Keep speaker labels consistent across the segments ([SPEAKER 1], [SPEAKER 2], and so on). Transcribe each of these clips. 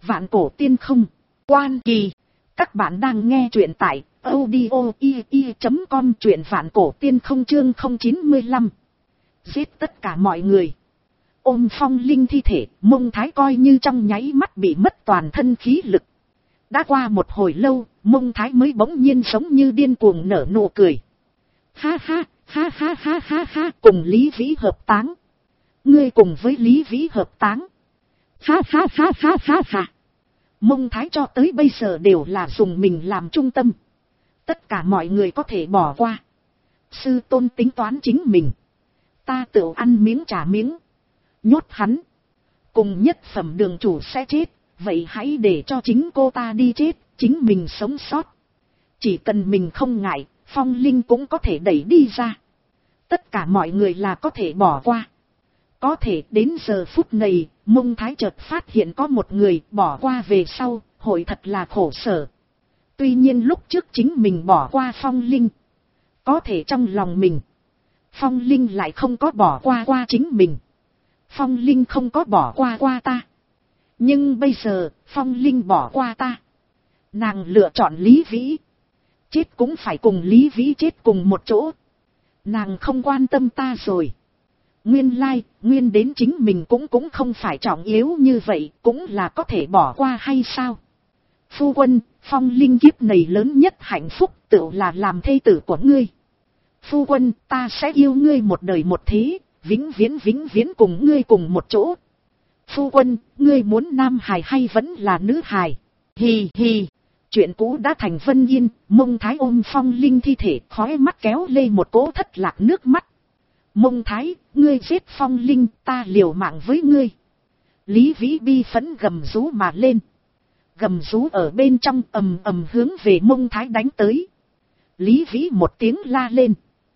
[SPEAKER 1] Vạn cổ tiên không. Quan Kỳ. Các bạn đang nghe truyện tại audio.com, truyện vạn cổ tiên không chương 095. Giết tất cả mọi người. Ôm Phong Linh thi thể, Mông Thái coi như trong nháy mắt bị mất toàn thân khí lực. Đã qua một hồi lâu, Mông Thái mới bỗng nhiên giống như điên cuồng nở nụ cười. Ha ha, ha ha ha ha ha, cùng Lý Vĩ hợp táng. Ngươi cùng với Lý Vĩ hợp táng. Ha ha ha ha ha ha. Mông Thái cho tới bây giờ đều là dùng mình làm trung tâm. Tất cả mọi người có thể bỏ qua. Sư tôn tính toán chính mình. Ta tự ăn miếng trả miếng. Nhốt hắn. Cùng nhất phẩm đường chủ sẽ chết. Vậy hãy để cho chính cô ta đi chết. Chính mình sống sót. Chỉ cần mình không ngại, Phong Linh cũng có thể đẩy đi ra. Tất cả mọi người là có thể bỏ qua. Có thể đến giờ phút này, Mông Thái chợt phát hiện có một người bỏ qua về sau, hội thật là khổ sở. Tuy nhiên lúc trước chính mình bỏ qua Phong Linh. Có thể trong lòng mình, Phong Linh lại không có bỏ qua chính mình. Phong Linh không có bỏ qua ta. Nhưng bây giờ, Phong Linh bỏ qua ta. Nàng lựa chọn Lý Vĩ. Chết cũng phải cùng Lý Vĩ chết cùng một chỗ. Nàng không quan tâm ta rồi. Nguyên đến chính mình cũng không phải trọng yếu như vậy, cũng là có thể bỏ qua hay sao? Phu quân, Phong Linh kiếp này lớn nhất hạnh phúc tự là làm thê tử của ngươi. Phu quân, ta sẽ yêu ngươi một đời một thế, vĩnh viễn cùng ngươi cùng một chỗ. Phu quân, ngươi muốn nam hài hay vẫn là nữ hài? Hì hì. Chuyện cũ đã thành vân yên, Mông Thái ôm Phong Linh thi thể, khóe mắt kéo lê một cỗ thất lạc nước mắt. Mông Thái, ngươi giết Phong Linh, ta liều mạng với ngươi. Lý Vĩ bi phẫn gầm rú mà lên. Gầm rú ở bên trong ầm hướng về Mông Thái đánh tới. Lý Vĩ một tiếng la lên.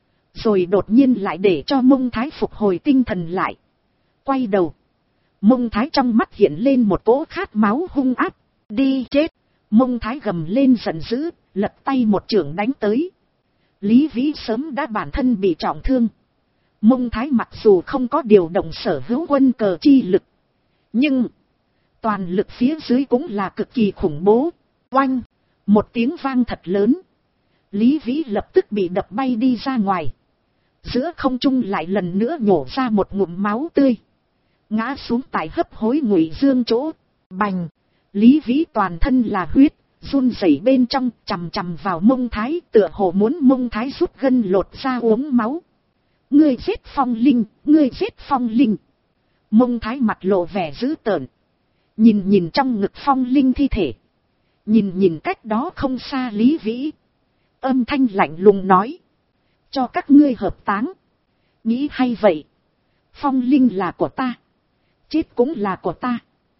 [SPEAKER 1] Rồi đột nhiên lại để cho Mông Thái phục hồi tinh thần lại. Quay đầu. Mông Thái trong mắt hiện lên một cỗ khát máu hung ác. Đi chết. Mông Thái gầm lên giận dữ, lật tay một chưởng đánh tới. Lý Vĩ sớm đã bản thân bị trọng thương. Mông Thái mặc dù không có điều động sở hữu quân cờ chi lực. Nhưng toàn lực phía dưới cũng là cực kỳ khủng bố. Oanh! Một tiếng vang thật lớn. Lý Vĩ lập tức bị đập bay đi ra ngoài. Giữa không trung lại lần nữa nhổ ra một ngụm máu tươi. Ngã xuống tại hấp hối Ngụy Dương chỗ. Bành! Lý Vĩ toàn thân là huyết, run rẩy bên trong, chằm vào Mông Thái, tựa hồ muốn Mông Thái rút gân lột ra uống máu. Ngươi giết Phong Linh, ngươi giết Phong Linh. Mông Thái mặt lộ vẻ dữ tợn. Nhìn trong ngực Phong Linh thi thể. Nhìn cách đó không xa Lý Vĩ. Âm thanh lạnh lùng nói. Cho các ngươi hợp táng. Nghĩ hay vậy. Phong Linh là của ta. Chết cũng là của ta.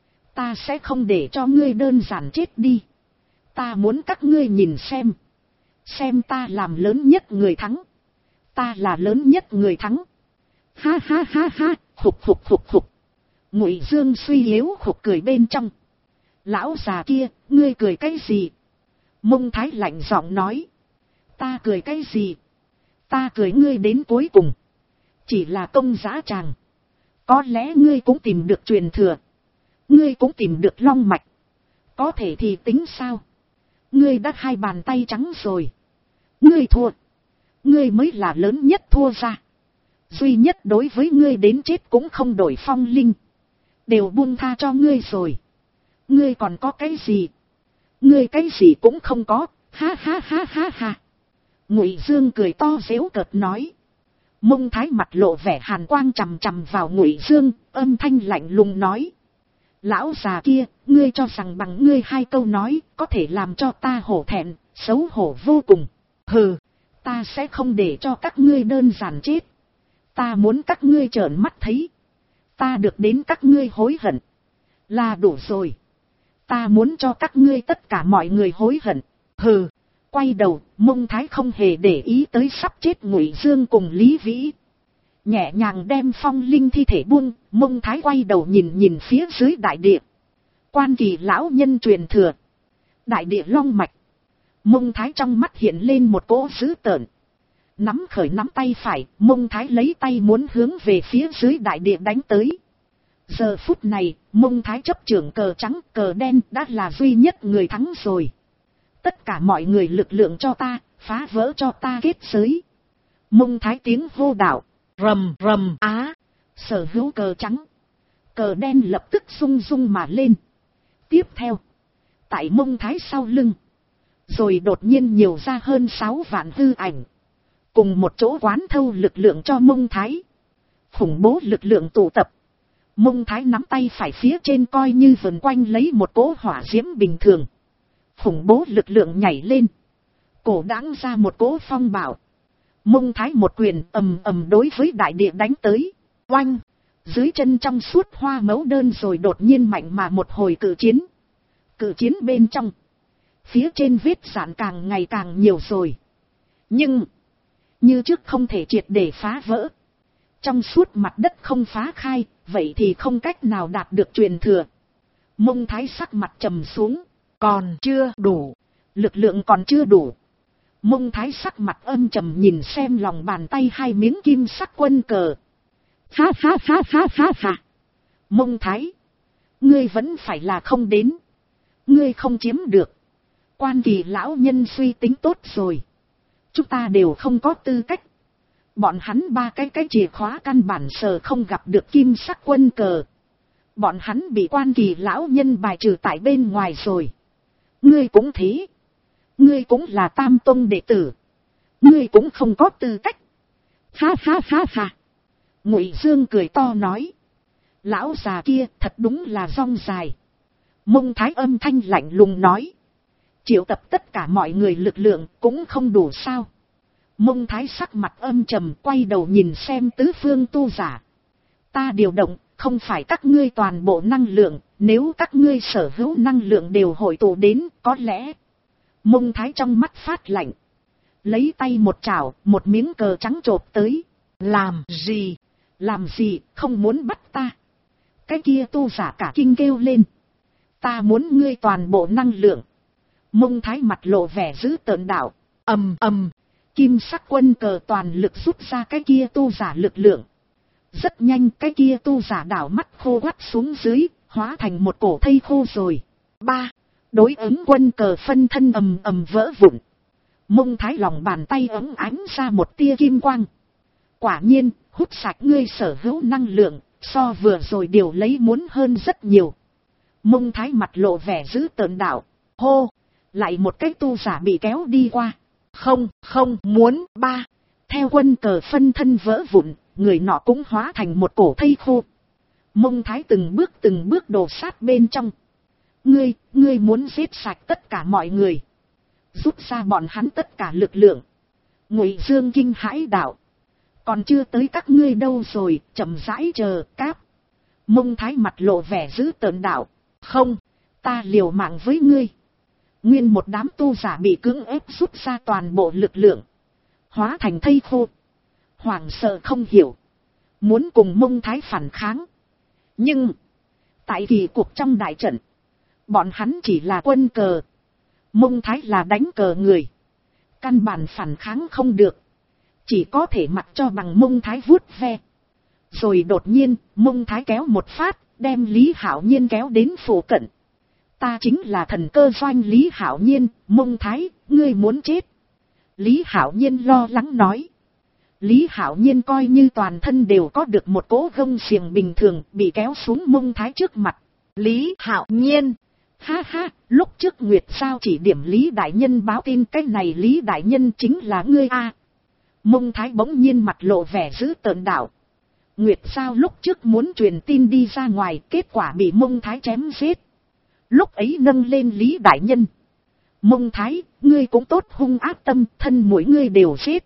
[SPEAKER 1] Ta sẽ không để cho ngươi đơn giản chết đi. Ta muốn các ngươi nhìn xem. Xem ta làm lớn nhất người thắng. Ta là lớn nhất người thắng. Ha ha ha ha, khục. Ngụy Dương suy yếu khục cười bên trong. Lão già kia, ngươi cười cái gì? Mông Thái lạnh giọng nói. Ta cười cái gì? Ta cười ngươi đến cuối cùng. Chỉ là công dã tràng. Có lẽ ngươi cũng tìm được truyền thừa. Ngươi cũng tìm được long mạch. Có thể thì tính sao? Ngươi đã hai bàn tay trắng rồi. Ngươi thua. Ngươi mới là lớn nhất thua ra. Duy nhất đối với ngươi đến chết cũng không đổi Phong Linh. Đều buông tha cho ngươi rồi. Ngươi còn có cái gì? Ngươi cái gì cũng không có. Ha ha ha ha ha. Ngụy Dương cười to giễu cợt nói. Mông Thái mặt lộ vẻ hàn quang chằm vào Ngụy Dương, âm thanh lạnh lùng nói. Lão già kia, ngươi cho rằng bằng ngươi hai câu nói, có thể làm cho ta hổ thẹn, xấu hổ vô cùng. Hừ, ta sẽ không để cho các ngươi đơn giản chết. Ta muốn các ngươi trợn mắt thấy. Ta được đến các ngươi hối hận. Là đủ rồi. Ta muốn cho các ngươi tất cả mọi người hối hận. Hừ, quay đầu, Mông Thái không hề để ý tới sắp chết Ngụy Dương cùng Lý Vĩ. Nhẹ nhàng đem Phong Linh thi thể buông, Mông Thái quay đầu nhìn phía dưới đại địa. Quan Kỳ lão nhân truyền thừa. Đại địa long mạch. Mông Thái trong mắt hiện lên một cỗ dữ tợn. Nắm tay phải, Mông Thái lấy tay muốn hướng về phía dưới đại địa đánh tới. Giờ phút này, Mông Thái chấp trưởng cờ trắng cờ đen đã là duy nhất người thắng rồi. Tất cả mọi người lực lượng cho ta, phá vỡ cho ta kết giới. Mông Thái tiếng hô đạo, rầm rầm á, sở hữu cờ trắng, cờ đen lập tức rung rung mà lên. Tiếp theo, tại Mông Thái sau lưng, rồi đột nhiên nhiều ra hơn 6 vạn hư ảnh. Cùng một chỗ quán thâu lực lượng cho Mông Thái. Khủng bố lực lượng tụ tập. Mông Thái nắm tay phải phía trên coi như vần quanh lấy một cỗ hỏa diễm bình thường. Khủng bố lực lượng nhảy lên. Cổ đãng ra một cỗ phong bạo. Mông Thái một quyền ầm ầm đối với đại địa đánh tới. Oanh! Dưới chân trong suốt hoa mẫu đơn rồi đột nhiên mạnh mà một hồi cự chiến. Cự chiến bên trong. Phía trên vết rạn càng ngày càng nhiều rồi. Nhưng, như trước không thể triệt để phá vỡ. Trong suốt mặt đất không phá khai, vậy thì không cách nào đạt được truyền thừa. Mông Thái sắc mặt trầm xuống, còn chưa đủ, lực lượng còn chưa đủ. Mông Thái sắc mặt âm trầm nhìn xem lòng bàn tay 2 miếng kim sắc quân cờ. Ha ha ha ha ha ha. Mông Thái, ngươi vẫn phải là không đến. Ngươi không chiếm được. Quan Kỳ lão nhân suy tính tốt rồi. Chúng ta đều không có tư cách. Bọn hắn 3 cái chìa khóa căn bản sờ không gặp được kim sắc quân cờ. Bọn hắn bị Quan Kỳ lão nhân bài trừ tại bên ngoài rồi. Ngươi cũng thế. Ngươi cũng là Tam Tông đệ tử. Ngươi cũng không có tư cách. Ha ha ha ha. Ngụy Dương cười to nói. Lão già kia thật đúng là rong dài. Mông Thái âm thanh lạnh lùng nói. Triệu tập tất cả mọi người lực lượng cũng không đủ sao. Mông Thái sắc mặt âm trầm quay đầu nhìn xem tứ phương tu giả. Ta điều động không phải các ngươi toàn bộ năng lượng, nếu các ngươi sở hữu năng lượng đều hội tụ đến có lẽ. Mông Thái trong mắt phát lạnh. Lấy tay một chảo, một miếng cờ trắng chộp tới. Làm gì? Làm gì, không muốn bắt ta. Cái kia tu giả cả kinh kêu lên. Ta muốn ngươi toàn bộ năng lượng. Mông Thái mặt lộ vẻ dữ tợn đạo. Ầm ầm. Kim sắc quân cờ toàn lực rút ra cái kia tu giả lực lượng. Rất nhanh cái kia tu giả đảo mắt khô quắt xuống dưới, hóa thành một cổ thây khô rồi. 3. Đối ứng quân cờ phân thân ầm ầm vỡ vụn. Mông Thái lòng bàn tay ấm ánh ra một tia kim quang. Quả nhiên, hút sạch ngươi sở hữu năng lượng, so vừa rồi điều lấy muốn hơn rất nhiều. Mông Thái mặt lộ vẻ dữ tợn đạo. Hô! Lại một cái tu giả bị kéo đi qua. Không muốn. 3. Theo quân cờ phân thân vỡ vụn, người nọ cũng hóa thành một cổ thây khô. Mông Thái từng bước đổ sát bên trong. Ngươi muốn giết sạch tất cả mọi người. Rút ra bọn hắn tất cả lực lượng. Ngụy Dương kinh hãi đạo. Còn chưa tới các ngươi đâu rồi, chậm rãi chờ, cáp. Mông Thái mặt lộ vẻ dữ tợn đạo. Không, ta liều mạng với ngươi. Nguyên một đám tu giả bị cưỡng ép rút ra toàn bộ lực lượng. Hóa thành thây khô. Hoảng sợ không hiểu. Muốn cùng Mông Thái phản kháng. Nhưng, tại kỳ cuộc trong đại trận, bọn hắn chỉ là quân cờ. Mông Thái là đánh cờ người. Căn bản phản kháng không được. Chỉ có thể mặc cho bằng Mông Thái vuốt ve. Rồi đột nhiên, Mông Thái kéo một phát, đem Lý Hạo Nhiên kéo đến phủ cận. Ta chính là thần cơ doanh Lý Hạo Nhiên, Mông Thái, ngươi muốn chết. Lý Hạo Nhiên lo lắng nói. Lý Hạo Nhiên coi như toàn thân đều có được một cỗ gông xiềng bình thường bị kéo xuống Mông Thái trước mặt. Lý Hạo Nhiên. Ha ha, lúc trước Nguyệt Sao chỉ điểm Lý Đại Nhân báo tin cái này Lý Đại Nhân chính là ngươi a. Mông Thái bỗng nhiên mặt lộ vẻ dữ tợn đạo. Nguyệt Sao lúc trước muốn truyền tin đi ra ngoài, kết quả bị Mông Thái chém giết. Lúc ấy nâng lên Lý Đại Nhân. Mông Thái, ngươi cũng tốt hung ác tâm, thân mũi ngươi đều giết.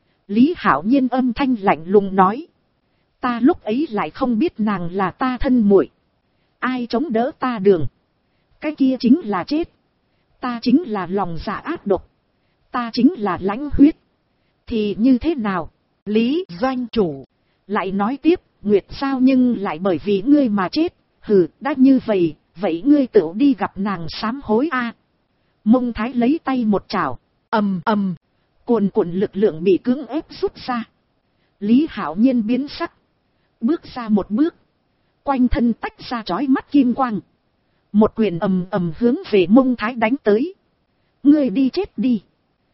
[SPEAKER 1] Lý Hạo Nhiên âm thanh lạnh lùng nói. Ta lúc ấy lại không biết nàng là ta thân muội. Ai chống đỡ ta đường. Cái kia chính là chết. Ta chính là lòng dạ ác độc. Ta chính là lãnh huyết. Thì như thế nào? Lý doanh chủ. Lại nói tiếp, Nguyệt Sao nhưng lại bởi vì ngươi mà chết. Hừ, đã như vậy, vậy ngươi tự đi gặp nàng sám hối a. Mông Thái lấy tay một chảo. Ầm ầm. Cuồn cuộn lực lượng bị cưỡng ép rút ra. Lý Hạo Nhiên biến sắc. Bước ra một bước. quanh thân tách ra chói mắt kim quang. Một quyền ầm ầm hướng về Mông Thái đánh tới. Ngươi đi chết đi.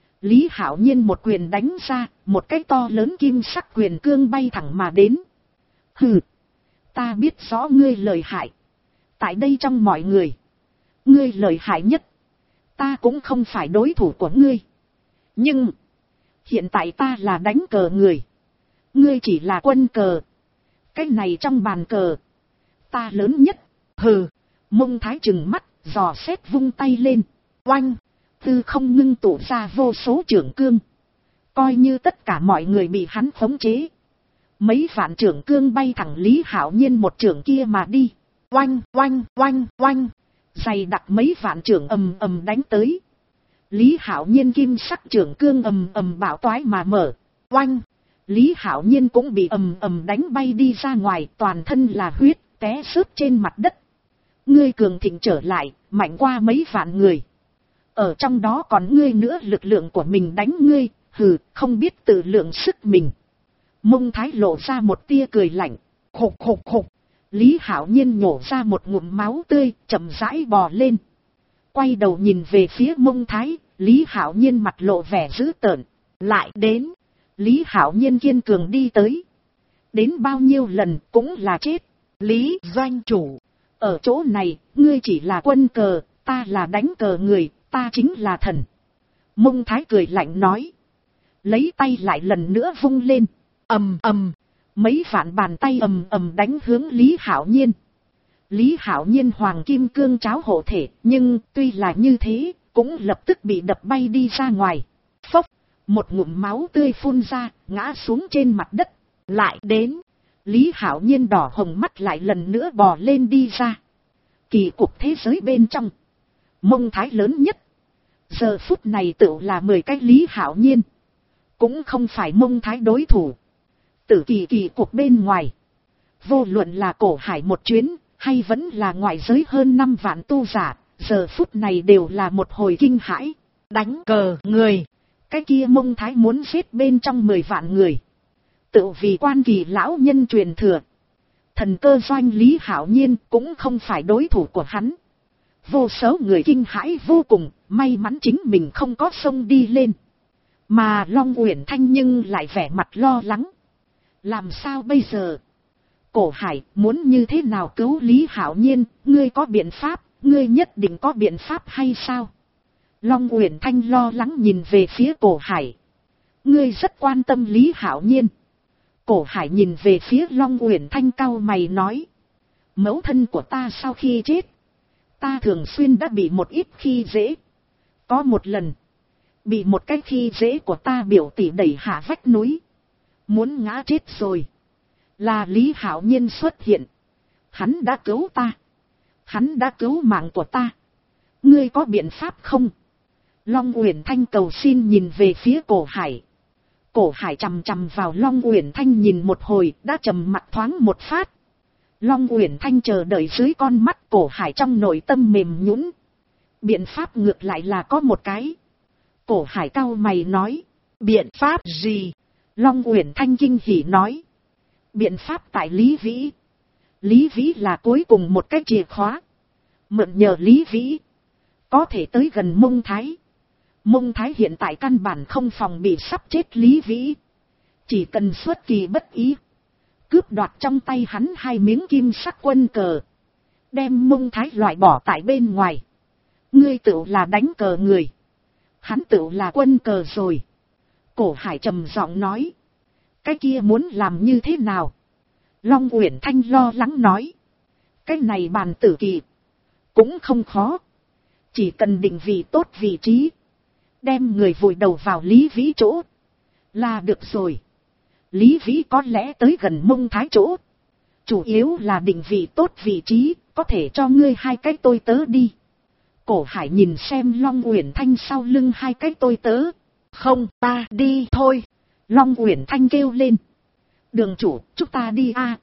[SPEAKER 1] Lý Hạo Nhiên một quyền đánh ra, một cái to lớn kim sắc quyền cương bay thẳng mà đến. Hừ, ta biết rõ ngươi lợi hại. Tại đây trong mọi người, ngươi lợi hại nhất. Ta cũng không phải đối thủ của ngươi. Nhưng, hiện tại ta là đánh cờ người. Ngươi chỉ là quân cờ. Cái này trong bàn cờ, ta lớn nhất. Hừ, Mông Thái trừng mắt, dò xét vung tay lên. Oanh, tư không ngưng tụ ra vô số trưởng cương. Coi như tất cả mọi người bị hắn khống chế. Mấy vạn trưởng cương bay thẳng Lý Hạo Nhiên một trưởng kia mà đi. Oanh, oanh, oanh, oanh. Dày đặc mấy vạn trưởng ầm ầm đánh tới. Lý Hạo Nhiên kim sắc trưởng cương ầm ầm bạo toái mà mở. Oanh. Lý Hạo Nhiên cũng bị ầm ầm đánh bay đi ra ngoài, toàn thân là huyết, té rớt trên mặt đất. Ngươi cường thịnh trở lại, mạnh qua mấy vạn người. Ở trong đó còn ngươi nữa, lực lượng của mình đánh ngươi, hừ, không biết tự lượng sức mình. Mông Thái lộ ra một tia cười lạnh. Khục khục khục. Lý Hạo Nhiên nhổ ra một ngụm máu tươi, chậm rãi bò lên. Quay đầu nhìn về phía Mông Thái, Lý Hạo Nhiên mặt lộ vẻ dữ tợn. Lại đến. Lý Hạo Nhiên kiên cường đi tới. Đến bao nhiêu lần cũng là chết. Lý doanh chủ. Ở chỗ này, ngươi chỉ là quân cờ, ta là đánh cờ người, ta chính là thần. Mông Thái cười lạnh nói. Lấy tay lại lần nữa vung lên. Ầm ầm. Mấy vạn bàn tay ầm ầm đánh hướng Lý Hạo Nhiên. Lý Hạo Nhiên hoàng kim cương cháo hộ thể, nhưng tuy là như thế, cũng lập tức bị đập bay đi ra ngoài. Phốc, một ngụm máu tươi phun ra, ngã xuống trên mặt đất. Lại đến, Lý Hạo Nhiên đỏ hồng mắt lại lần nữa bò lên đi ra. Kỳ cục thế giới bên trong, Mông Thái lớn nhất. Giờ phút này tựu là 10 cái Lý Hạo Nhiên. Cũng không phải Mông Thái đối thủ. Tử kỳ cục bên ngoài, vô luận là Cổ Hải một chuyến, hay vẫn là ngoại giới hơn 5 vạn tu giả, giờ phút này đều là một hồi kinh hãi. Đánh cờ người, cái kia Mông Thái muốn giết bên trong 10 vạn người. Tự vì Quan Kỳ lão nhân truyền thừa. Thần cơ doanh Lý Hạo Nhiên cũng không phải đối thủ của hắn. Vô số người kinh hãi vô cùng, may mắn chính mình không có xông đi lên. Mà Long Uyển Thanh nhưng lại vẻ mặt lo lắng. Làm sao bây giờ? Cổ Hải muốn như thế nào cứu Lý Hạo Nhiên, ngươi có biện pháp, ngươi nhất định có biện pháp hay sao? Long Uyển Thanh lo lắng nhìn về phía Cổ Hải. Ngươi rất quan tâm Lý Hạo Nhiên. Cổ Hải nhìn về phía Long Uyển Thanh cau mày nói. Mẫu thân của ta sau khi chết, ta thường xuyên đã bị một ít khi dễ. Có một lần, bị một cái khi dễ của ta biểu tỷ đẩy hạ vách núi. Muốn ngã chết rồi. Là Lý Hạo Nhiên xuất hiện. Hắn đã cứu ta. Hắn đã cứu mạng của ta. Ngươi có biện pháp không? Long Uyển Thanh cầu xin nhìn về phía Cổ Hải. Cổ Hải chằm chằm vào Long Uyển Thanh nhìn một hồi, đã trầm mặt thoáng một phát. Long Uyển Thanh chờ đợi dưới con mắt Cổ Hải trong nội tâm mềm nhũn. Biện pháp ngược lại là có một cái. Cổ Hải cau mày nói. Biện pháp gì? Long Uyển Thanh kinh hỉ nói. Biện pháp tại Lý Vĩ. Lý Vĩ là cuối cùng một cái chìa khóa. Mượn nhờ Lý Vĩ, có thể tới gần Mông Thái. Mông Thái hiện tại căn bản không phòng bị sắp chết Lý Vĩ. Chỉ cần xuất kỳ bất ý, cướp đoạt trong tay hắn 2 miếng kim sắc quân cờ, đem Mông Thái loại bỏ tại bên ngoài. Ngươi tự là đánh cờ người, hắn tự là quân cờ rồi. Cổ Hải trầm giọng nói. Cái kia muốn làm như thế nào? Long Uyển Thanh lo lắng nói. Cái này bàn tử kỳ cũng không khó. Chỉ cần định vị tốt vị trí, đem người vùi đầu vào Lý Vĩ chỗ là được rồi. Lý Vĩ có lẽ tới gần Mông Thái chỗ. Chủ yếu là định vị tốt vị trí, có thể cho ngươi 2 cái tôi tớ đi. Cổ Hải nhìn xem Long Uyển Thanh sau lưng 2 cái tôi tớ. Không, ta đi thôi. Long Uyển Thanh kêu lên. Đường chủ, chúng ta đi a.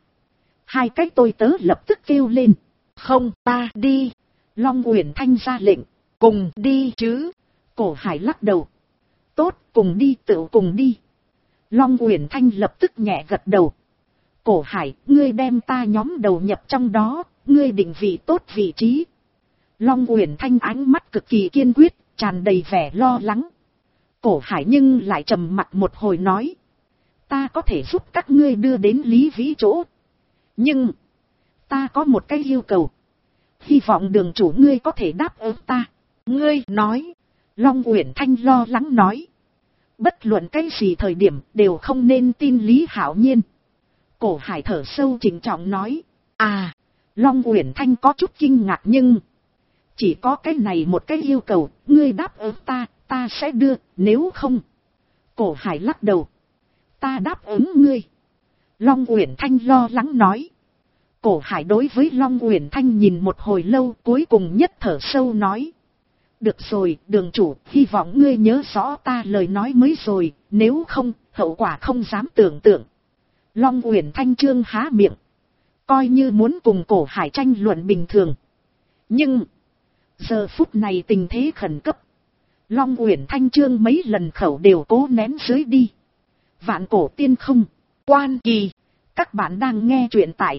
[SPEAKER 1] 2 cái tôi tớ lập tức kêu lên. Không, ta đi. Long Uyển Thanh ra lệnh. Cùng đi chứ. Cổ Hải lắc đầu. Tốt, cùng đi, tự cùng đi. Long Uyển Thanh lập tức nhẹ gật đầu. Cổ Hải, ngươi đem ta nhóm đầu nhập trong đó, ngươi định vị tốt vị trí. Long Uyển Thanh ánh mắt cực kỳ kiên quyết, tràn đầy vẻ lo lắng. Cổ Hải nhưng lại trầm mặt một hồi nói. Ta có thể giúp các ngươi đưa đến Lý Vĩ chỗ. Nhưng, ta có một cái yêu cầu. Hy vọng đường chủ ngươi có thể đáp ứng ta. Ngươi nói. Long Uyển Thanh lo lắng nói. Bất luận cái gì thời điểm đều không nên tin Lý Hạo Nhiên. Cổ Hải thở sâu trịnh trọng nói. À, Long Uyển Thanh có chút kinh ngạc nhưng. Chỉ có cái này một cái yêu cầu, ngươi đáp ứng ta, ta sẽ đưa, nếu không. Cổ Hải lắc đầu. Ta đáp ứng ngươi. Long Uyển Thanh lo lắng nói. Cổ Hải đối với Long Uyển Thanh nhìn một hồi lâu, cuối cùng nhất thở sâu nói. Được rồi, đường chủ, hy vọng ngươi nhớ rõ ta lời nói mới rồi, nếu không, hậu quả không dám tưởng tượng. Long Uyển Thanh trương há miệng. Coi như muốn cùng Cổ Hải tranh luận bình thường. Nhưng, giờ phút này tình thế khẩn cấp. Long Uyển Thanh trương mấy lần khẩu đều cố nén dưới đi. Vạn Cổ Tiên Không, Quan Kỳ. Các bạn đang nghe truyện tại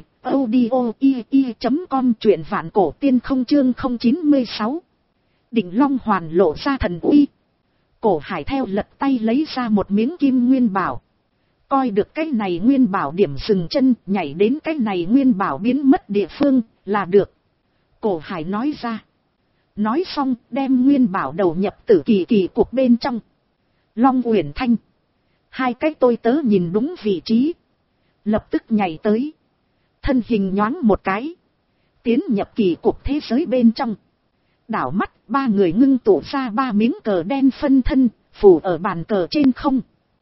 [SPEAKER 1] audio.com, truyện Vạn Cổ Tiên Không chương 096. Định Long hoàn lộ ra thần uy. Cổ Hải theo lật tay lấy ra một miếng kim nguyên bảo. Coi được cái này nguyên bảo điểm dừng chân, nhảy đến cái này nguyên bảo biến mất địa phương, là được. Cổ Hải nói ra. Nói xong, đem nguyên bảo đầu nhập Tử Kỳ kỳ cục bên trong. Long Uyển Thanh. Hai cái tôi tớ nhìn đúng vị trí. Lập tức nhảy tới. Thân hình nhoáng một cái. Tiến nhập kỳ cục thế giới bên trong. Đảo mắt, ba người ngưng tụ ra ba miếng cờ đen phân thân, phủ ở bàn cờ trên không.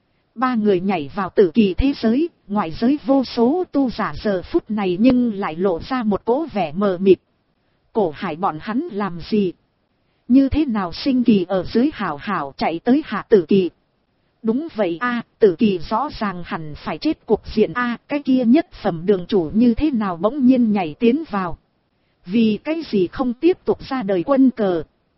[SPEAKER 1] Ba người nhảy vào Tử Kỳ thế giới, ngoại giới vô số tu giả giờ phút này nhưng lại lộ ra một cỗ vẻ mờ mịt. Cổ Hải bọn hắn làm gì? Như thế nào Sinh Kỳ ở dưới hảo hảo chạy tới hạ Tử Kỳ? Đúng vậy a, Tử Kỳ rõ ràng hẳn phải chết cục diện a, cái kia nhất phẩm đường chủ như thế nào bỗng nhiên nhảy tiến vào? Vì cái gì không tiếp tục ra đời quân cờ?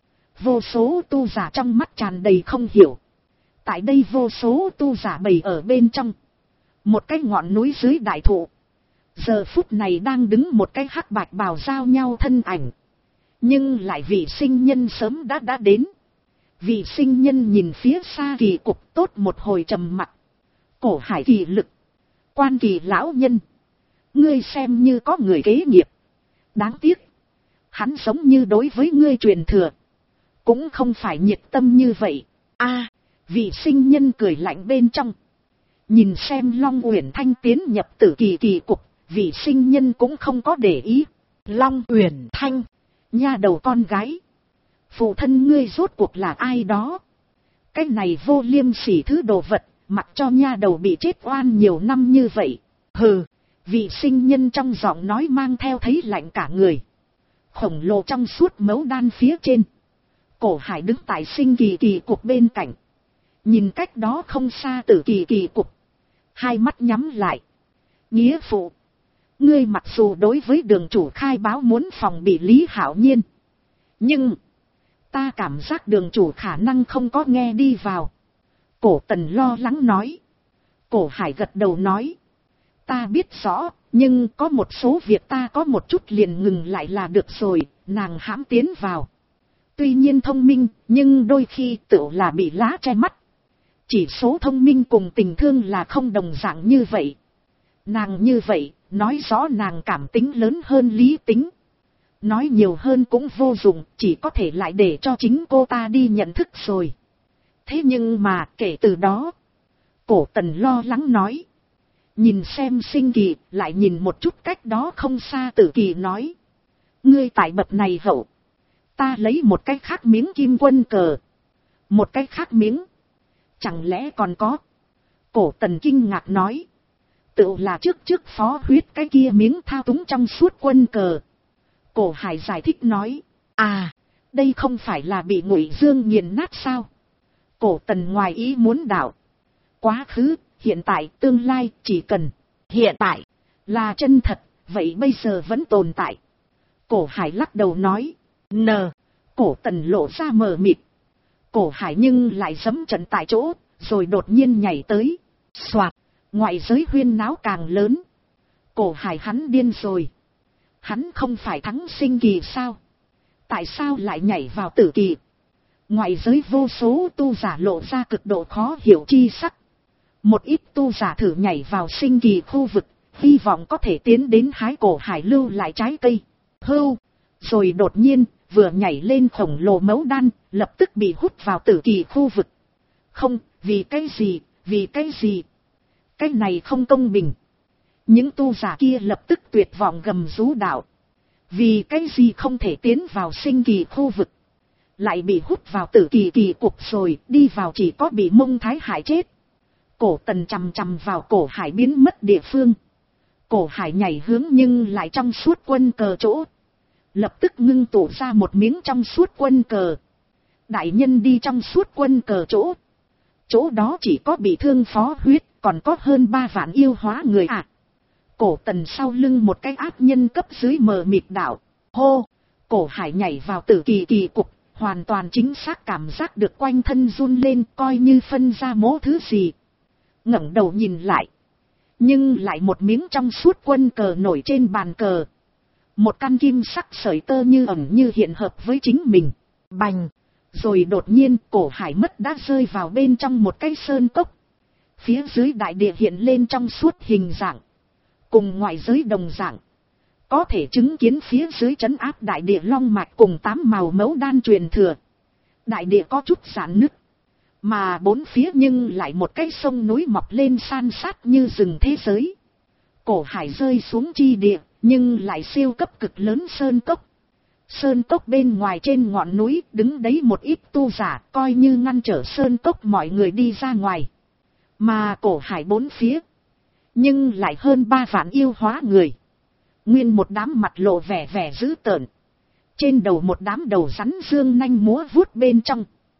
[SPEAKER 1] Vô số tu giả trong mắt tràn đầy không hiểu. Tại đây vô số tu giả bầy ở bên trong. Một cái ngọn núi dưới đại thụ. Giờ phút này đang đứng một cái hắc bạch bào giao nhau thân ảnh. Nhưng lại vị sinh nhân sớm đã đến. Vị sinh nhân nhìn phía xa kỳ cục tốt một hồi trầm mặc. Cổ Hải kỳ lực. Quan Kỳ lão nhân. Ngươi xem như có người kế nghiệp. Đáng tiếc. Hắn giống như đối với ngươi truyền thừa. Cũng không phải nhiệt tâm như vậy. A, vị sinh nhân cười lạnh bên trong. Nhìn xem Long Uyển Thanh tiến nhập Tử Kỳ kỳ cục. Vị sinh nhân cũng không có để ý. Long Uyển Thanh. Nha đầu con gái. Phụ thân ngươi rốt cuộc là ai đó? Cái này vô liêm sỉ thứ đồ vật. Mặc cho nha đầu bị chết oan nhiều năm như vậy. Hừ. Vị sinh nhân trong giọng nói mang theo thấy lạnh cả người. Khổng lồ trong suốt mấu đan phía trên. Cổ Hải đứng tại Sinh Kỳ kỳ cục bên cạnh. Nhìn cách đó không xa Tử Kỳ kỳ cục. Hai mắt nhắm lại. Nghĩa phụ. Ngươi mặc dù đối với đường chủ khai báo muốn phòng bị Lý Hạo Nhiên. Nhưng. Ta cảm giác đường chủ khả năng không có nghe đi vào. Cổ Tần lo lắng nói. Cổ Hải gật đầu nói. Ta biết rõ, nhưng có một số việc ta có một chút liền ngừng lại là được rồi, nàng hãm tiến vào. Tuy nhiên thông minh, nhưng đôi khi tự là bị lá che mắt. Chỉ số thông minh cùng tình thương là không đồng dạng như vậy. Nàng như vậy, nói rõ nàng cảm tính lớn hơn lý tính. Nói nhiều hơn cũng vô dụng, chỉ có thể lại để cho chính cô ta đi nhận thức rồi. Thế nhưng mà kể từ đó, Cổ Tần lo lắng nói. Nhìn xem Sinh Kỳ, lại nhìn một chút cách đó không xa Tử Kỳ nói. Ngươi tại bậc này hậu. Ta lấy một cái khác miếng kim quân cờ. Một cái khác miếng. Chẳng lẽ còn có? Cổ Tần kinh ngạc nói. Tự là trước phó huyết cái kia miếng thao túng trong suốt quân cờ. Cổ Hải giải thích nói. À, đây không phải là bị Ngụy Dương nghiền nát sao? Cổ Tần ngoài ý muốn đạo. Quá khứ, hiện tại, tương lai, chỉ cần hiện tại là chân thật, vậy bây giờ vẫn tồn tại. Cổ Hải lắc đầu nói. Cổ Tần lộ ra mờ mịt. Cổ Hải nhưng lại giẫm trận tại chỗ, rồi đột nhiên nhảy tới. Soạt, ngoại giới huyên náo càng lớn. Cổ Hải hắn điên rồi. Hắn không phải thắng sinh kỳ sao? Tại sao lại nhảy vào tử kỳ? Ngoại giới vô số tu giả lộ ra cực độ khó hiểu chi sắc. Một ít tu giả thử nhảy vào sinh kỳ khu vực, hy vọng có thể tiến đến hái Cổ Hải lưu lại trái cây. Hưu! Rồi đột nhiên, vừa nhảy lên khổng lồ mẫu đan, lập tức bị hút vào tử kỳ khu vực. Không, vì cái gì, vì cái gì? Cái này không công bình. Những tu giả kia lập tức tuyệt vọng gầm rú đạo. Vì cái gì không thể tiến vào sinh kỳ khu vực, lại bị hút vào tử kỳ kỳ cục rồi, đi vào chỉ có bị Mông Thái hại chết. Cổ Tần chằm chằm vào Cổ Hải biến mất địa phương. Cổ Hải nhảy hướng nhưng lại trong suốt quân cờ chỗ. Lập tức ngưng tụ ra một miếng trong suốt quân cờ. Đại nhân đi trong suốt quân cờ chỗ. Chỗ đó chỉ có bị thương Phó Huyết, còn có hơn 3 vạn yêu hóa người à. Cổ Tần sau lưng một cái ác nhân cấp dưới mờ mịt đạo. Hô! Cổ Hải nhảy vào tử kỳ kỳ cục, hoàn toàn chính xác cảm giác được quanh thân run lên, coi như phân ra mố thứ gì. Ngẩng đầu nhìn lại. Nhưng lại một miếng trong suốt quân cờ nổi trên bàn cờ. Một căn kim sắc sợi tơ như ẩn như hiện hợp với chính mình. Bành! Rồi đột nhiên Cổ Hải mất đã rơi vào bên trong một cái sơn cốc. Phía dưới đại địa hiện lên trong suốt hình dạng. Cùng ngoại giới đồng dạng. Có thể chứng kiến phía dưới trấn áp đại địa long mạch cùng 8 màu mẫu đan truyền thừa. Đại địa có chút giãn nứt. Mà bốn phía nhưng lại một cái sông núi mọc lên san sát như rừng thế giới. Cổ Hải rơi xuống chi địa, nhưng lại siêu cấp cực lớn sơn cốc. Sơn cốc bên ngoài trên ngọn núi đứng đấy một ít tu giả, coi như ngăn trở sơn cốc mọi người đi ra ngoài. Mà Cổ Hải bốn phía, nhưng lại hơn 3 vạn yêu hóa người. Nguyên một đám mặt lộ vẻ vẻ dữ tợn. Trên đầu một đám đầu rắn dương nanh múa vuốt bên trong.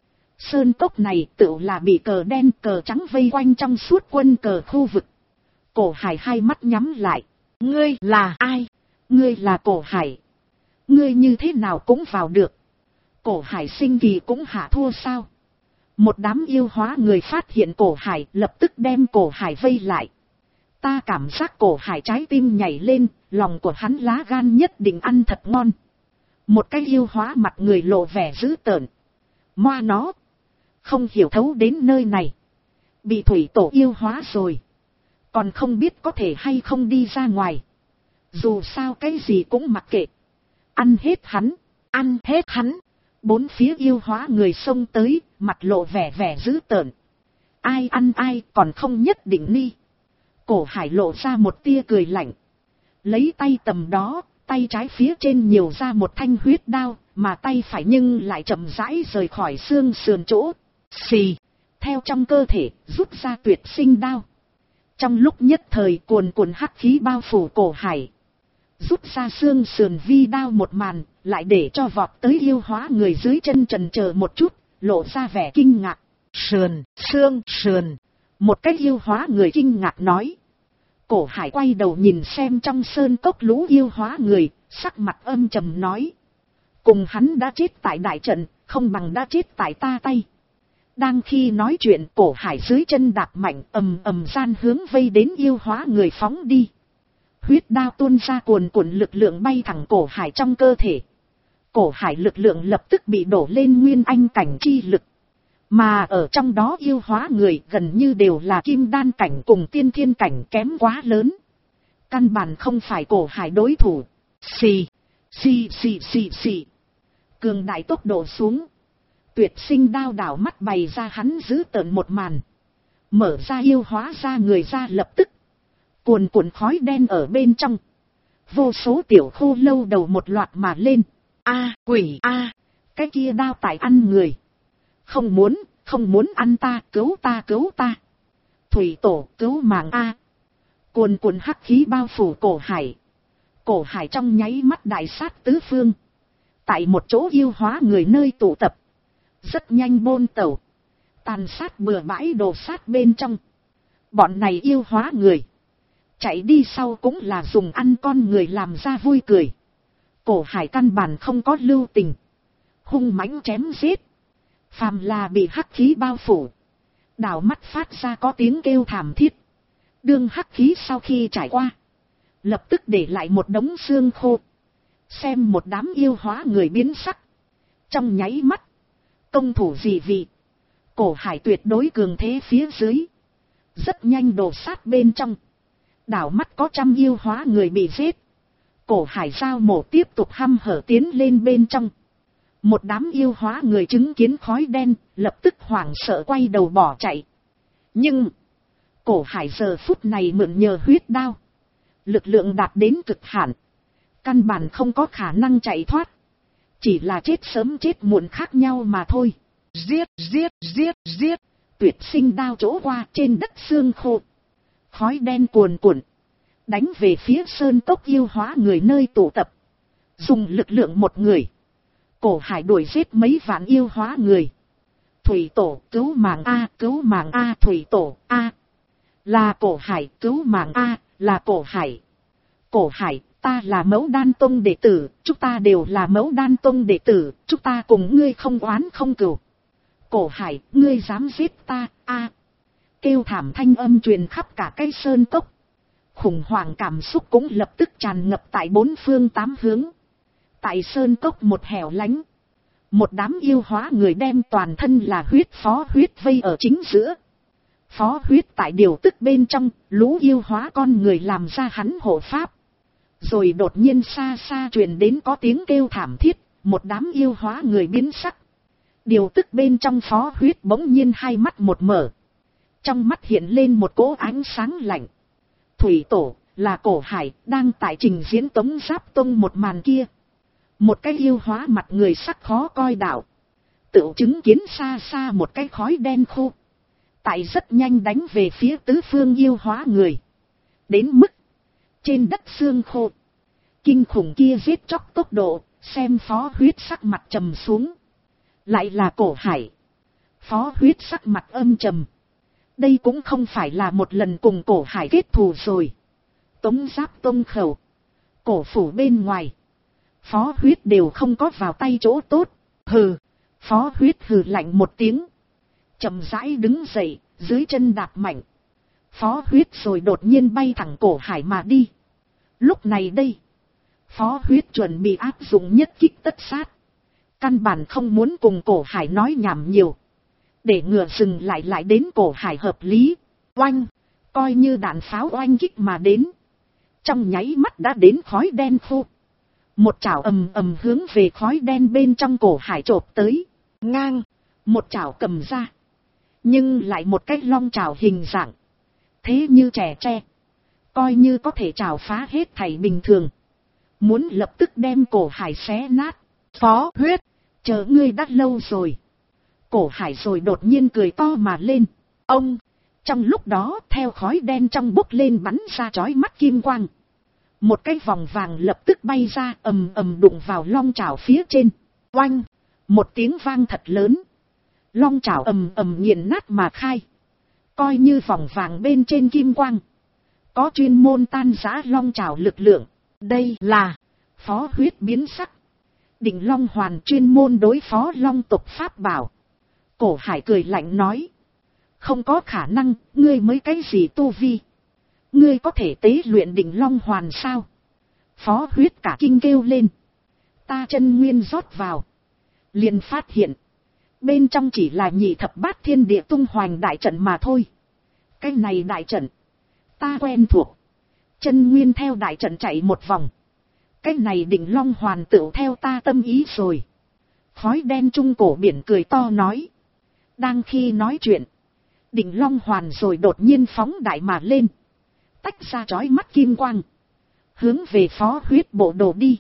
[SPEAKER 1] Sơn cốc này tựu là bị cờ đen cờ trắng vây quanh trong suốt quân cờ khu vực. Cổ Hải hai mắt nhắm lại. Ngươi là ai? Ngươi là Cổ Hải. Ngươi như thế nào cũng vào được. Cổ Hải sinh kỳ cũng hạ thua sao? Một đám yêu hóa người phát hiện Cổ Hải, lập tức đem Cổ Hải vây lại. Ta cảm giác Cổ Hải trái tim nhảy lên, lòng của hắn lá gan nhất định ăn thật ngon. Một cái yêu hóa mặt người lộ vẻ dữ tợn. Moa nó! Không hiểu thấu đến nơi này. Bị thủy tổ yêu hóa rồi. Còn không biết có thể hay không đi ra ngoài. Dù sao cái gì cũng mặc kệ. Ăn hết hắn, ăn hết hắn. Bốn phía yêu hóa người xông tới, mặt lộ vẻ vẻ dữ tợn. Ai ăn ai còn không nhất định ni. Cổ Hải lộ ra một tia cười lạnh. Lấy tay tầm đó, tay trái phía trên nhiều ra một thanh huyết đao, mà tay phải nhưng lại chậm rãi rời khỏi xương sườn chỗ. Xì, theo trong cơ thể, rút ra tuyệt sinh đao. Trong lúc nhất thời cuồn cuộn hắc khí bao phủ Cổ Hải. Rút ra xương sườn vi đao một màn, lại để cho vọt tới yêu hóa người dưới chân trần chờ một chút, lộ ra vẻ kinh ngạc. Sườn, xương sườn. Một cái yêu hóa người kinh ngạc nói. Cổ Hải quay đầu nhìn xem trong sơn cốc lũ yêu hóa người, sắc mặt âm trầm nói. Cùng hắn đã chết tại đại trận, không bằng đã chết tại ta tay. Đang khi nói chuyện Cổ Hải dưới chân đạp mạnh ầm ầm gian hướng vây đến yêu hóa người phóng đi. Huyết đao tuôn ra cuồn cuộn lực lượng bay thẳng Cổ Hải trong cơ thể. Cổ Hải lực lượng lập tức bị đổ lên nguyên anh cảnh chi lực. Mà ở trong đó yêu hóa người gần như đều là kim đan cảnh cùng tiên thiên cảnh kém quá lớn. Căn bản không phải Cổ Hải đối thủ. Xì, xì xì xì xì. Cường đại tốc độ xuống. Tuyệt sinh đao đảo mắt bày ra hắn giữ tợn một màn. Mở ra yêu hóa ra người ra lập tức. Cuồn cuộn khói đen ở bên trong. Vô số tiểu khô lâu đầu một loạt mà lên. A quỷ a, cái kia đao tại ăn người. Không muốn ăn ta, cứu ta cứu ta. Thủy tổ cứu mạng a. Cuồn cuộn hắc khí bao phủ Cổ Hải. Cổ Hải trong nháy mắt đại sát tứ phương. Tại một chỗ yêu hóa người nơi tụ tập. Rất nhanh bôn tẩu. Tàn sát bừa bãi đồ sát bên trong. Bọn này yêu hóa người. Chạy đi sau cũng là dùng ăn con người làm ra vui cười. Cổ Hải căn bản không có lưu tình. Hung mãnh chém giết. Phàm là bị hắc khí bao phủ. Đảo mắt phát ra có tiếng kêu thảm thiết. Đương hắc khí sau khi trải qua. lập tức để lại một đống xương khô. Xem một đám yêu hóa người biến sắc. Trong nháy mắt, công thủ dị vị. Cổ Hải tuyệt đối cường thế phía dưới. Rất nhanh đổ sát bên trong. Đảo mắt có trăm yêu hóa người bị giết. Cổ Hải giao mổ tiếp tục hăm hở tiến lên bên trong. Một đám yêu hóa người chứng kiến khói đen, lập tức hoảng sợ quay đầu bỏ chạy. Nhưng, Cổ Hải giờ phút này mượn nhờ huyết đao. Lực lượng đạt đến cực hạn. Căn bản không có khả năng chạy thoát. Chỉ là chết sớm chết muộn khác nhau mà thôi. Giết, giết, giết, giết. Tuyệt sinh đao chỗ qua trên đất xương khô. Khói đen cuồn cuộn. Đánh về phía sơn cốc yêu hóa người nơi tụ tập. Dùng lực lượng một người. Cổ Hải đuổi giết mấy vạn yêu hóa người. Thủy tổ cứu mạng A, cứu mạng A, thủy tổ A. Là Cổ Hải, cứu mạng A, là Cổ Hải. Cổ Hải, ta là Mẫu Đan Tông đệ tử, chúng ta đều là Mẫu Đan Tông đệ tử, chúng ta cùng ngươi không oán không cừu. Cổ Hải, ngươi dám giết ta, A. Kêu thảm thanh âm truyền khắp cả cái sơn cốc. Khủng hoảng cảm xúc cũng lập tức tràn ngập tại bốn phương tám hướng. Tại sơn cốc một hẻo lánh. Một đám yêu hóa người đem toàn thân là huyết Phó Huyết vây ở chính giữa. Phó Huyết tại điều tức bên trong, lũ yêu hóa con người làm ra hắn hộ pháp. Rồi đột nhiên xa xa truyền đến có tiếng kêu thảm thiết, một đám yêu hóa người biến sắc. Điều tức bên trong Phó Huyết bỗng nhiên hai mắt một mở. Trong mắt hiện lên một cỗ ánh sáng lạnh. Thủy tổ, là Cổ Hải, đang tại trình diễn Tống Giáp Tông một màn kia. Một cái yêu hóa mặt người sắc khó coi đạo. Tự chứng kiến xa xa một cái khói đen khô. Tại rất nhanh đánh về phía tứ phương yêu hóa người. Đến mức trên đất xương khô. Kinh khủng kia giết chóc tốc độ, xem Phó Huyết sắc mặt trầm xuống. Lại là Cổ Hải. Phó Huyết sắc mặt âm trầm. Đây cũng không phải là một lần cùng Cổ Hải kết thù rồi. Tống Giáp Tông khẩu. Cổ phủ bên ngoài. Phó Huyết đều không có vào tay chỗ tốt. Hừ. Phó Huyết hừ lạnh một tiếng. Chậm rãi đứng dậy, dưới chân đạp mạnh. Phó Huyết rồi đột nhiên bay thẳng Cổ Hải mà đi. Lúc này đây. Phó Huyết chuẩn bị áp dụng nhất kích tất sát. Căn bản không muốn cùng Cổ Hải nói nhảm nhiều. Để ngừa dừng lại đến Cổ Hải hợp lý. Oanh. Coi như đạn pháo oanh kích mà đến. Trong nháy mắt đã đến khói đen khô. Một chảo ầm ầm hướng về khói đen bên trong Cổ Hải chộp tới. Ngang. Một chảo cầm ra. Nhưng lại một cái long chảo hình dạng. Thế như trẻ tre. Coi như có thể chảo phá hết thảy bình thường. Muốn lập tức đem Cổ Hải xé nát. Phó Huyết. Chờ ngươi đã lâu rồi. Cổ Hải rồi đột nhiên cười to mà lên. Ông. Trong lúc đó theo khói đen trong bốc lên bắn ra chói mắt kim quang. Một cái vòng vàng lập tức bay ra ầm ầm đụng vào long chảo phía trên. Oanh. Một tiếng vang thật lớn. Long chảo ầm ầm nghiền nát mà khai. Coi như vòng vàng bên trên kim quang. Có chuyên môn tan rã long chảo lực lượng. Đây là Phó Huyết biến sắc. Định Long Hoàn chuyên môn đối phó long tộc pháp bảo. Cổ Hải cười lạnh nói. Không có khả năng, ngươi mới cái gì tu vi. Ngươi có thể tế luyện Định Long Hoàn sao? Phó Huyết cả kinh kêu lên. Ta chân nguyên rót vào. Liền phát hiện. Bên trong chỉ là nhị thập bát thiên địa tung hoành đại trận mà thôi. Cái này đại trận. Ta quen thuộc. Chân nguyên theo đại trận chạy một vòng. Cái này Định Long Hoàn tựu theo ta tâm ý rồi. Khói đen trung cổ biển cười to nói. Đang khi nói chuyện. Định Long Hoàn rồi đột nhiên phóng đại mà lên. Tách ra chói mắt kim quang. Hướng về Phó Huyết bộ đồ đi.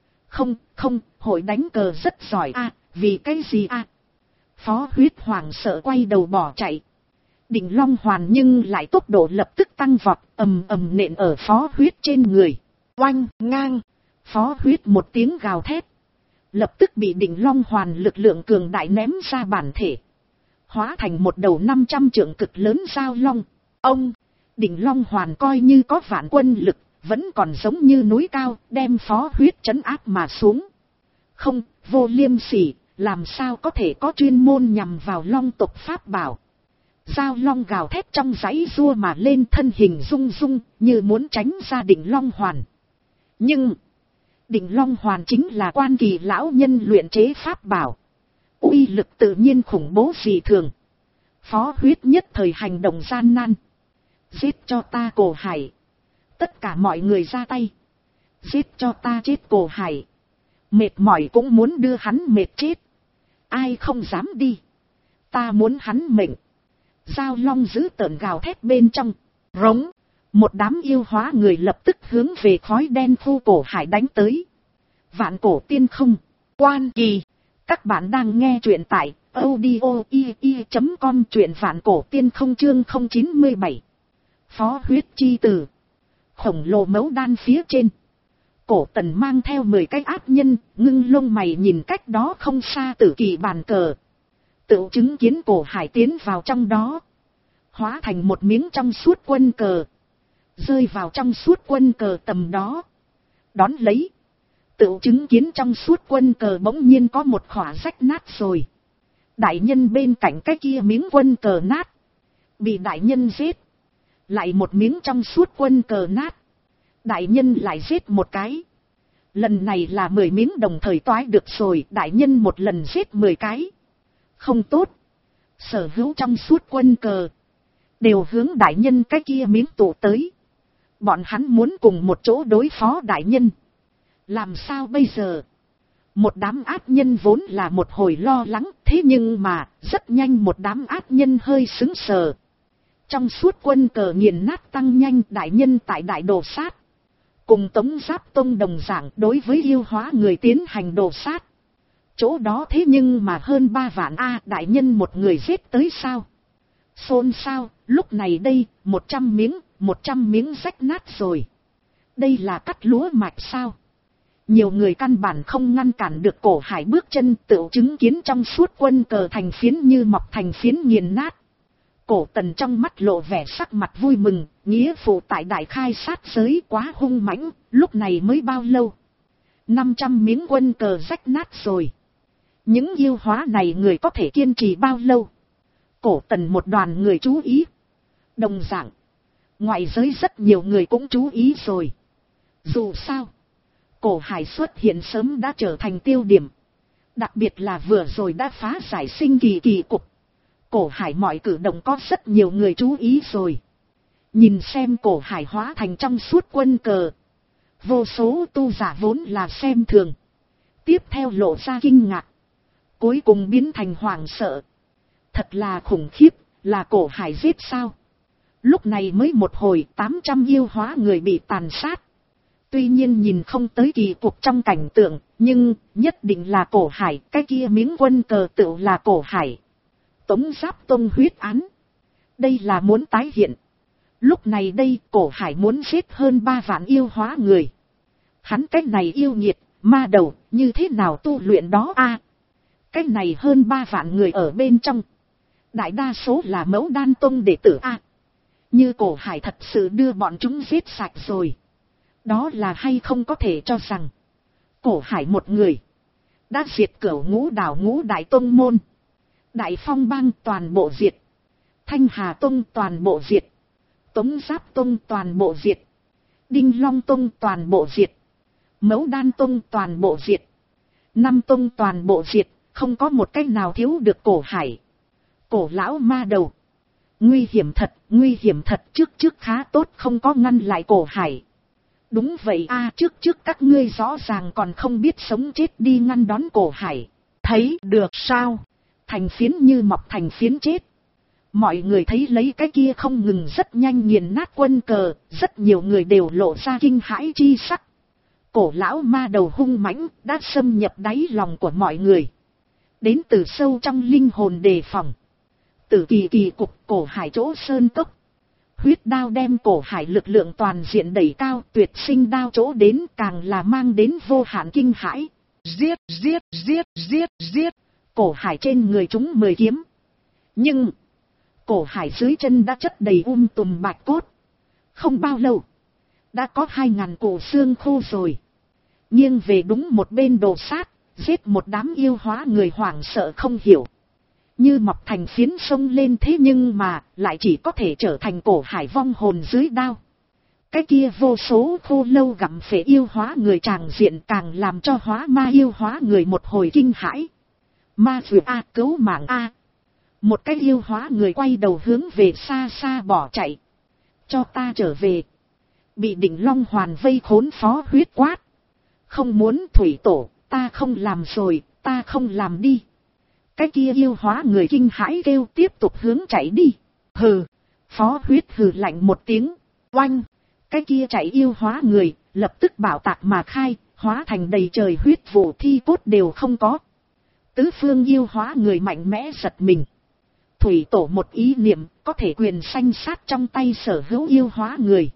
[SPEAKER 1] Không, hội đánh cờ rất giỏi a. Vì cái gì a? Phó Huyết hoảng sợ quay đầu bỏ chạy. Định Long Hoàn nhưng lại tốc độ lập tức tăng vọt, ầm ầm nện ở Phó Huyết trên người. Oanh, ngang. Phó Huyết một tiếng gào thét. Lập tức bị Định Long Hoàn lực lượng cường đại ném ra bản thể. Hóa thành một đầu 500 trượng cực lớn giao long. Ông, Định Long Hoàn coi như có vạn quân lực, vẫn còn giống như núi cao, đem Phó Huyết trấn áp mà xuống. Không, vô liêm sỉ, làm sao có thể có chuyên môn nhằm vào long tộc pháp bảo. Giao long gào thét trong dãy rua mà lên, thân hình rung rung như muốn tránh ra Định Long Hoàn. Nhưng Định Long Hoàn chính là Quan Kỳ lão nhân luyện chế pháp bảo, uy lực tự nhiên khủng bố dị thường. Phó Huyết nhất thời hành động gian nan. Giết cho ta Cổ Hải. Tất cả mọi người ra tay. Giết cho ta chết Cổ Hải. Mệt mỏi cũng muốn đưa hắn mệt chết. Ai không dám đi. Ta muốn hắn mệnh. Giao long giữ tợn gào thét bên trong. Rống. Một đám yêu hóa người lập tức hướng về khói đen khu Cổ Hải đánh tới. Vạn Cổ Tiên Không. Quan Kỳ. Các bạn đang nghe truyện tại audio.com, truyện Vạn Cổ Tiên Không chương 097. Phó Huyết chi tử. Khổng lồ mẫu đan phía trên. Cổ Tần mang theo 10 cái ác nhân, ngưng lông mày nhìn cách đó không xa Tử Kỳ bàn cờ. Tự chứng kiến Cổ Hải tiến vào trong đó. Hóa thành một miếng trong suốt quân cờ. Rơi vào trong suốt quân cờ tầm đó. Đón lấy. Tự chứng kiến trong suốt quân cờ bỗng nhiên có một khỏa rách nát rồi. Đại nhân bên cạnh cái kia miếng quân cờ nát. Bị đại nhân giết. Lại một miếng trong suốt quân cờ nát. Đại nhân lại giết một cái. Lần này là 10 miếng đồng thời toái được rồi. Đại nhân một lần giết 10 cái. Không tốt. Sở hữu trong suốt quân cờ đều hướng đại nhân cái kia miếng tụ tới. Bọn hắn muốn cùng một chỗ đối phó đại nhân. Làm sao bây giờ? Một đám ác nhân vốn là một hồi lo lắng. Thế nhưng mà rất nhanh một đám ác nhân hơi sững sờ. Trong suốt quân cờ nghiền nát tăng nhanh, đại nhân tại đại đồ sát. Cùng Tống Giáp Tông đồng dạng đối với yêu hóa người tiến hành đồ sát. Chỗ đó thế nhưng mà hơn 3 vạn a, đại nhân một người giết tới sao? Xôn xao, lúc này đây, 100 miếng rách nát rồi. Đây là cắt lúa mạch sao? Nhiều người căn bản không ngăn cản được Cổ Hải bước chân, tự chứng kiến trong suốt quân cờ thành phiến như mọc thành phiến nghiền nát. Cổ Tần trong mắt lộ vẻ sắc mặt vui mừng, nghĩa phụ tại đại khai sát giới quá hung mãnh, lúc này mới bao lâu? 500 miếng quân cờ rách nát rồi. Những yêu hóa này người có thể kiên trì bao lâu? Cổ Tần một đoàn người chú ý. Đồng dạng, ngoại giới rất nhiều người cũng chú ý rồi. Dù sao, Cổ Hải xuất hiện sớm đã trở thành tiêu điểm. Đặc biệt là vừa rồi đã phá giải sinh kỳ cục. Cổ Hải mọi cử động có rất nhiều người chú ý rồi. Nhìn xem Cổ Hải hóa thành trong suốt quân cờ. Vô số tu giả vốn là xem thường. Tiếp theo lộ ra kinh ngạc. Cuối cùng biến thành hoảng sợ. Thật là khủng khiếp, là Cổ Hải giết sao? Lúc này mới một hồi 800 yêu hóa người bị tàn sát. Tuy nhiên nhìn không tới kỳ cục trong cảnh tượng, nhưng nhất định là Cổ Hải, cái kia miếng quân cờ tựu là Cổ Hải. Tống Giáp Tông huyết án. Đây là muốn tái hiện. Lúc này đây Cổ Hải muốn giết hơn 3 vạn yêu hóa người. Hắn cái này yêu nghiệt, ma đầu, như thế nào tu luyện đó a? Cái này hơn 3 vạn người ở bên trong. Đại đa số là Mẫu Đan Tông đệ tử a. Như Cổ Hải thật sự đưa bọn chúng giết sạch rồi. Đó là hay không có thể cho rằng Cổ Hải một người đã diệt Cửu Ngũ Đảo Ngũ Đại Tông môn. Đại Phong Bang toàn bộ diệt. Thanh Hà Tông toàn bộ diệt. Tống Giáp Tông toàn bộ diệt. Đinh Long Tông toàn bộ diệt. Mẫu Đan Tông toàn bộ diệt. Năm Tông toàn bộ diệt, không có một cách nào thiếu được Cổ Hải. Cổ lão ma đầu. Nguy hiểm thật, trước khá tốt không có ngăn lại Cổ Hải. Đúng vậy a, trước các ngươi rõ ràng còn không biết sống chết đi ngăn đón Cổ Hải. Thấy được sao? Thành phiến như mọc thành phiến chết. Mọi người thấy lấy cái kia không ngừng rất nhanh nghiền nát quân cờ, rất nhiều người đều lộ ra kinh hãi chi sắc. Cổ lão ma đầu hung mãnh đã xâm nhập đáy lòng của mọi người. Đến từ sâu trong linh hồn đề phòng. Từ kỳ cục Cổ Hải chỗ sơn cốc. Huyết đao đem Cổ Hải lực lượng toàn diện đẩy cao, tuyệt sinh đao chỗ đến càng là mang đến vô hạn kinh hãi. Giết. Cổ Hải trên người chúng 10 kiếm. Nhưng Cổ Hải dưới chân đã chất đầy tùm bạch cốt. Không bao lâu đã có 2000 cổ xương khô rồi. Nghiêng về đúng một bên đồ sát, giết một đám yêu hóa người hoảng sợ không hiểu. như mọc thành phiến sông lên, thế nhưng mà lại chỉ có thể trở thành cổ hải vong hồn dưới đao. Cái kia vô số khô lâu gặm phệ yêu hóa người tràng diện càng làm cho hóa ma yêu hóa người một hồi kinh hãi. Ma vừa a, cứu mạng a. Một cái yêu hóa người quay đầu hướng về xa xa bỏ chạy. Cho ta trở về. Bị Định Long Hoàn vây khốn Phó Huyết quát. Không muốn thủy tổ, ta không làm rồi, ta không làm đi. Cái kia yêu hóa người kinh hãi kêu tiếp tục hướng chạy đi. Hừ, Phó Huyết hừ lạnh một tiếng, oanh. Cái kia chạy yêu hóa người, lập tức bảo tạc mà khai, hóa thành đầy trời huyết vụ, thi cốt đều không có. Tứ phương yêu hóa người mạnh mẽ giật mình. Thủy tổ một ý niệm, có thể quyền sanh sát trong tay sở hữu yêu hóa người.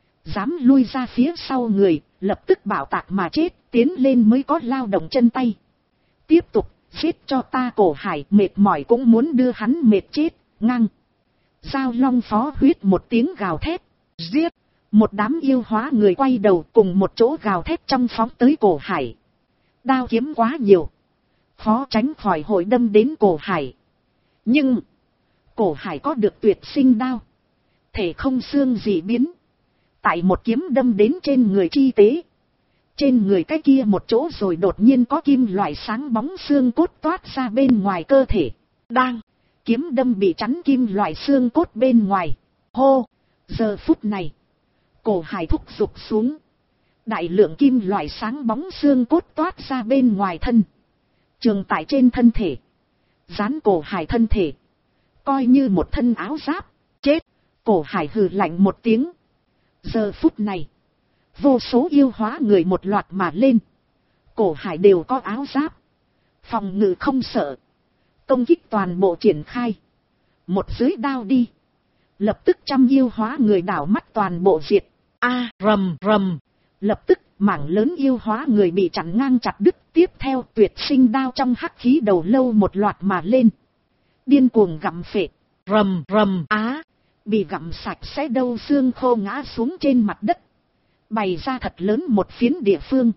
[SPEAKER 1] Dám lui ra phía sau người, lập tức bảo tạc mà chết, tiến lên mới có lao động chân tay. Tiếp tục, giết cho ta cổ hải, mệt mỏi cũng muốn đưa hắn mệt chết, ngang. Giao Long Phó Huyết một tiếng gào thét, giết. Một đám yêu hóa người quay đầu cùng một chỗ gào thét trong phóng tới cổ hải. Đao kiếm quá nhiều, khó tránh khỏi hội đâm đến cổ hải. Nhưng cổ hải có được tuyệt sinh đao, thể không xương dị biến. Tại một kiếm đâm đến trên người chi tế, trên người cái kia một chỗ rồi đột nhiên có kim loại sáng bóng xương cốt toát ra bên ngoài cơ thể. Đang kiếm đâm bị chắn kim loại xương cốt bên ngoài. Hô, giờ phút này cổ hải thúc giục xuống, đại lượng kim loại sáng bóng xương cốt toát ra bên ngoài thân, trường tại trên thân thể, dán cổ hải thân thể, coi như một thân áo giáp. Chết! Cổ hải hừ lạnh một tiếng. Giờ phút này, vô số yêu hóa người một loạt mà lên, cổ hải đều có áo giáp, phòng ngự không sợ, công kích toàn bộ triển khai. Một dưới đao đi, lập tức trăm yêu hóa người đảo mắt toàn bộ diệt. A rầm rầm, lập tức mảng lớn yêu hóa người bị chặn ngang chặt đứt. Tiếp theo tuyệt sinh đao trong hắc khí đầu lâu một loạt mà lên, điên cuồng gặm phệ. Rầm rầm, á, bị gặm sạch sẽ đâu xương khô ngã xuống trên mặt đất, bày ra thật lớn một phiến địa phương.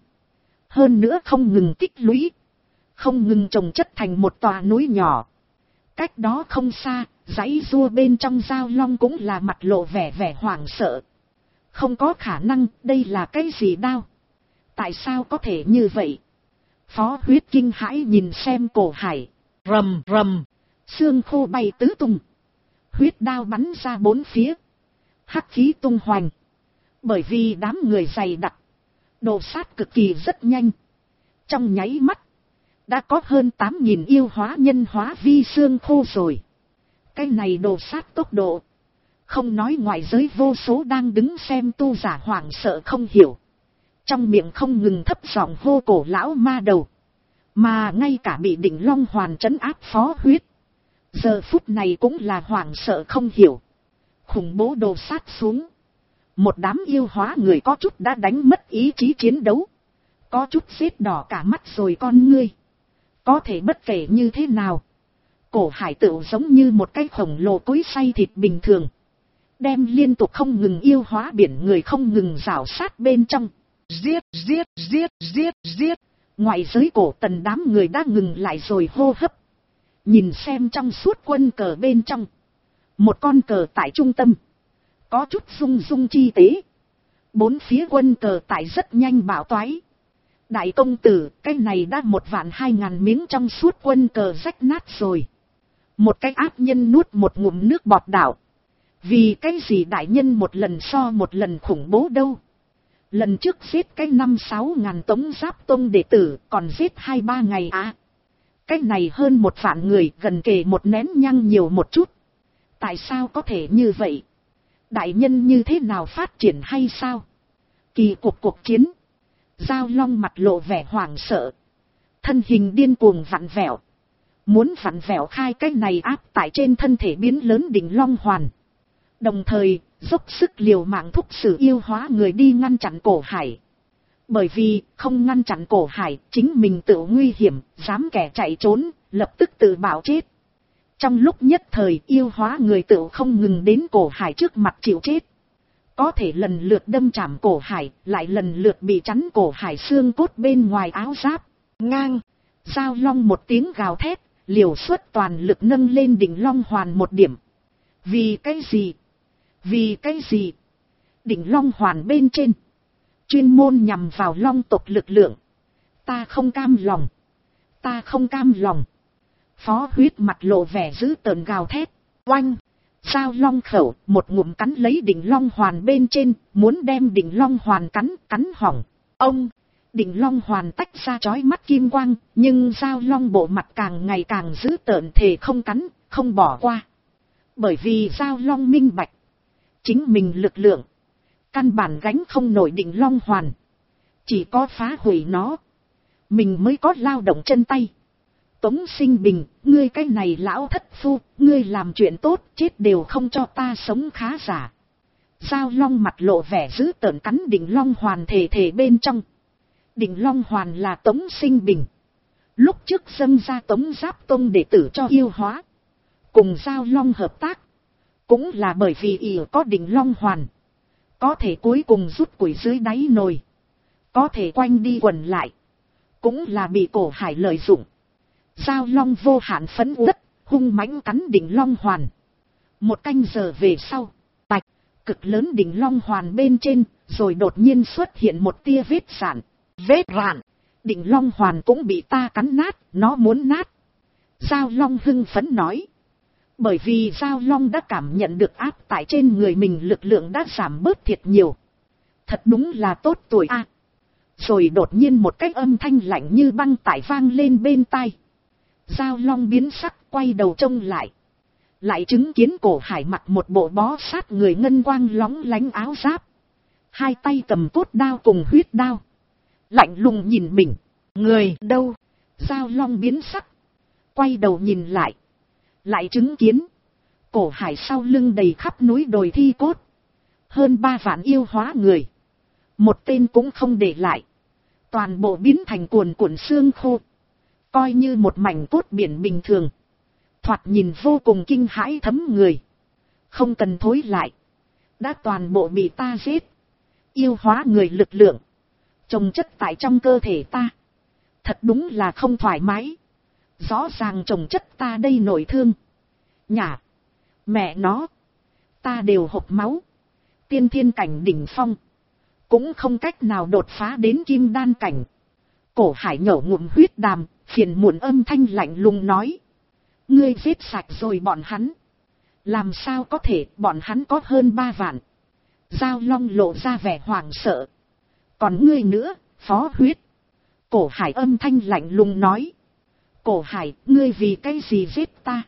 [SPEAKER 1] Hơn nữa không ngừng tích lũy, không ngừng chồng chất thành một tòa núi nhỏ. Cách đó không xa, dãy rua bên trong Giao Long cũng là mặt lộ vẻ hoảng sợ. Không có khả năng, đây là cái gì đao? Tại sao có thể như vậy? Phó Huyết kinh hãi nhìn xem cổ hải. Rầm rầm, xương khô bay tứ tung, huyết đao bắn ra bốn phía, hắc khí tung hoành. Bởi vì đám người dày đặc, đồ sát cực kỳ rất nhanh. Trong nháy mắt, đã có hơn 8.000 yêu hóa nhân hóa vi xương khô rồi. Cái này đồ sát tốc độ, không nói ngoại giới vô số đang đứng xem tu giả hoảng sợ không hiểu. Trong miệng không ngừng thấp giọng hô cổ lão ma đầu. Mà ngay cả bị Định Long Hoàn trấn áp Phó Huyết, giờ phút này cũng là hoảng sợ không hiểu. Khủng bố đồ sát xuống, một đám yêu hóa người có chút đã đánh mất ý chí chiến đấu, có chút xếp đỏ cả mắt rồi con ngươi. Có thể bất kể như thế nào, cổ hải tựu giống như một cái khổng lồ cối xay thịt bình thường, đem liên tục không ngừng yêu hóa biển người không ngừng rảo sát bên trong. Giết giết giết giết giết. Ngoại giới cổ tần đám người đã ngừng lại rồi hô hấp. Nhìn xem trong suốt quân cờ bên trong, một con cờ tại trung tâm, có chút rung rung chi tế. Bốn phía quân cờ tại rất nhanh bảo toái. Đại công tử, cái này đã 1.200.000 miếng trong suốt quân cờ rách nát rồi. Một cái ác nhân nuốt một ngụm nước bọt đảo. Vì cái gì đại nhân một lần so một lần khủng bố đâu. Lần trước giết cái 5-6 ngàn tống giáp tông đệ tử, còn giết 2-3 ngày á. Cái này hơn 1 vạn người, gần kề một nén nhang nhiều một chút. Tại sao có thể như vậy? Đại nhân như thế nào phát triển hay sao? Kỳ cuộc chiến. Giao Long mặt lộ vẻ hoảng sợ, thân hình điên cuồng vặn vẹo, muốn vặn vẹo khai cái này áp tại trên thân thể biến lớn Định Long Hoàn. Đồng thời dốc sức liều mạng thúc sử yêu hóa người đi ngăn chặn cổ hải. Bởi vì không ngăn chặn cổ hải, chính mình tự nguy hiểm, dám kẻ chạy trốn, lập tức tự bảo chết. Trong lúc nhất thời yêu hóa người tự không ngừng đến cổ hải trước mặt chịu chết. Có thể lần lượt đâm chạm cổ hải, lại lần lượt bị chắn cổ hải xương cốt bên ngoài áo giáp. Ngang, Giao Long một tiếng gào thét, liều suất toàn lực nâng lên đỉnh Long Hoàn một điểm. Vì cái gì? Vì cái gì? Đỉnh Long Hoàn bên trên, chuyên môn nhằm vào long tộc lực lượng. Ta không cam lòng. Ta không cam lòng. Phó Huyết mặt lộ vẻ dữ tợn gào thét. Oanh! Sao long khẩu một ngụm cắn lấy đỉnh Long Hoàn bên trên, muốn đem đỉnh Long Hoàn cắn hỏng. Ông! Đỉnh Long Hoàn tách ra chói mắt kim quang, nhưng Giao Long bộ mặt càng ngày càng dữ tợn, thề không cắn, không bỏ qua. Bởi vì Giao Long minh bạch, chính mình lực lượng căn bản gánh không nổi đỉnh Long Hoàn, chỉ có phá hủy nó, mình mới có lao động chân tay. Tống Sinh Bình, ngươi cái này lão thất phu, ngươi làm chuyện tốt, chết đều không cho ta sống khá giả. Giao Long mặt lộ vẻ dữ tợn cắn đỉnh Long Hoàn thề bên trong. Đỉnh Long Hoàn là Tống Sinh Bình lúc trước dâng ra Tống Giáp Tông đệ tử cho yêu hóa, cùng Giao Long hợp tác, cũng là bởi vì ỷ có đỉnh Long Hoàn, có thể cuối cùng rút củi dưới đáy nồi, có thể quanh đi quẩn lại, cũng là bị Cổ Hải lợi dụng. Giao Long vô hạn phấn uất, hung mãnh cắn đỉnh Long Hoàn. Một canh giờ về sau, tạch, cực lớn đỉnh Long Hoàn bên trên, rồi đột nhiên xuất hiện một tia vết rạn. Vết rạn, đỉnh Long Hoàn cũng bị ta cắn nát, nó muốn nát. Giao Long hưng phấn nói. Bởi vì Giao Long đã cảm nhận được áp tại trên người mình lực lượng đã giảm bớt thiệt nhiều. Thật đúng là tốt tuổi a. Rồi đột nhiên một cái âm thanh lạnh như băng tải vang lên bên tai. Giao Long biến sắc, quay đầu trông lại. Lại chứng kiến Cổ Hải mặc một bộ bó sát người ngân quang lóng lánh áo giáp, hai tay cầm cốt đao cùng huyết đao, lạnh lùng nhìn mình. Người đâu? Giao Long biến sắc, quay đầu nhìn lại. Lại chứng kiến Cổ Hải sau lưng đầy khắp núi đồi thi cốt, hơn 3 vạn yêu hóa người, một tên cũng không để lại, toàn bộ biến thành cuồn cuộn xương khô, coi như một mảnh cốt biển bình thường, thoạt nhìn vô cùng kinh hãi thấm người. Không cần thối lại, đã toàn bộ bị ta giết. Yêu hóa người lực lượng chồng chất tại trong cơ thể ta, thật đúng là không thoải mái. Rõ ràng chồng chất ta đây nổi thương. Nhả, mẹ nó, ta đều hộc máu. Tiên thiên cảnh đỉnh phong, cũng không cách nào đột phá đến kim đan cảnh. Cổ Hải nhổ ngụm huyết đàm, phiền muộn âm thanh lạnh lùng nói. Ngươi giết sạch rồi bọn hắn. Làm sao có thể, bọn hắn có hơn 3 vạn. Giao Long lộ ra vẻ hoảng sợ. Còn ngươi nữa, Phó Huyết. Cổ Hải âm thanh lạnh lùng nói. Cổ Hải, ngươi vì cái gì giết ta?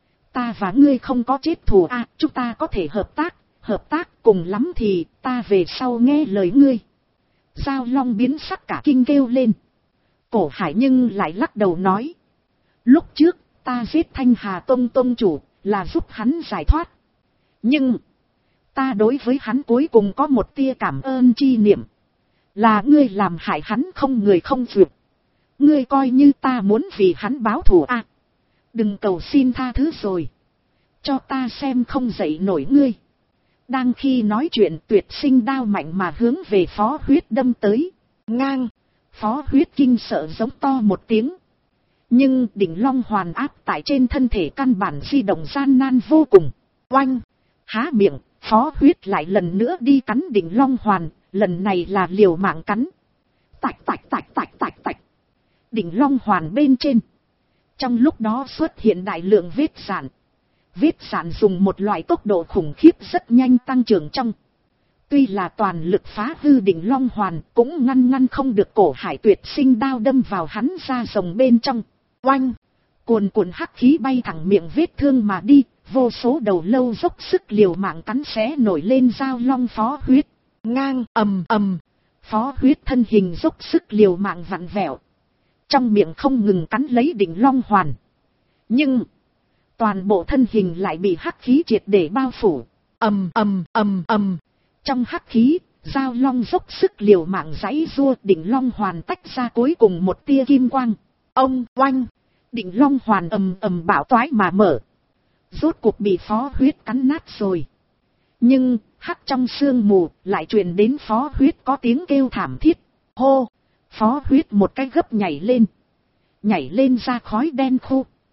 [SPEAKER 1] Ta và ngươi không có chết thù à, chúng ta có thể hợp tác cùng lắm thì ta về sau nghe lời ngươi. Giao Long biến sắc cả kinh kêu lên. Cổ Hải nhưng lại lắc đầu nói. Lúc trước, ta giết Thanh Hà Tông tông chủ, là giúp hắn giải thoát. Nhưng, ta đối với hắn cuối cùng có một tia cảm ơn chi niệm. Là ngươi làm hại hắn không người không duyệt. Ngươi coi như ta muốn vì hắn báo thù à. Đừng cầu xin tha thứ rồi. Cho ta xem không dậy nổi ngươi. Đang khi nói chuyện, Tuyệt Sinh đao mạnh mà hướng về Phó Huyết đâm tới. Ngang. Phó Huyết kinh sợ giống to một tiếng. Nhưng đỉnh Long Hoàn áp tại trên thân thể căn bản di động gian nan vô cùng. Oanh. Há miệng, Phó Huyết lại lần nữa đi cắn đỉnh Long Hoàn. Lần này là liều mạng cắn. Tạch tạch tạch tạch tạch tạch. Đỉnh Long Hoàn bên trên, trong lúc đó xuất hiện đại lượng vết rạn. Vết rạn dùng một loại tốc độ khủng khiếp rất nhanh tăng trưởng trong. Tuy là toàn lực phá hư đỉnh Long Hoàn, cũng ngăn không được Cổ Hải Tuyệt Sinh đao đâm vào hắn ra rồng bên trong. Oanh! Cuồn cuộn hắc khí bay thẳng miệng vết thương mà đi, vô số đầu lâu dốc sức liều mạng cắn xé nổi lên Giao Long Phó Huyết. Ngang ầm ầm, Phó Huyết thân hình dốc sức liều mạng vặn vẹo, trong miệng không ngừng cắn lấy đỉnh Long Hoàn. Nhưng toàn bộ thân hình lại bị hắc khí triệt để bao phủ. Ầm ầm ầm ầm, trong hắc khí, Giao Long dốc sức liều mạng giãy giụa, đỉnh Long Hoàn tách ra cuối cùng một tia kim quang. Ông oanh, đỉnh Long Hoàn ầm ầm bạo toái mà mở, rốt cuộc bị Phó Huyết cắn nát rồi. Nhưng hắc trong sương mù lại truyền đến Phó Huyết có tiếng kêu thảm thiết. Hô! Phó Huyết một cái gấp nhảy lên ra khói đen khô.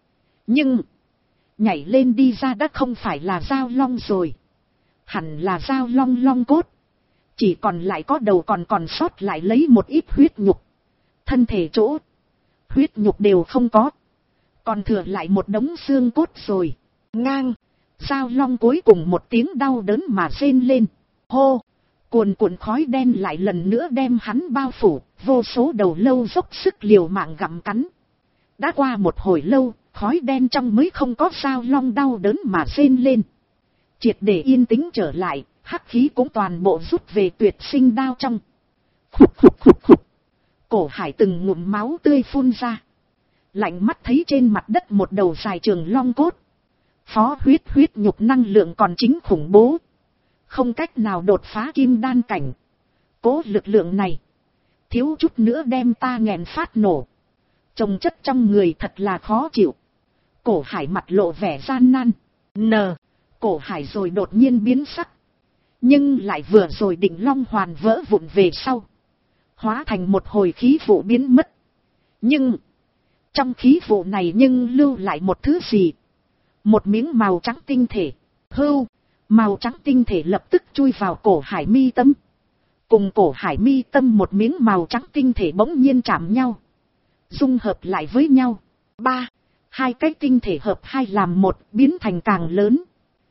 [SPEAKER 1] Nhưng, nhảy lên đi ra đã không phải là dao long rồi. Hẳn là dao long long cốt. Chỉ còn lại có đầu còn sót lại lấy một ít huyết nhục. Thân thể chỗ, huyết nhục đều không có. Còn thừa lại một đống xương cốt rồi. Ngang, dao long cuối cùng một tiếng đau đớn mà rên lên. Hô, cuồn cuộn khói đen lại lần nữa đem hắn bao phủ. Vô số đầu lâu dốc sức liều mạng gặm cắn. Đã qua một hồi lâu, khói đen trong mới không có dao long đau đớn mà rên lên. Triệt để yên tĩnh trở lại, hắc khí cũng toàn bộ rút về tuyệt sinh đao trong. Khục khục khục khục. Cổ Hải từng ngụm máu tươi phun ra. Lạnh mắt thấy trên mặt đất một đầu dài trường long cốt. Phó huyết nhục năng lượng còn chính khủng bố. Không cách nào đột phá kim đan cảnh. Cố lực lượng này, thiếu chút nữa đem ta nghẹn phát nổ. Trồng chất trong người thật là khó chịu. Cổ Hải mặt lộ vẻ gian nan. Cổ Hải rồi đột nhiên biến sắc. Nhưng lại vừa rồi định long hoàn vỡ vụn về sau. Hóa thành một hồi khí vụ biến mất. Nhưng, trong khí vụ này nhưng lưu lại một thứ gì? Một miếng màu trắng tinh thể. Màu trắng tinh thể lập tức chui vào cổ Hải mi tâm. Cùng cổ Hải mi tâm một miếng màu trắng tinh thể bỗng nhiên chạm nhau. Dung hợp lại với nhau. Hai cái tinh thể hợp hai làm một, biến thành càng lớn.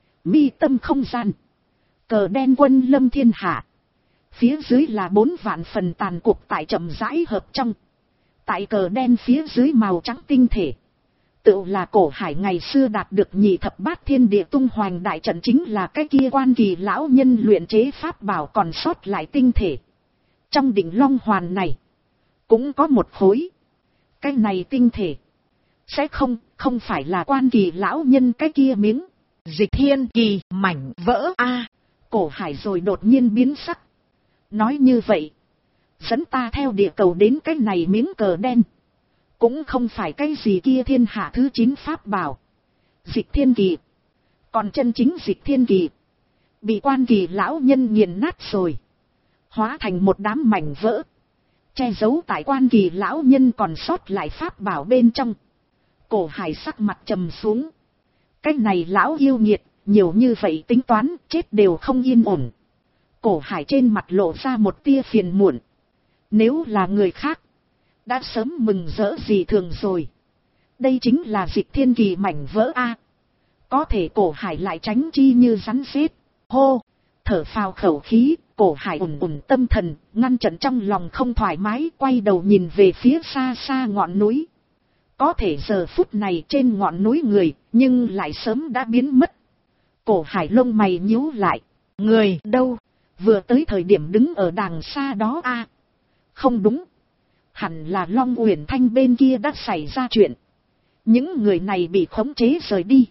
[SPEAKER 1] Mi tâm không gian. Cờ đen quân lâm thiên hạ. Phía dưới là 4 vạn phần tàn cuộc tại chậm rãi hợp trong. Tại cờ đen phía dưới màu trắng tinh thể. Tự là cổ Hải ngày xưa đạt được nhị thập bát thiên địa tung hoành đại trận, chính là cái kia quan kỳ lão nhân luyện chế pháp bảo còn sót lại tinh thể. Trong đỉnh long hoàn này, cũng có một khối. Cái này tinh thể, sẽ không phải là quan kỳ lão nhân cái kia miếng. Dịch thiên kỳ mảnh vỡ a. Cổ Hải rồi đột nhiên biến sắc. Nói như vậy, dẫn ta theo địa cầu đến cái này miếng cờ đen. Cũng không phải cái gì kia thiên hạ thứ 9 pháp bảo. Dịch thiên kỳ. Còn chân chính dịch thiên kỳ, bị quan kỳ lão nhân nghiền nát rồi. Hóa thành một đám mảnh vỡ. Che giấu tại quan kỳ lão nhân còn sót lại pháp bảo bên trong. Cổ Hải sắc mặt trầm xuống. Cái này lão yêu nghiệt, nhiều như vậy tính toán, chết đều không yên ổn. Cổ Hải trên mặt lộ ra một tia phiền muộn. Nếu là người khác, đã sớm mừng rỡ gì thường rồi. Đây chính là dịch thiên kỳ mảnh vỡ a. Có thể cổ Hải lại tránh chi như rắn rết. Hô, thở phào khẩu khí, cổ Hải ổn tâm thần, ngăn chặn trong lòng không thoải mái, quay đầu nhìn về phía xa xa ngọn núi. Có thể giờ phút này trên ngọn núi người, nhưng lại sớm đã biến mất. Cổ Hải lông mày nhíu lại. Người đâu? Vừa tới thời điểm đứng ở đàng xa đó a. Không đúng. Hẳn là Long Uyển Thanh bên kia đã xảy ra chuyện. Những người này bị khống chế rời đi.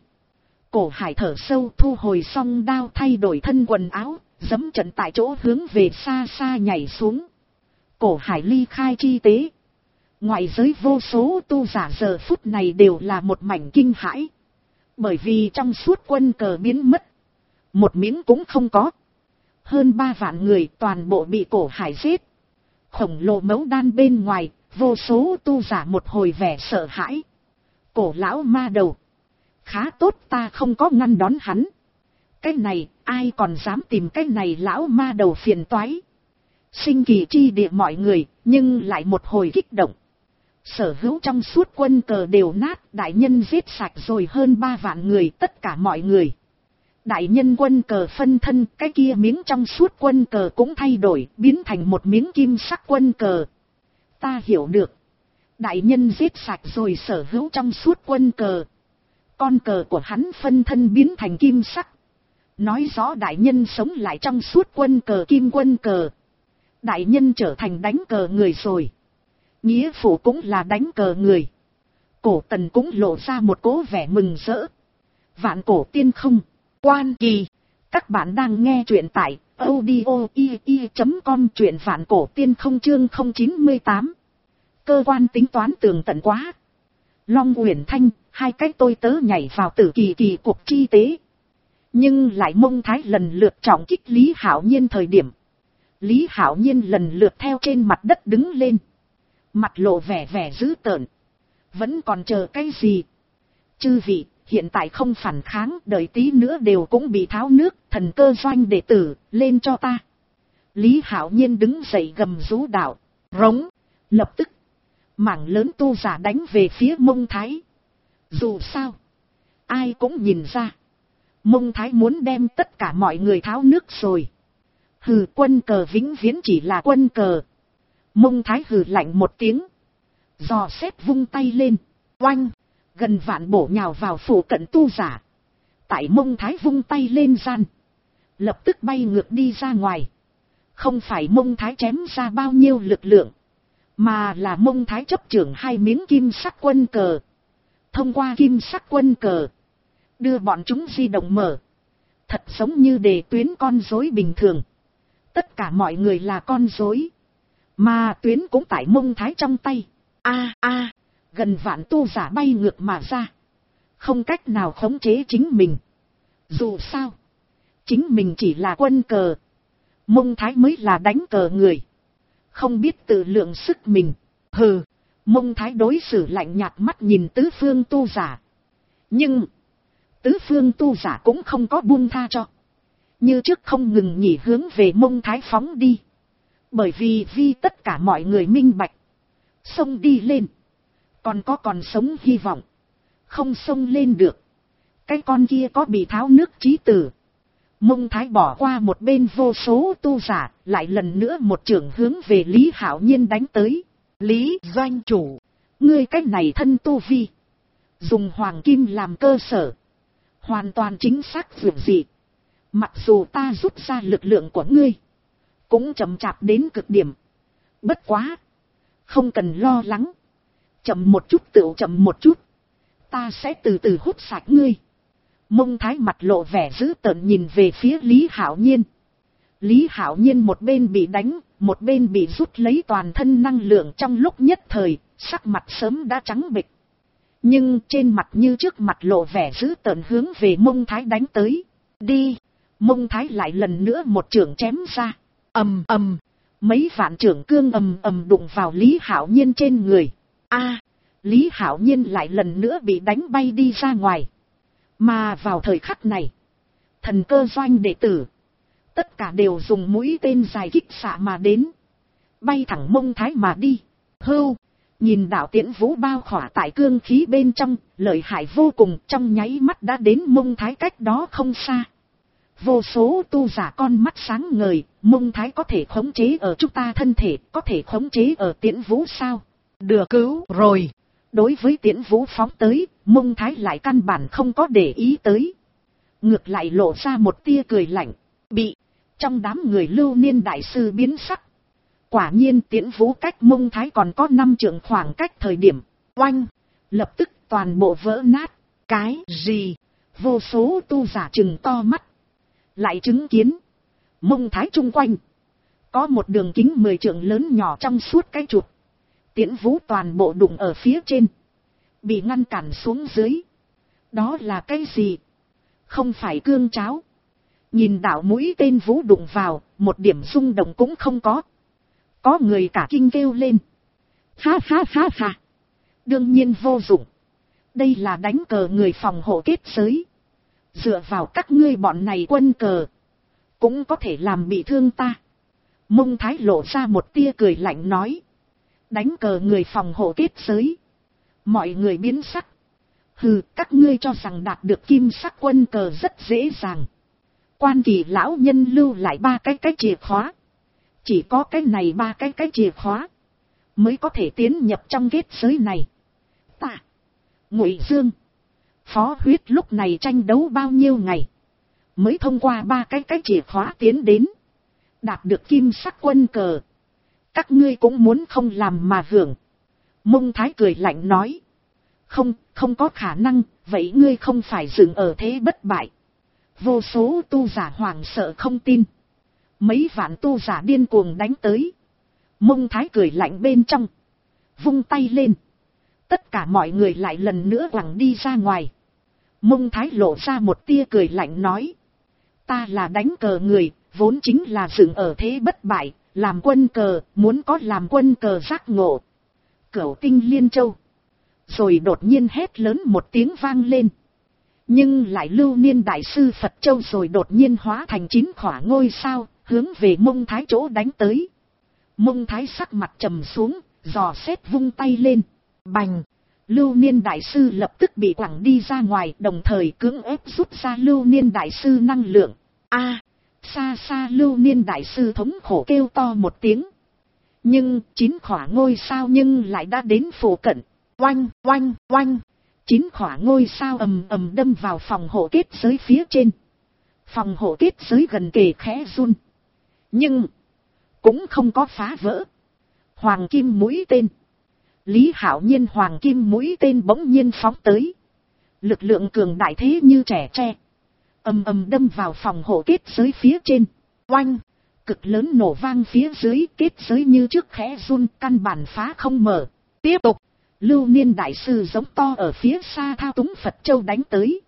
[SPEAKER 1] Cổ Hải thở sâu, thu hồi song đao, thay đổi thân quần áo, giẫm trận tại chỗ hướng về xa xa nhảy xuống. Cổ Hải ly khai chi tế. Ngoại giới vô số tu giả giờ phút này đều là một mảnh kinh hãi. Bởi vì trong suốt quân cờ biến mất, một miếng cũng không có. Hơn 3 vạn người toàn bộ bị cổ Hải giết. Khổng lồ mẫu đan bên ngoài, vô số tu giả một hồi vẻ sợ hãi. Cổ lão ma đầu. Khá tốt ta không có ngăn đón hắn. Cái này, ai còn dám tìm cái này lão ma đầu phiền toái. Sinh kỳ chi địa mọi người, nhưng lại một hồi kích động. Sở hữu trong suốt quân cờ đều nát, đại nhân giết sạch rồi hơn 3 vạn người, tất cả mọi người. Đại nhân quân cờ phân thân, cái kia miếng trong suốt quân cờ cũng thay đổi, biến thành một miếng kim sắc quân cờ. Ta hiểu được. Đại nhân giết sạch rồi sở hữu trong suốt quân cờ. Con cờ của hắn phân thân biến thành kim sắc. Nói rõ đại nhân sống lại trong suốt quân cờ kim quân cờ. Đại nhân trở thành đánh cờ người rồi. Nghĩa phụ cũng là đánh cờ người. Cổ Tần cũng lộ ra một cố vẻ mừng rỡ. Vạn cổ tiên không. Quan kỳ. Các bạn đang nghe truyện tại audio.com, truyện vạn cổ tiên không chương 098. Cơ quan tính toán tường tận quá. Long Uyển Thanh, hai cách tôi tớ nhảy vào tử kỳ cuộc chi tế. Nhưng lại Mông Thái lần lượt trọng kích Lý Hạo Nhiên thời điểm. Lý Hạo Nhiên lần lượt theo trên mặt đất đứng lên. Mặt lộ vẻ dữ tợn. Vẫn còn chờ cái gì? Chư vị, hiện tại không phản kháng, đợi tí nữa đều cũng bị tháo nước, thần cơ doanh đệ tử, lên cho ta. Lý Hạo Nhiên đứng dậy gầm rú đạo, rống, lập tức, mảng lớn tu giả đánh về phía Mông Thái. Dù sao, ai cũng nhìn ra, Mông Thái muốn đem tất cả mọi người tháo nước rồi. Hừ, quân cờ vĩnh viễn chỉ là quân cờ. Mông Thái hừ lạnh một tiếng, dò xét vung tay lên, oanh, gần vạn bổ nhào vào phủ cận tu giả. Tại Mông Thái vung tay lên gian, lập tức bay ngược đi ra ngoài. Không phải Mông Thái chém ra bao nhiêu lực lượng, mà là Mông Thái chấp trưởng hai miếng kim sắc quân cờ. Thông qua kim sắc quân cờ, đưa bọn chúng di động mở. Thật giống như đề tuyến con rối bình thường. Tất cả mọi người là con rối, mà tuyến cũng tại Mông Thái trong tay. Gần vạn tu giả bay ngược mà ra, không cách nào khống chế chính mình. Dù sao, chính mình chỉ là quân cờ, Mông Thái mới là đánh cờ người, không biết tự lượng sức mình. Hừ, Mông Thái đối xử lạnh nhạt mắt nhìn tứ phương tu giả. Nhưng tứ phương tu giả cũng không có buông tha cho, như trước không ngừng nhỉ hướng về Mông Thái phóng đi. Bởi vì tất cả mọi người minh bạch, xông đi lên còn sống hy vọng, không xông lên được, cái con kia có bị tháo nước chí tử. Mông Thái bỏ qua một bên vô số tu giả, lại lần nữa một chưởng hướng về Lý Hạo Nhiên đánh tới. Lý doanh chủ, ngươi cách này thân tu vi, dùng hoàng kim làm cơ sở, hoàn toàn chính xác vượt dị. Mặc dù ta rút ra lực lượng của ngươi, cũng chậm chạp đến cực điểm. Bất quá, không cần lo lắng, chậm một chút tựu chậm một chút, ta sẽ từ từ hút sạch ngươi. Mông Thái mặt lộ vẻ dữ tợn nhìn về phía Lý Hạo Nhiên. Lý Hạo Nhiên một bên bị đánh, một bên bị rút lấy toàn thân năng lượng, trong lúc nhất thời, sắc mặt sớm đã trắng bệch. Nhưng trên mặt như trước mặt lộ vẻ dữ tợn hướng về Mông Thái đánh tới. Đi! Mông Thái lại lần nữa một chưởng chém ra. Ầm ầm, mấy vạn chưởng cương ầm ầm đụng vào Lý Hạo Nhiên trên người. Lý Hạo Nhiên lại lần nữa bị đánh bay đi ra ngoài. Mà vào thời khắc này, thần cơ doanh đệ tử, tất cả đều dùng mũi tên dài kích xạ mà đến, bay thẳng Mông Thái mà đi. Hưu, nhìn đạo tiễn vũ bao khỏa tại cương khí bên trong, lợi hại vô cùng, trong nháy mắt đã đến Mông Thái cách đó không xa. Vô số tu giả con mắt sáng ngời, Mông Thái có thể khống chế ở chúng ta thân thể, có thể khống chế ở tiễn vũ sao? Được cứu rồi. Đối với tiễn vũ phóng tới, Mông Thái lại căn bản không có để ý tới. Ngược lại lộ ra một tia cười lạnh. Bị, trong đám người Lưu Niên đại sư biến sắc. Quả nhiên tiễn vũ cách Mông Thái còn có 5 trượng khoảng cách thời điểm. Oanh, lập tức toàn bộ vỡ nát. Cái gì? Vô số tu giả trừng to mắt. Lại chứng kiến Mông Thái chung quanh có một đường kính 10 trượng lớn nhỏ trong suốt cái chụp. Tiễn vũ toàn bộ đụng ở phía trên, bị ngăn cản xuống dưới. Đó là cái gì? Không phải cương cháo. Nhìn đạo mũi tên vũ đụng vào, một điểm rung động cũng không có. Có người cả kinh kêu lên. Ha ha ha ha. Đương nhiên vô dụng. Đây là đánh cờ người phòng hộ kết giới. Dựa vào các ngươi bọn này quân cờ, cũng có thể làm bị thương ta. Mông Thái lộ ra một tia cười lạnh nói. Đánh cờ người phòng hộ kết giới. Mọi người biến sắc. Hừ, các ngươi cho rằng đạt được kim sắc quân cờ rất dễ dàng. Quan Kỳ lão nhân lưu lại 3 cái chìa khóa. Chỉ có cái này 3 cái chìa khóa mới có thể tiến nhập trong kết giới này. Ta, Ngụy Dương, Phó Huyết lúc này tranh đấu bao nhiêu ngày, mới thông qua 3 cái chìa khóa tiến đến, đạt được kim sắc quân cờ. Các ngươi cũng muốn không làm mà hưởng. Mông Thái cười lạnh nói. Không có khả năng, vậy ngươi không phải dừng ở thế bất bại. Vô số tu giả hoảng sợ không tin. Mấy vạn tu giả điên cuồng đánh tới. Mông Thái cười lạnh bên trong, vung tay lên. Tất cả mọi người lại lần nữa quẳng đi ra ngoài. Mông Thái lộ ra một tia cười lạnh nói. Ta là đánh cờ người, vốn chính là dừng ở thế bất bại. Làm quân cờ, muốn có làm quân cờ giác ngộ. Cửu Tinh Liên Châu, rồi đột nhiên hét lớn một tiếng vang lên. Nhưng lại lưu niên đại sư Phật Châu rồi đột nhiên hóa thành 9 khỏa ngôi sao, hướng về Mông Thái chỗ đánh tới. Mông Thái sắc mặt trầm xuống, dò xét vung tay lên. Bành! Lưu niên đại sư lập tức bị quẳng đi ra ngoài, đồng thời cưỡng ép rút ra lưu niên đại sư năng lượng. A! Xa xa lưu niên đại sư thống khổ kêu to một tiếng. Nhưng 9 khỏa ngôi sao nhưng lại đã đến phủ cận. Oanh, oanh, oanh! 9 khỏa ngôi sao ầm ầm đâm vào phòng hộ kết giới phía trên. Phòng hộ kết giới gần kề khẽ run. Nhưng cũng không có phá vỡ. Hoàng kim mũi tên. Lý Hạo Nhiên hoàng kim mũi tên bỗng nhiên phóng tới. Lực lượng cường đại thế như trẻ tre. Ầm ầm đâm vào phòng hộ kết giới phía trên. Oanh! Cực lớn nổ vang phía dưới, kết giới như trước khẽ run, căn bản phá không mở. Tiếp tục! Lưu niên đại sư giống to ở phía xa thao túng Phật Châu đánh tới.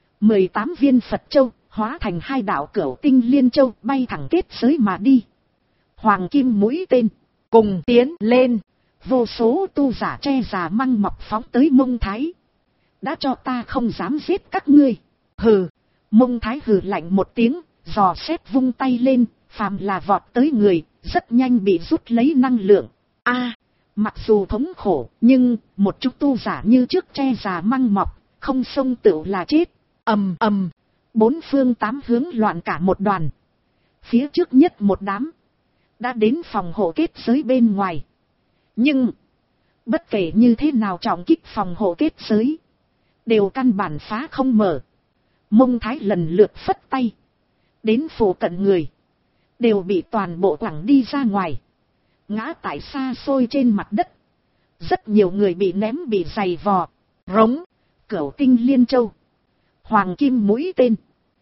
[SPEAKER 1] 18 viên Phật Châu hóa thành 2 đạo cửu tinh liên châu bay thẳng kết giới mà đi. Hoàng kim mũi tên cùng tiến lên. Vô số tu giả che già măng mọc phóng tới Mông Thái. Đã cho ta không dám giết các ngươi. Hừ! Mông Thái hừ lạnh một tiếng, dò xét vung tay lên, phàm là vọt tới người, rất nhanh bị rút lấy năng lượng. A! Mặc dù thống khổ, nhưng một chút tu giả như trước che già măng mọc, không xông tựu là chết. Ầm ầm! 4 phương 8 hướng loạn cả một đoàn. Phía trước nhất một đám đã đến phòng hộ kết giới bên ngoài. Nhưng bất kể như thế nào trọng kích phòng hộ kết giới, đều căn bản phá không mở. Mông Thái lần lượt phất tay. Đến phủ cận người đều bị toàn bộ quẳng đi ra ngoài. Ngã tại xa xôi trên mặt đất. Rất nhiều người bị ném bị giày vò. Rống! Cửu tinh liên châu. Hoàng kim mũi tên.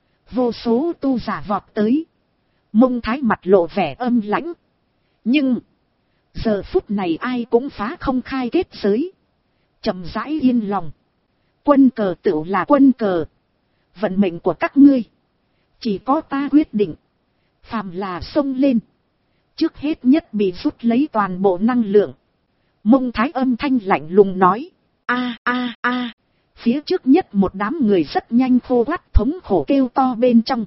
[SPEAKER 1] Vô số tu giả vọt tới. Mông Thái mặt lộ vẻ âm lãnh. Nhưng giờ phút này ai cũng phá không khai kết giới. Chậm rãi yên lòng. Quân cờ tựu là quân cờ. Vận mệnh của các ngươi chỉ có ta quyết định. Phàm là xông lên, trước hết nhất bị rút lấy toàn bộ năng lượng. Mông Thái âm thanh lạnh lùng nói. A a a! Phía trước nhất một đám người rất nhanh khô quắt thống khổ kêu to bên trong.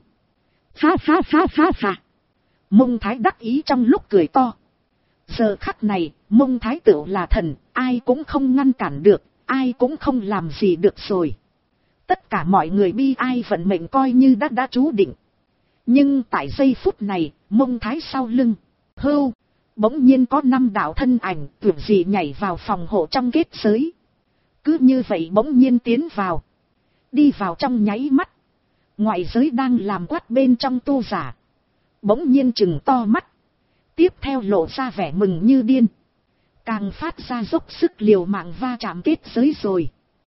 [SPEAKER 1] Ha ha ha ha ha! Mông Thái đắc ý trong lúc cười to. Giờ khắc này, Mông Thái tựu là thần, ai cũng không ngăn cản được, ai cũng không làm gì được rồi. Tất cả mọi người bi ai vận mệnh coi như đã chú định. Nhưng tại giây phút này, Mông Thái sau lưng, hưu, bỗng nhiên có 5 đạo thân ảnh tuyệt dị nhảy vào phòng hộ trong kết giới. Cứ như vậy bỗng nhiên tiến vào. Đi vào trong nháy mắt. Ngoại giới đang làm quát bên trong tu giả. Bỗng nhiên trừng to mắt. Tiếp theo lộ ra vẻ mừng như điên. Càng phát ra dốc sức liều mạng va chạm kết giới rồi.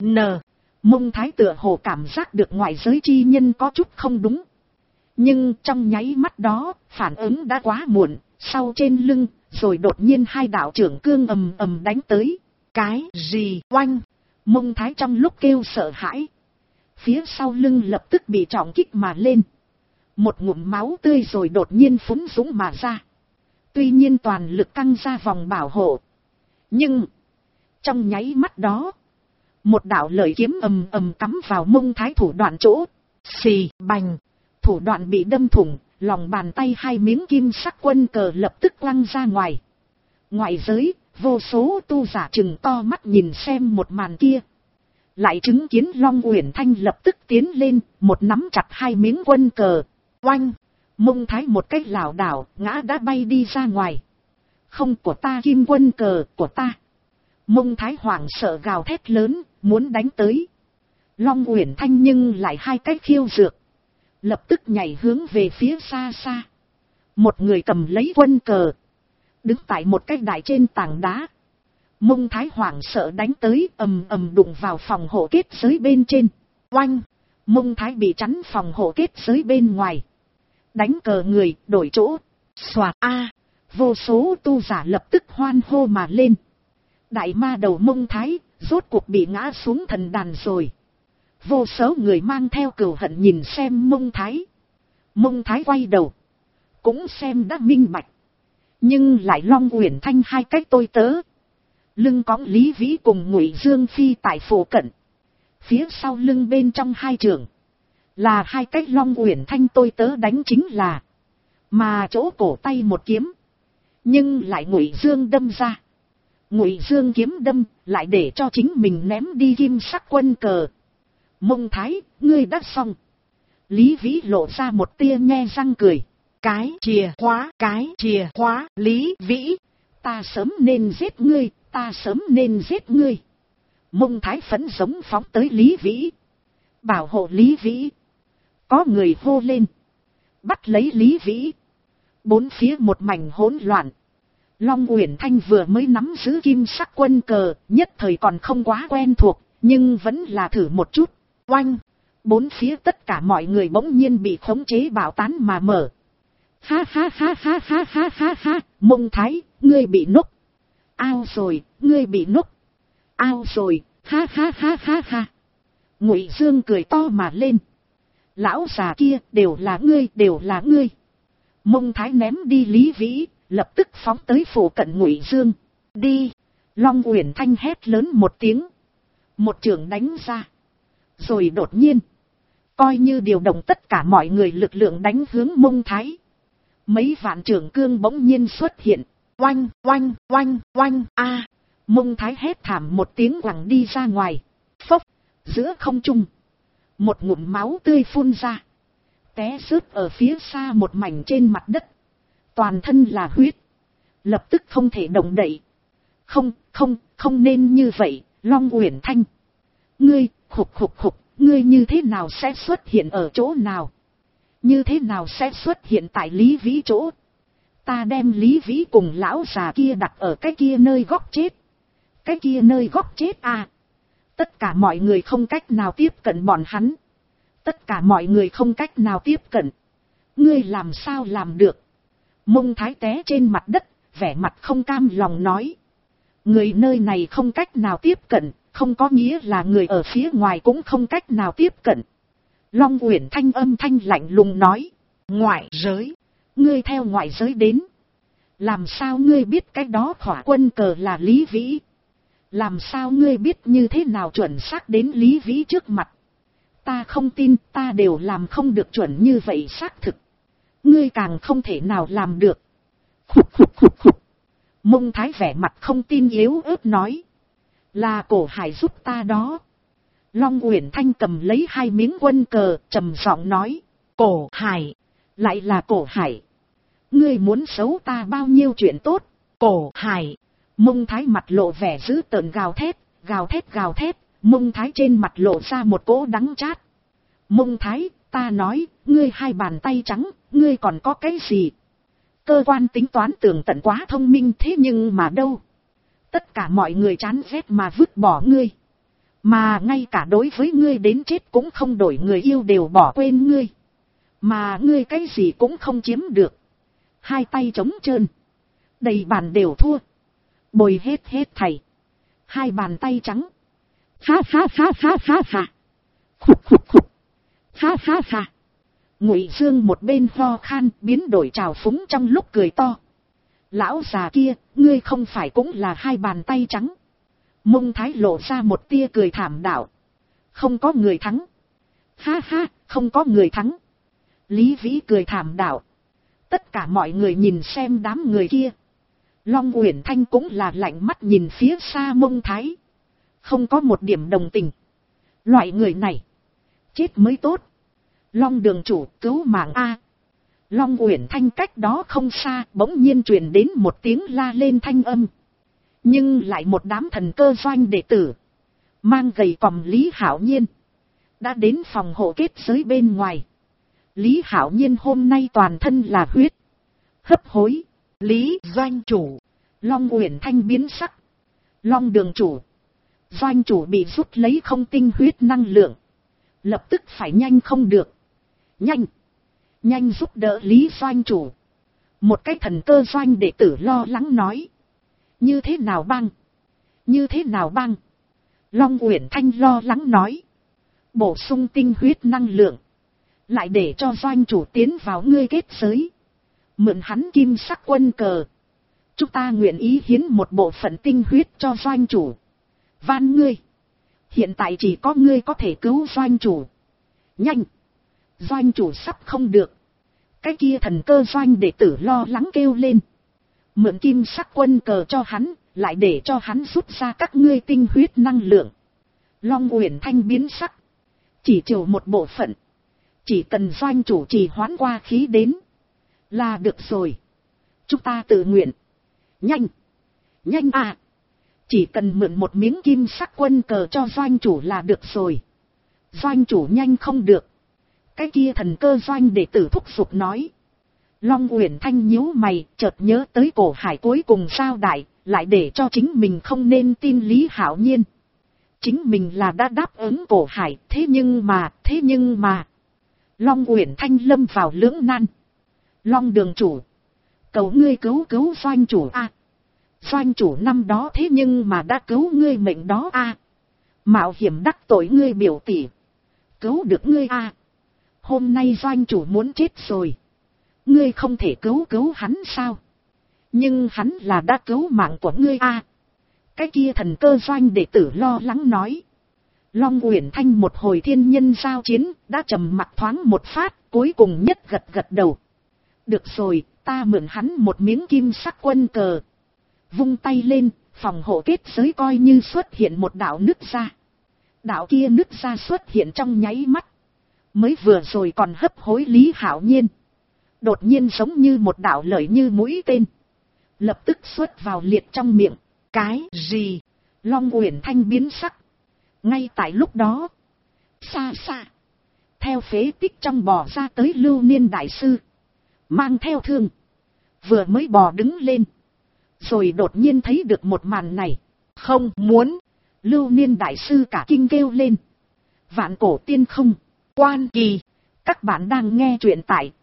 [SPEAKER 1] Mông Thái tựa hồ cảm giác được ngoại giới chi nhân có chút không đúng. Nhưng trong nháy mắt đó, phản ứng đã quá muộn, sau trên lưng, rồi đột nhiên 2 đạo trưởng cương ầm ầm đánh tới. Cái gì? Oanh! Mông Thái trong lúc kêu sợ hãi. Phía sau lưng lập tức bị trọng kích mà lên. Một ngụm máu tươi rồi đột nhiên phúng dũng mà ra. Tuy nhiên toàn lực căng ra vòng bảo hộ. Nhưng trong nháy mắt đó, một đạo lợi kiếm ầm ầm cắm vào Mông Thái thủ đoạn chỗ. Xì bành! Thủ đoạn bị đâm thủng, lòng bàn tay 2 miếng kim sắc quân cờ lập tức quăng ra ngoài. Ngoại giới, vô số tu giả trừng to mắt nhìn xem một màn kia. Lại chứng kiến Long Uyển Thanh lập tức tiến lên, một nắm chặt 2 miếng quân cờ. Oanh! Mông Thái một cách lảo đảo, ngã đã bay đi ra ngoài. Không của ta, kim quân cờ của ta. Mông Thái hoảng sợ gào thét lớn, muốn đánh tới. Long Uyển Thanh nhưng lại 2 cái khiêu dược. Lập tức nhảy hướng về phía xa xa. Một người cầm lấy quân cờ. Đứng tại một cái đài trên tảng đá. Mông Thái hoảng sợ đánh tới, ầm ầm đụng vào phòng hộ kết giới bên trên. Oanh! Mông Thái bị chắn phòng hộ kết giới bên ngoài. Đánh cờ người, đổi chỗ. Xoạt a! Vô số tu giả lập tức hoan hô mà lên. Đại ma đầu Mông Thái, rốt cuộc bị ngã xuống thần đàn rồi. Vô số người mang theo cừu hận nhìn xem Mông Thái. Mông Thái quay đầu. Cũng xem đã minh bạch. Nhưng lại Long Uyển Thanh 2 cách tôi tớ. lưng cõng Lý Vĩ cùng Ngụy Dương Phi tại phủ cận. Phía sau lưng bên trong hai trường, là hai cái Long Uyển Thanh tôi tớ đánh chính là, mà chỗ cổ tay một kiếm, nhưng lại Ngụy Dương đâm ra. Ngụy Dương kiếm đâm, lại để cho chính mình ném đi kim sắc quân cờ. Mông Thái, ngươi đã xong. Lý Vĩ lộ ra một tia nhe răng cười. Cái chìa khóa, Lý Vĩ. Ta sớm nên giết ngươi, ta sớm nên giết ngươi. Mông Thái phẫn giống phóng tới Lý Vĩ. Bảo hộ Lý Vĩ. Có người hô lên. Bắt lấy Lý Vĩ. Bốn phía một mảnh hỗn loạn. Long Uyển Thanh vừa mới nắm giữ kim sắc quân cờ, nhất thời còn không quá quen thuộc, nhưng vẫn là thử một chút. Oanh! Bốn phía tất cả mọi người bỗng nhiên bị khống chế bạo tán mà mở. Ha ha ha ha ha ha ha ha, Mông Thái, ngươi bị nốc. Ao rồi, ngươi bị nốc. Ao rồi, ha ha ha ha ha. Ngụy Dương cười to mà lên. Lão già kia, đều là ngươi, đều là ngươi. Mông Thái ném đi Lý Vĩ, lập tức phóng tới phủ cận Ngụy Dương. Đi! Long Uyển Thanh hét lớn một tiếng. Một chưởng đánh ra. Rồi đột nhiên, coi như điều động tất cả mọi người lực lượng đánh hướng Mông Thái. Mấy vạn trưởng cương bỗng nhiên xuất hiện. Oanh, oanh, oanh, oanh, a! Mông Thái hét thảm một tiếng quẳng đi ra ngoài. Phốc! Giữa không trung, một ngụm máu tươi phun ra. Té rớt ở phía xa một mảnh trên mặt đất. Toàn thân là huyết. Lập tức không thể động đậy. Không nên như vậy, Long Uyển Thanh. Ngươi, khục, ngươi như thế nào sẽ xuất hiện ở chỗ nào? Như thế nào sẽ xuất hiện tại Lý Vĩ chỗ? Ta đem Lý Vĩ cùng lão già kia đặt ở cái kia nơi góc chết. Cái kia nơi góc chết à? Tất cả mọi người không cách nào tiếp cận bọn hắn. Tất cả mọi người không cách nào tiếp cận. Ngươi làm sao làm được? Mông Thái té trên mặt đất, vẻ mặt không cam lòng nói. Người nơi này không cách nào tiếp cận, không có nghĩa là người ở phía ngoài cũng không cách nào tiếp cận. Long Uyển Thanh âm thanh lạnh lùng nói. Ngoại giới? Ngươi theo ngoại giới đến. Làm sao ngươi biết cái đó khỏa quân cờ là Lý Vĩ? Làm sao ngươi biết như thế nào chuẩn xác đến Lý Vĩ trước mặt? Ta không tin, ta đều làm không được chuẩn như vậy xác thực. Ngươi càng không thể nào làm được. Khục. Mông Thái vẻ mặt không tin yếu ớt nói. Là Cổ Hải giúp ta đó. Long Uyển Thanh cầm lấy hai miếng quân cờ, trầm giọng nói. Cổ Hải, lại là Cổ Hải. Ngươi muốn xấu ta bao nhiêu chuyện tốt? Cổ Hải. Mông Thái mặt lộ vẻ dữ tợn gào thét. Mông Thái trên mặt lộ ra một cỗ đắng chát. Mông Thái, ta nói, ngươi hai bàn tay trắng, ngươi còn có cái gì? Cơ quan tính toán tường tận quá thông minh thế nhưng mà đâu? Tất cả mọi người chán ghét mà vứt bỏ ngươi. Mà ngay cả đối với ngươi đến chết cũng không đổi người yêu đều bỏ quên ngươi. Mà ngươi cái gì cũng không chiếm được. Hai tay trống trơn. Đầy bàn đều thua. Bồi hết thầy. Hai bàn tay trắng. Ha. Khục. Ha. Ngụy Dương một bên ho khan biến đổi trào phúng trong lúc cười to. Lão già kia, ngươi không phải cũng là hai bàn tay trắng. Mông Thái lộ ra một tia cười thảm đạo. Không có người thắng. Ha, không có người thắng. Lý Vĩ cười thảm đạo. Tất cả mọi người nhìn xem đám người kia. Long Uyển Thanh cũng là lạnh mắt nhìn phía xa Mông Thái. Không có một điểm đồng tình. Loại người này, chết mới tốt. Long đường chủ cứu mạng A. Long Uyển Thanh cách đó không xa bỗng nhiên truyền đến một tiếng la lên thanh âm. Nhưng lại một đám thần cơ doanh đệ tử. Mang gầy còm Lý Hạo Nhiên. Đã đến phòng hộ kết giới bên ngoài. Lý Hạo Nhiên hôm nay toàn thân là huyết. Hấp hối. Lý doanh chủ. Long Uyển Thanh biến sắc. Long đường chủ. Doanh chủ bị rút lấy không tinh huyết năng lượng. Lập tức phải nhanh không được. Nhanh giúp đỡ Lý doanh chủ. Một cái thần cơ doanh đệ tử lo lắng nói. Như thế nào băng? Long Uyển Thanh lo lắng nói. Bổ sung tinh huyết năng lượng. Lại để cho doanh chủ tiến vào ngươi kết giới. Mượn hắn kim sắc quân cờ. Chúng ta nguyện ý hiến một bộ phận tinh huyết cho doanh chủ. Van ngươi. Hiện tại chỉ có ngươi có thể cứu doanh chủ. Nhanh. Doanh chủ sắp không được. Cái kia thần cơ doanh đệ tử lo lắng kêu lên. Mượn kim sắc quân cờ cho hắn, lại để cho hắn rút ra các ngươi tinh huyết năng lượng. Long Uyển Thanh biến sắc. Chỉ chịu một bộ phận. Chỉ cần doanh chủ trì hoãn qua khí đến. Là được rồi. Chúng ta tự nguyện. Nhanh. Nhanh à. Chỉ cần mượn một miếng kim sắc quân cờ cho doanh chủ là được rồi. Doanh chủ nhanh không được. Cái kia thần cơ doanh đệ tử thúc giục nói. Long Uyển Thanh nhíu mày, chợt nhớ tới Cổ Hải cuối cùng sao đại, lại để cho chính mình không nên tin Lý Hạo Nhiên. Chính mình là đã đáp ứng Cổ Hải, thế nhưng mà. Long Uyển Thanh lâm vào lưỡng nan. Long đường chủ. Cầu ngươi cứu doanh chủ a. Doanh chủ năm đó thế nhưng mà đã cứu ngươi mệnh đó a. Mạo hiểm đắc tội ngươi biểu tỷ. Cứu được ngươi a. Hôm nay doanh chủ muốn chết rồi. Ngươi không thể cứu hắn sao? Nhưng hắn là đã cứu mạng của ngươi a. Cái kia thần cơ doanh đệ tử lo lắng nói. Long Uyển Thanh một hồi thiên nhân giao chiến, đã trầm mặc thoáng một phát, cuối cùng nhất gật đầu. Được rồi, ta mượn hắn một miếng kim sắc quân cờ. Vung tay lên, phòng hộ kết giới coi như xuất hiện một đạo nứt ra. Đạo kia nứt ra xuất hiện trong nháy mắt. Mới vừa rồi còn hấp hối Lý Hạo Nhiên. Đột nhiên giống như một đạo lợi như mũi tên. Lập tức xuất vào liệt trong miệng. Cái gì? Long Uyển Thanh biến sắc. Ngay tại lúc đó. Xa xa. Theo phế tích trong bò ra tới Lưu Niên Đại Sư. Mang theo thương. Vừa mới bò đứng lên. Rồi đột nhiên thấy được một màn này. Không muốn. Lưu Niên Đại Sư cả kinh kêu lên. Vạn cổ tiên không. Quan kỳ. Các bạn đang nghe truyện tại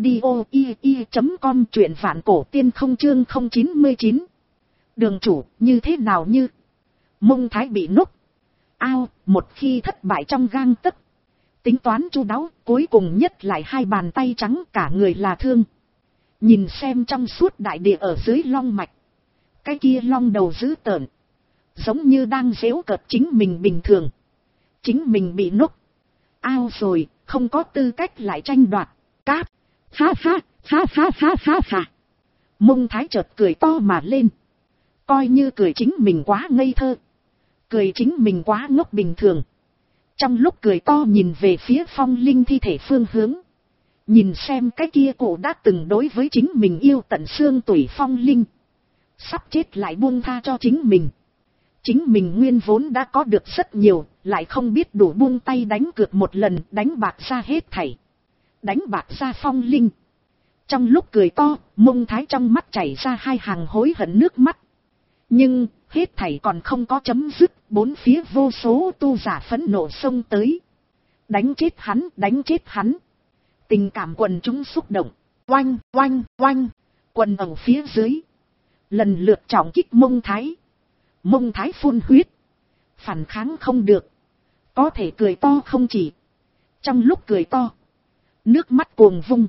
[SPEAKER 1] audio.com, truyện vạn cổ tiên không chương 099. Đường chủ như thế nào như. Mông Thái bị nốc. Ao, một khi thất bại trong gang tấc. Tính toán chu đáo, cuối cùng nhất lại hai bàn tay trắng cả người là thương. Nhìn xem trong suốt đại địa ở dưới long mạch. Cái kia long đầu dữ tợn. Giống như đang giễu cợt chính mình bình thường. Chính mình bị nốc. Ao rồi, không có tư cách lại tranh đoạt. Cáp. Ha ha, ha ha ha ha ha. Mông Thái chợt cười to mà lên. Coi như cười chính mình quá ngây thơ. Cười chính mình quá ngốc bình thường. Trong lúc cười to nhìn về phía Phong Linh thi thể phương hướng. Nhìn xem cái kia cụ đã từng đối với chính mình yêu tận xương tủy Phong Linh. Sắp chết lại buông tha cho chính mình. Chính mình nguyên vốn đã có được rất nhiều, lại không biết đủ buông tay đánh cược một lần, đánh bạc ra hết thảy. Đánh bạc ra Phong Linh. Trong lúc cười to, Mông Thái trong mắt chảy ra hai hàng hối hận nước mắt. Nhưng, hết thảy còn không có chấm dứt, bốn phía vô số tu giả phẫn nộ xông tới. Đánh chết hắn, đánh chết hắn. Tình cảm quần chúng xúc động. Oanh, oanh, oanh. Quần ở phía dưới. Lần lượt trọng kích Mông Thái. Mông Thái phun huyết. Phản kháng không được. Có thể cười to không chỉ. Trong lúc cười to. Nước mắt cuồng vung.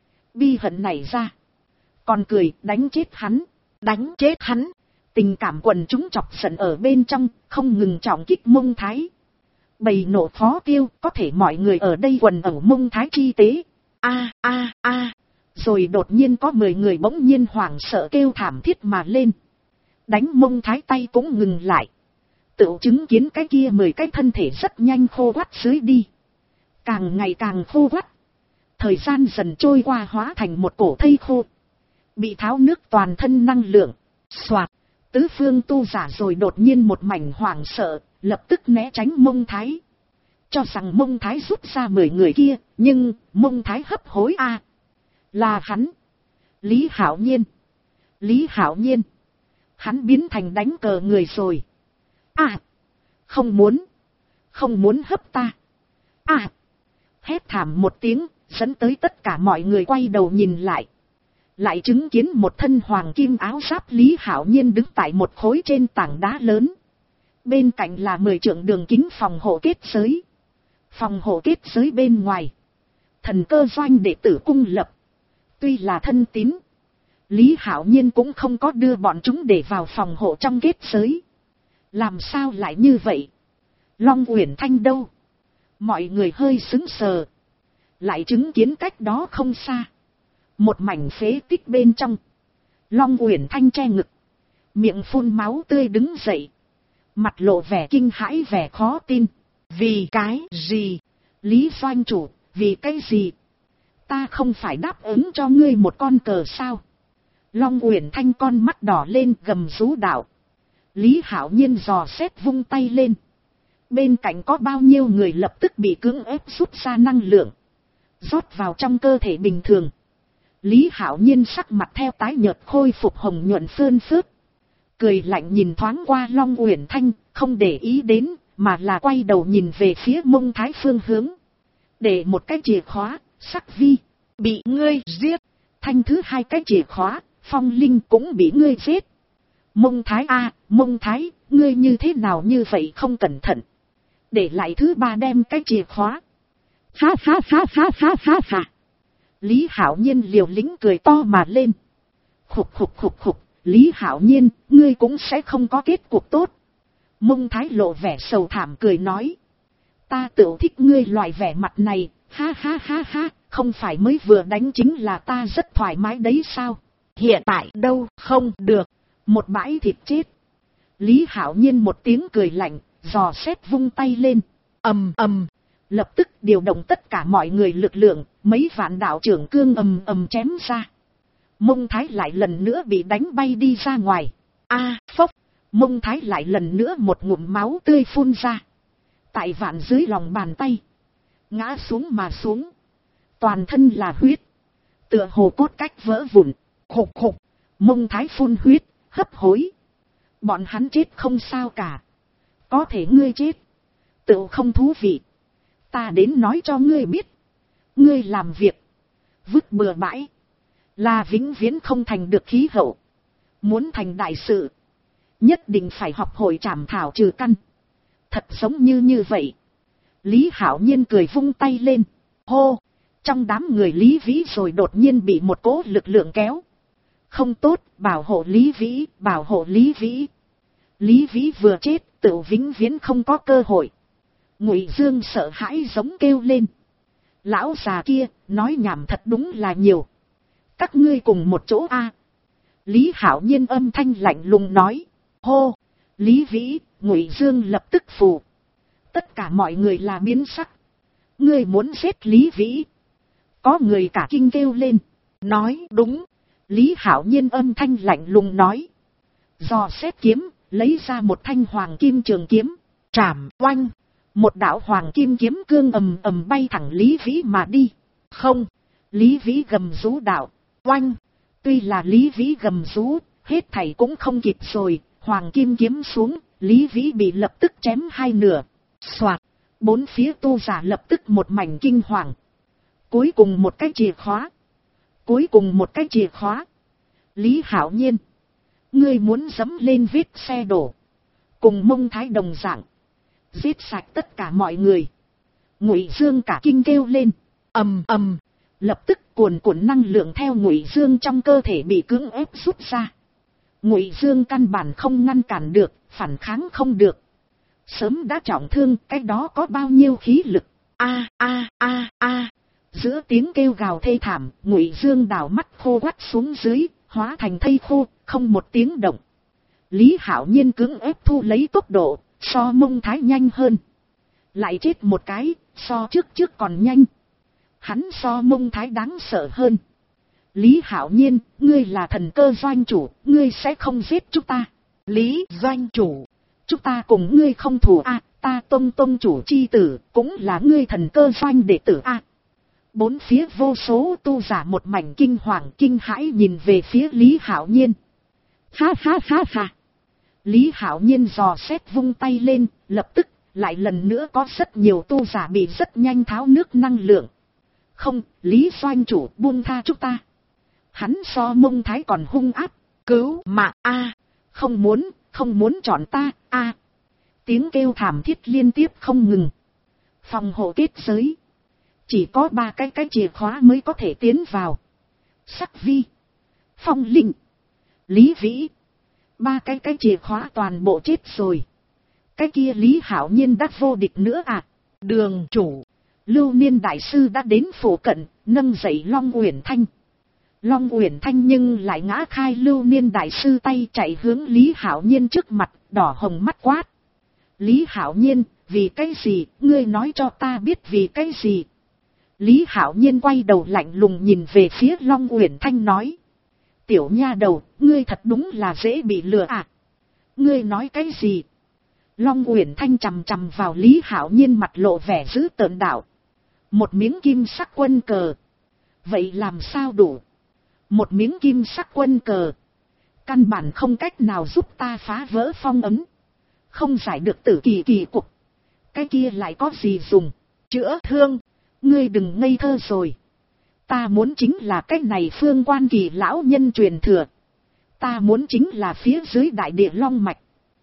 [SPEAKER 1] Bi hận nảy ra. Còn cười đánh chết hắn. Đánh chết hắn. Tình cảm quần chúng chọc giận ở bên trong. Không ngừng trọng kích Mông Thái. Bầy nổ phó tiêu. Có thể mọi người ở đây quần ở Mông Thái chi tế. A a a. Rồi đột nhiên có 10 người bỗng nhiên hoảng sợ kêu thảm thiết mà lên. Đánh Mông Thái tay cũng ngừng lại. Tự chứng kiến cái kia 10 cái thân thể rất nhanh khô quắt dưới đi. Càng ngày càng khô quắt. Thời gian dần trôi qua hóa thành một cổ thây khô. Bị tháo nước toàn thân năng lượng. Xoạt. Tứ phương tu giả rồi đột nhiên một mảnh hoảng sợ. Lập tức né tránh Mông Thái. Cho rằng Mông Thái rút ra 10 người kia. Nhưng Mông Thái hấp hối a. Là hắn. Lý Hạo Nhiên. Lý Hạo Nhiên. Hắn biến thành đánh cờ người rồi. À. Không muốn. Không muốn hấp ta. À. Hét thảm một tiếng. Dẫn tới tất cả mọi người quay đầu nhìn lại. Lại chứng kiến một thân hoàng kim áo giáp Lý Hạo Nhiên đứng tại một khối trên tảng đá lớn. Bên cạnh là 10 trượng đường kính phòng hộ kết giới. Phòng hộ kết giới bên ngoài. Thần cơ doanh đệ tử cung lập. Tuy là thân tín. Lý Hạo Nhiên cũng không có đưa bọn chúng để vào phòng hộ trong kết giới. Làm sao lại như vậy? Long Uyển Thanh đâu? Mọi người hơi sững sờ. Lại chứng kiến cách đó không xa. Một mảnh phế tích bên trong. Long Uyển Thanh che ngực. Miệng phun máu tươi đứng dậy. Mặt lộ vẻ kinh hãi, vẻ khó tin. Vì cái gì? Lý Doanh chủ, vì cái gì? Ta không phải đáp ứng cho ngươi một con cờ sao? Long Uyển Thanh con mắt đỏ lên gầm rú đạo. Lý Hạo Nhiên dò xét vung tay lên. Bên cạnh có bao nhiêu người lập tức bị cưỡng ép rút ra năng lượng. Rót vào trong cơ thể bình thường. Lý Hạo Nhiên sắc mặt theo tái nhợt khôi phục hồng nhuận phơn phớt. Cười lạnh nhìn thoáng qua Long Uyển Thanh, không để ý đến, mà là quay đầu nhìn về phía Mông Thái phương hướng. Để một cái chìa khóa, Sắc Vi, bị ngươi giết. Thanh thứ hai cái chìa khóa, Phong Linh cũng bị ngươi giết. Mông Thái Mông Thái, ngươi như thế nào như vậy không cẩn thận. Để lại thứ ba đem cái chìa khóa. Ha ha ha ha ha ha ha. Lý Hạo Nhiên liều lĩnh cười to mà lên. Khục khục khục khục, Lý Hạo Nhiên, ngươi cũng sẽ không có kết cục tốt. Mông Thái lộ vẻ sầu thảm cười nói. Ta tự thích ngươi loại vẻ mặt này, ha ha ha ha, không phải mới vừa đánh chính là ta rất thoải mái đấy sao? Hiện tại đâu không được, một bãi thịt chết. Lý Hạo Nhiên một tiếng cười lạnh, dò xét vung tay lên. Ầm ầm, lập tức điều động tất cả mọi người lực lượng, mấy vạn đạo trưởng cương ầm ầm chém ra. Mông Thái lại lần nữa bị đánh bay đi ra ngoài. Phốc, Mông Thái lại lần nữa một ngụm máu tươi phun ra. Tại vạn dưới lòng bàn tay, ngã xuống mà xuống. Toàn thân là huyết, tựa hồ cốt cách vỡ vụn. Khục khục, Mông Thái phun huyết, hấp hối. Bọn hắn chết không sao cả. Có thể ngươi chết, tự không thú vị. Ta đến nói cho ngươi biết. Ngươi làm việc, vứt bừa bãi, là vĩnh viễn không thành được khí hậu. Muốn thành đại sự, nhất định phải học hội trảm thảo trừ căn. Thật giống như vậy. Lý Hạo Nhiên cười vung tay lên. Hô, trong đám người Lý Vĩ rồi đột nhiên bị một cỗ lực lượng kéo. Không tốt, bảo hộ Lý Vĩ, bảo hộ Lý Vĩ. Lý Vĩ vừa chết, tự vĩnh viễn không có cơ hội. Ngụy Dương sợ hãi giống kêu lên. Lão già kia, nói nhảm thật đúng là nhiều. Các ngươi cùng một chỗ a. Lý Hạo Nhiên âm thanh lạnh lùng nói. Hô, Lý Vĩ, Ngụy Dương lập tức phù. Tất cả mọi người là biến sắc. Ngươi muốn giết Lý Vĩ? Có người cả kinh kêu lên. Nói đúng. Lý Hạo Nhiên âm thanh lạnh lùng nói. Dò xét kiếm, lấy ra một thanh hoàng kim trường kiếm. Trảm oanh. Một đạo hoàng kim kiếm cương ầm ầm bay thẳng Lý Vĩ mà đi. Không. Lý Vĩ gầm rú đạo. Oanh. Tuy là Lý Vĩ gầm rú, hết thảy cũng không kịp rồi. Hoàng kim kiếm xuống, Lý Vĩ bị lập tức chém hai nửa. Soạt. Bốn phía tu giả lập tức một mảnh kinh hoàng. Cuối cùng một cái chìa khóa. Cuối cùng một cái chìa khóa. Lý Hạo Nhiên, ngươi muốn dẫm lên vết xe đổ. Cùng Mông Thái đồng dạng. Giết sạch tất cả mọi người. Ngụy Dương cả kinh kêu lên. Ầm ầm. Lập tức cuồn cuộn năng lượng theo Ngụy Dương trong cơ thể bị cưỡng ép rút ra. Ngụy Dương căn bản không ngăn cản được, phản kháng không được. Sớm đã trọng thương, cái đó có bao nhiêu khí lực. Giữa tiếng kêu gào thê thảm, Ngụy Dương đảo mắt khô quắt xuống dưới, hóa thành thây khô, không một tiếng động. Lý Hạo Nhiên cưỡng ép thu lấy tốc độ, so Mông Thái nhanh hơn. Lại chết một cái, so trước còn nhanh. Hắn so Mông Thái đáng sợ hơn. Lý Hạo Nhiên, ngươi là thần cơ doanh chủ, ngươi sẽ không giết chúng ta. Lý doanh chủ, chúng ta cùng ngươi không thù ta Tông chủ chi tử, cũng là ngươi thần cơ doanh đệ tử Bốn phía vô số tu giả một mảnh kinh hoàng kinh hãi nhìn về phía Lý Hạo Nhiên. Ha ha ha ha. Lý Hạo Nhiên dò xét vung tay lên, lập tức, lại lần nữa có rất nhiều tu giả bị rất nhanh tháo nước năng lượng. Không, Lý doanh chủ buông tha chúng ta. Hắn so Mông Thái còn hung ác, cứu mạng không muốn chọn ta Tiếng kêu thảm thiết liên tiếp không ngừng. Phòng hộ kết giới. Chỉ có 3 cái chìa khóa mới có thể tiến vào. Sắc Vi, Phong Linh, Lý Vĩ, ba cái chìa khóa toàn bộ chết rồi. Cái kia Lý Hạo Nhiên đã vô địch nữa à? Đường chủ, Lưu Niên đại sư đã đến phủ cận, nâng dậy Long Uyển Thanh. Long Uyển Thanh nhưng lại ngã khai Lưu Niên đại sư tay, chạy hướng Lý Hạo Nhiên trước mặt, đỏ hồng mắt quát. Lý Hạo Nhiên, vì cái gì, ngươi nói cho ta biết vì cái gì? Lý Hạo Nhiên quay đầu lạnh lùng nhìn về phía Long Uyển Thanh nói. Tiểu nha đầu, ngươi thật đúng là dễ bị lừa à? Ngươi nói cái gì? Long Uyển Thanh chằm chằm vào Lý Hạo Nhiên, mặt lộ vẻ dữ tợn đạo. Một miếng kim sắc quân cờ. Vậy làm sao đủ? Một miếng kim sắc quân cờ. Căn bản không cách nào giúp ta phá vỡ phong ấn. Không giải được tử kỳ kỳ cục. Cái kia lại có gì dùng? Chữa thương. Ngươi đừng ngây thơ rồi. Ta muốn chính là cái này Phương Quan Kỳ lão nhân truyền thừa. Ta muốn chính là phía dưới đại địa long mạch.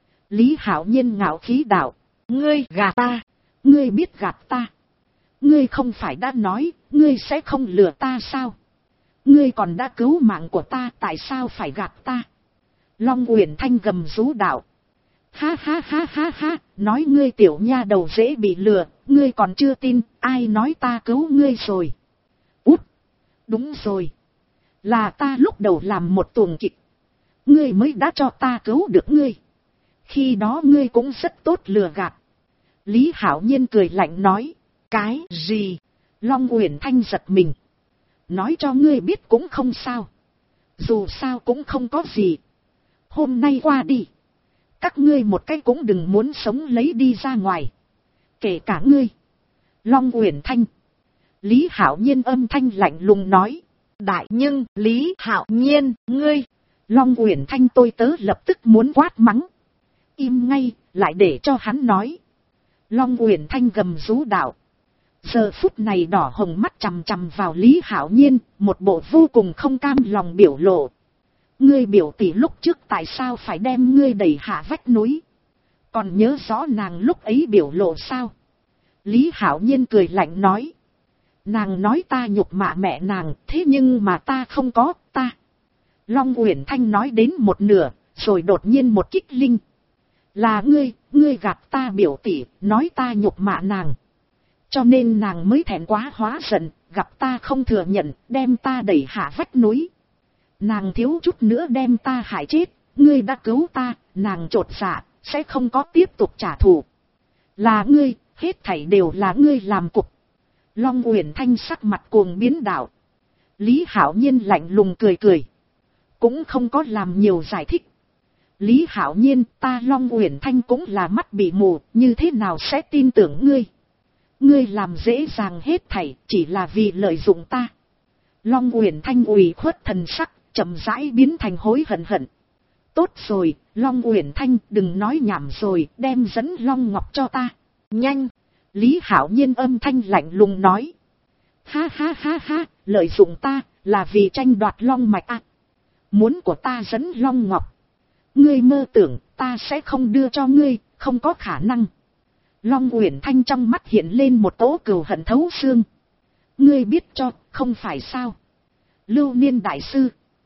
[SPEAKER 1] Lý Hạo Nhiên ngạo khí đạo. Ngươi gạt ta. Ngươi biết gạt ta. Ngươi không phải đã nói, ngươi sẽ không lừa ta sao? Ngươi còn đã cứu mạng của ta, tại sao phải gạt ta? Long Uyển Thanh gầm rú đạo. Ha ha ha ha ha, nói ngươi tiểu nha đầu dễ bị lừa, ngươi còn chưa tin, ai nói ta cứu ngươi rồi? Út, đúng rồi. Là ta lúc đầu làm một tuồng kịch. Ngươi mới đã cho ta cứu được ngươi. Khi đó ngươi cũng rất tốt lừa gạt. Lý Hạo Nhiên cười lạnh nói. Cái gì? Long Uyển Thanh giật mình. Nói cho ngươi biết cũng không sao. Dù sao cũng không có gì. Hôm nay qua đi. Các ngươi một cái cũng đừng muốn sống lấy đi ra ngoài. Kể cả ngươi. Long Uyển Thanh. Lý Hạo Nhiên âm thanh lạnh lùng nói. Đại nhưng Lý Hạo Nhiên, ngươi. Long Uyển Thanh tôi tớ lập tức muốn quát mắng. Im ngay, lại để cho hắn nói. Long Uyển Thanh gầm rú đạo. Giờ phút này đỏ hồng mắt chằm chằm vào Lý Hạo Nhiên, một bộ vô cùng không cam lòng biểu lộ. Ngươi biểu tỷ lúc trước tại sao phải đem ngươi đẩy hạ vách núi? Còn nhớ rõ nàng lúc ấy biểu lộ sao? Lý Hạo Nhiên cười lạnh nói. Nàng nói ta nhục mạ mẹ nàng, thế nhưng mà ta không có, ta. Long Uyển Thanh nói đến một nửa, rồi đột nhiên một kích linh. Là ngươi gạt ta biểu tỷ, nói ta nhục mạ nàng. Cho nên nàng mới thẹn quá hóa giận, gặp ta không thừa nhận, đem ta đẩy hạ vách núi. Nàng thiếu chút nữa đem ta hại chết, ngươi đã cứu ta, nàng chột dạ, sẽ không có tiếp tục trả thù. Là ngươi, hết thảy đều là ngươi làm cục. Long Uyển Thanh sắc mặt cuồng biến đạo. Lý Hạo Nhiên lạnh lùng cười cười. Cũng không có làm nhiều giải thích. Lý Hạo Nhiên, ta Long Uyển Thanh cũng là mắt bị mù, như thế nào sẽ tin tưởng ngươi? Ngươi làm dễ dàng hết thảy, chỉ là vì lợi dụng ta. Long Uyển Thanh ủy khuất thần sắc, chậm rãi biến thành hối hận hận. Tốt rồi, Long Uyển Thanh, đừng nói nhảm rồi, đem dẫn Long Ngọc cho ta. Nhanh! Lý Hạo Nhiên âm thanh lạnh lùng nói. Ha ha ha ha, lợi dụng ta, là vì tranh đoạt Long Mạch à. Muốn của ta dẫn Long Ngọc. Ngươi mơ tưởng, ta sẽ không đưa cho ngươi, không có khả năng. Long Uyển Thanh trong mắt hiện lên một tố cừu hận thấu xương. Ngươi biết cho, không phải sao? Lưu Niên đại sư.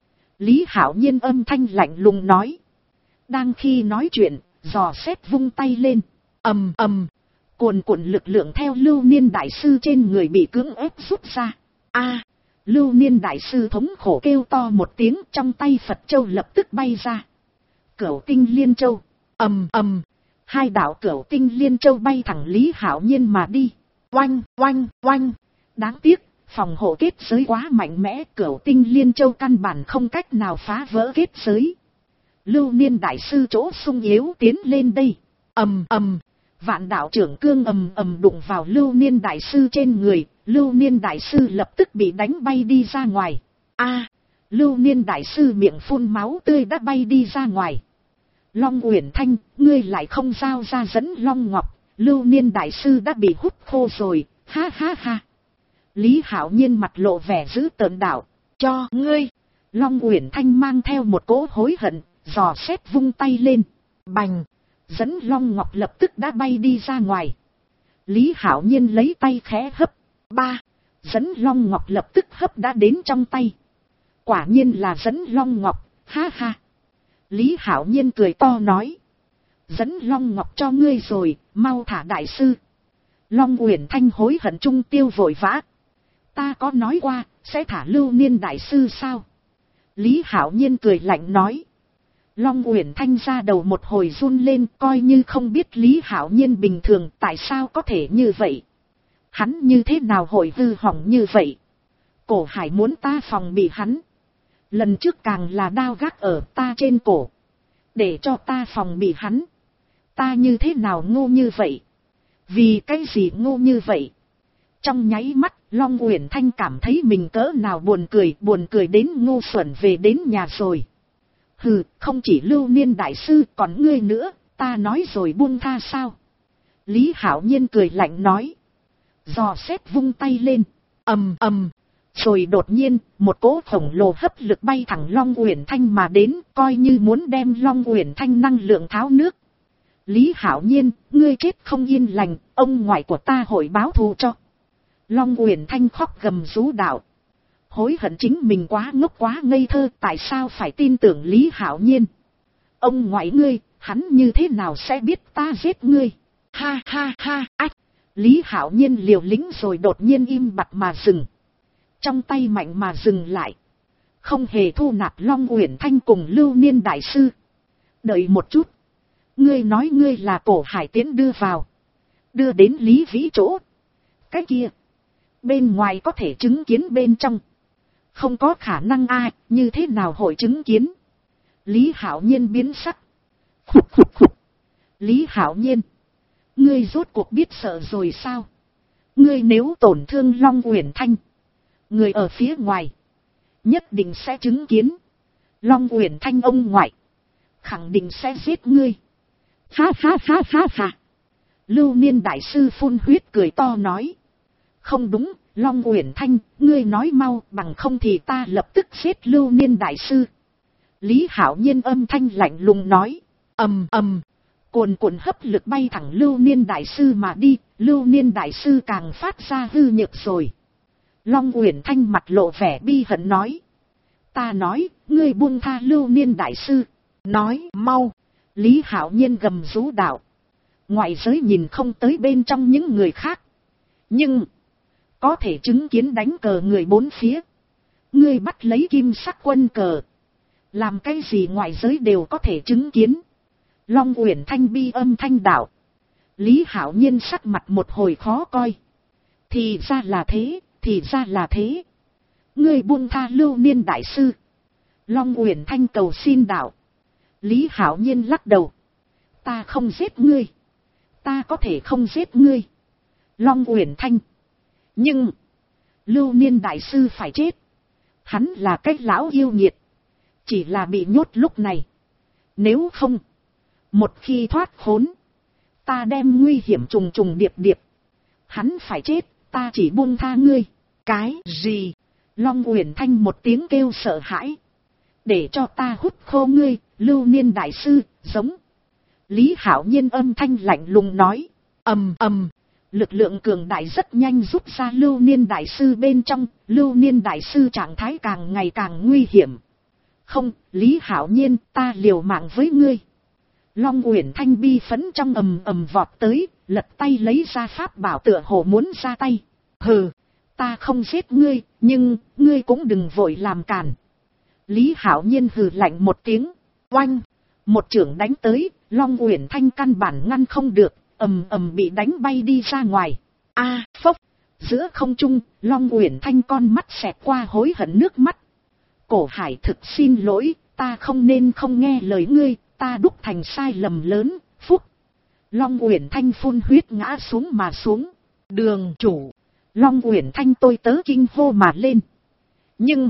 [SPEAKER 1] Lý Hạo Nhiên âm thanh lạnh lùng nói. Đang khi nói chuyện, giò xét vung tay lên. Ầm ầm, cuồn cuộn lực lượng theo Lưu Niên đại sư trên người bị cưỡng ép rút ra. A, Lưu Niên đại sư thống khổ kêu to một tiếng, trong tay Phật châu lập tức bay ra. Cửu Tinh Liên Châu. Ầm ầm, hai đạo Cửu Tinh Liên Châu bay thẳng Lý Hạo Nhiên mà đi. Oanh oanh oanh. Đáng tiếc, phòng hộ kết giới quá mạnh mẽ, Cửu Tinh Liên Châu căn bản không cách nào phá vỡ kết giới. Lưu Niên đại sư chỗ sung yếu tiến lên đây. Ầm ầm, vạn đạo trưởng cương ầm ầm đụng vào Lưu Niên đại sư trên người, Lưu Niên đại sư lập tức bị đánh bay đi ra ngoài. A, Lưu Niên đại sư miệng phun máu tươi đã bay đi ra ngoài. Long Uyển Thanh, ngươi lại không giao ra dẫn Long Ngọc, Lưu Niên đại sư đã bị hút khô rồi, ha ha ha. Lý Hạo Nhiên mặt lộ vẻ dữ tợn đạo, cho ngươi. Long Uyển Thanh mang theo một cỗ hối hận, giò xét vung tay lên. Bành, dẫn Long Ngọc lập tức đã bay đi ra ngoài. Lý Hạo Nhiên lấy tay khẽ hấp. Ba, dẫn Long Ngọc lập tức hấp đã đến trong tay. Quả nhiên là dẫn Long Ngọc, ha ha. Lý Hạo Nhiên cười to nói. Dẫn Long Ngọc cho ngươi rồi, mau thả đại sư. Long Uyển Thanh hối hận trung tiêu vội vã. Ta có nói qua, sẽ thả Lưu Niên đại sư sao? Lý Hạo Nhiên cười lạnh nói. Long Uyển Thanh ra đầu một hồi run lên, coi như không biết Lý Hạo Nhiên bình thường tại sao có thể như vậy. Hắn như thế nào hội hư hỏng như vậy? Cổ Hải muốn ta phòng bị hắn. Lần trước càng là đao gác ở ta trên cổ. Để cho ta phòng bị hắn. Ta như thế nào ngu như vậy? Vì cái gì ngu như vậy? Trong nháy mắt, Long Uyển Thanh cảm thấy mình cỡ nào buồn cười đến ngu xuẩn về đến nhà rồi. Hừ, không chỉ Lưu Niên đại sư còn ngươi nữa, ta nói rồi buông tha sao? Lý Hạo Nhiên cười lạnh nói. Dò xét vung tay lên, ầm ầm. Rồi đột nhiên, một cỗ khổng lồ hấp lực bay thẳng Long Uyển Thanh mà đến, coi như muốn đem Long Uyển Thanh năng lượng tháo nước. Lý Hạo Nhiên, ngươi chết không yên lành, ông ngoại của ta hội báo thù cho. Long Uyển Thanh khóc gầm rú đạo. Hối hận chính mình quá ngốc quá ngây thơ, tại sao phải tin tưởng Lý Hạo Nhiên. Ông ngoại ngươi, hắn như thế nào sẽ biết ta giết ngươi? Ha ha ha, ách. Lý Hạo Nhiên liều lĩnh rồi đột nhiên im bặt mà dừng. Trong tay mạnh mà dừng lại. Không hề thu nạp Long Uyển Thanh cùng Lưu Niên đại sư. Đợi một chút. Ngươi nói ngươi là Cổ Hải Tiến đưa vào. Đưa đến Lý Vĩ chỗ. Cái kia. Bên ngoài có thể chứng kiến bên trong. Không có khả năng ai, như thế nào hội chứng kiến. Lý Hạo Nhiên biến sắc. Khục khục khục. Lý Hạo Nhiên. Ngươi rốt cuộc biết sợ rồi sao? Ngươi nếu tổn thương Long Uyển Thanh. Người ở phía ngoài. Nhất định sẽ chứng kiến. Long Uyển Thanh ông ngoại. Khẳng định sẽ giết ngươi. Ha ha ha ha ha. Lưu Niên đại sư phun huyết cười to nói. Không đúng, Long Uyển Thanh, ngươi nói mau, bằng không thì ta lập tức giết Lưu Niên đại sư. Lý Hạo Nhiên âm thanh lạnh lùng nói. Ầm ầm. Cuồn cuộn hấp lực bay thẳng Lưu Niên đại sư mà đi, Lưu Niên đại sư càng phát ra hư nhược rồi. Long Uyển Thanh mặt lộ vẻ bi hận nói. Ta nói, ngươi buông tha Lưu Niên đại sư. Nói mau. Lý Hạo Nhiên gầm rú đạo. Ngoại giới nhìn không tới bên trong những người khác. Nhưng, có thể chứng kiến đánh cờ người bốn phía. Ngươi bắt lấy kim sắc quân cờ. Làm cái gì ngoại giới đều có thể chứng kiến. Long Uyển Thanh bi âm thanh đạo. Lý Hạo Nhiên sắc mặt một hồi khó coi. Thì ra là thế, thì ra là thế. Ngươi buông tha Lưu Niên đại sư. Long Uyển Thanh cầu xin đạo. Lý Hạo Nhiên lắc đầu. Ta không giết ngươi. Ta có thể không giết ngươi. Long Uyển Thanh. Nhưng, Lưu Niên đại sư phải chết. Hắn là cái lão yêu nghiệt. Chỉ là bị nhốt lúc này. Nếu không, một khi thoát khốn, ta đem nguy hiểm trùng trùng điệp điệp. Hắn phải chết, ta chỉ buông tha ngươi. Cái gì? Long Uyển Thanh một tiếng kêu sợ hãi. Để cho ta hút khô ngươi, Lưu Niên đại sư, giống. Lý Hạo Nhiên âm thanh lạnh lùng nói. Ầm ầm. Lực lượng cường đại rất nhanh rút ra Lưu Niên đại sư bên trong. Lưu Niên đại sư trạng thái càng ngày càng nguy hiểm. Không, Lý Hạo Nhiên, ta liều mạng với ngươi. Long Uyển Thanh bi phấn trong ầm ầm vọt tới, lật tay lấy ra pháp bảo tựa hồ muốn ra tay. Hừ, ta không giết ngươi, nhưng ngươi cũng đừng vội làm cản. Lý Hạo Nhiên hừ lạnh một tiếng, oanh, một chưởng đánh tới, Long Uyển Thanh căn bản ngăn không được, ầm ầm bị đánh bay đi ra ngoài. A, phốc, giữa không trung, Long Uyển Thanh con mắt xẹt qua hối hận nước mắt. Cổ Hải thực xin lỗi, ta không nên không nghe lời ngươi, ta đúc thành sai lầm lớn, phúc. Long Uyển Thanh phun huyết ngã xuống mà xuống. Đường chủ. Long Uyển Thanh tôi tớ kinh hô mà lên. Nhưng,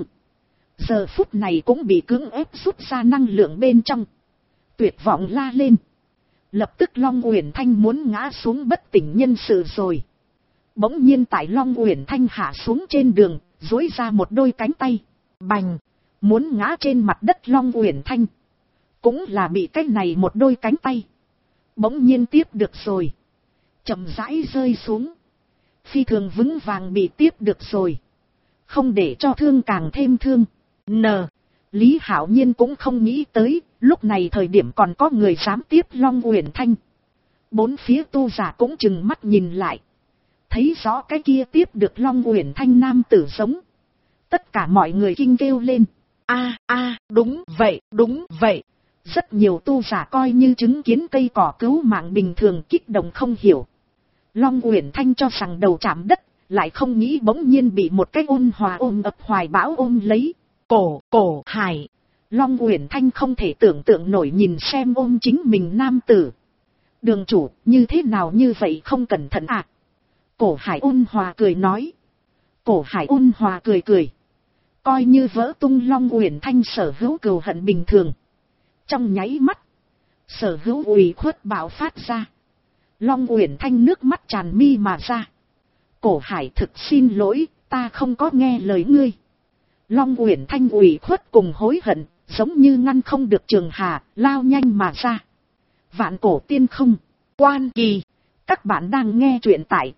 [SPEAKER 1] giờ phút này cũng bị cưỡng ép rút ra năng lượng bên trong. Tuyệt vọng la lên. Lập tức Long Uyển Thanh muốn ngã xuống bất tỉnh nhân sự rồi. Bỗng nhiên tại Long Uyển Thanh hạ xuống trên đường, duỗi ra một đôi cánh tay. Bành. Muốn ngã trên mặt đất Long Uyển Thanh. Cũng là bị cái này một đôi cánh tay. Bỗng nhiên tiếp được rồi. Chậm rãi rơi xuống. Phi thường vững vàng bị tiếp được rồi. Không để cho thương càng thêm thương. Lý Hạo Nhiên cũng không nghĩ tới, lúc này thời điểm còn có người dám tiếp Long Uyển Thanh. Bốn phía tu giả cũng chừng mắt nhìn lại. Thấy rõ cái kia tiếp được Long Uyển Thanh nam tử giống. Tất cả mọi người kinh kêu lên. Đúng vậy. Rất nhiều tu giả coi như chứng kiến cây cỏ cứu mạng bình thường kích động không hiểu. Long Uyển Thanh cho rằng đầu chạm đất, lại không nghĩ bỗng nhiên bị một cái ôn hòa ôm ập hoài bão ôm lấy. Cổ Hải. Long Uyển Thanh không thể tưởng tượng nổi nhìn xem ôm chính mình nam tử. Đường chủ, như thế nào như vậy không cẩn thận à? Cổ Hải ôn hòa cười nói. Cổ Hải ôn hòa cười. Coi như vỡ tung Long Uyển Thanh sở hữu cừu hận bình thường. Trong nháy mắt, sở hữu ủy khuất bạo phát ra. Long Uyển Thanh nước mắt tràn mi mà ra. Cổ Hải thực xin lỗi, ta không có nghe lời ngươi. Long Uyển Thanh ủy khuất cùng hối hận, giống như ngăn không được trường hà, lao nhanh mà ra. Vạn cổ tiên không, quan kỳ. Các bạn đang nghe truyện tại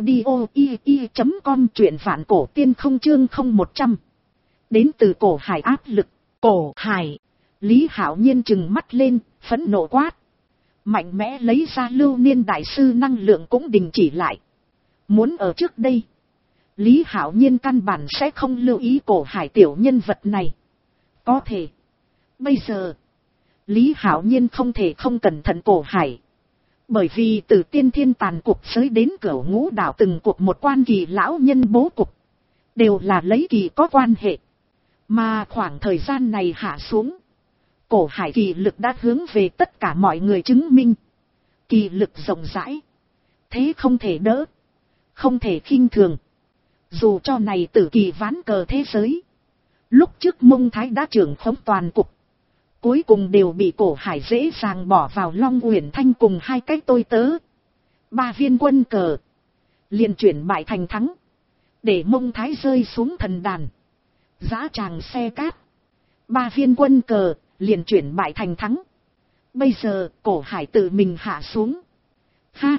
[SPEAKER 1] audio.com, truyện vạn cổ tiên không chương 0100. Đến từ Cổ Hải áp lực. Cổ Hải. Lý Hạo Nhiên trừng mắt lên, phẫn nộ quát. Mạnh mẽ lấy ra Lưu Niên đại sư năng lượng cũng đình chỉ lại. Muốn ở trước đây, Lý Hạo Nhiên căn bản sẽ không lưu ý Cổ Hải tiểu nhân vật này. Có thể, bây giờ, Lý Hạo Nhiên không thể không cẩn thận Cổ Hải. Bởi vì từ tiên thiên tàn cuộc giới đến Cửu Ngũ đảo từng cuộc một quan kỳ lão nhân bố cục, đều là lấy kỳ có quan hệ. Mà khoảng thời gian này hạ xuống, Cổ Hải kỳ lực đã hướng về tất cả mọi người chứng minh. Kỳ lực rộng rãi, thế không thể đỡ, không thể khinh thường. Dù cho này tử kỳ ván cờ thế giới, lúc trước Mông Thái đã trưởng khống toàn cục, cuối cùng đều bị Cổ Hải dễ dàng bỏ vào Long Uyển Thanh cùng hai cái tôi tớ. 3 viên quân cờ, liền chuyển bại thành thắng, để Mông Thái rơi xuống thần đàn. Giá tràng xe cát, 3 viên quân cờ, liền chuyển bại thành thắng. Bây giờ, Cổ Hải tự mình hạ xuống. Ha,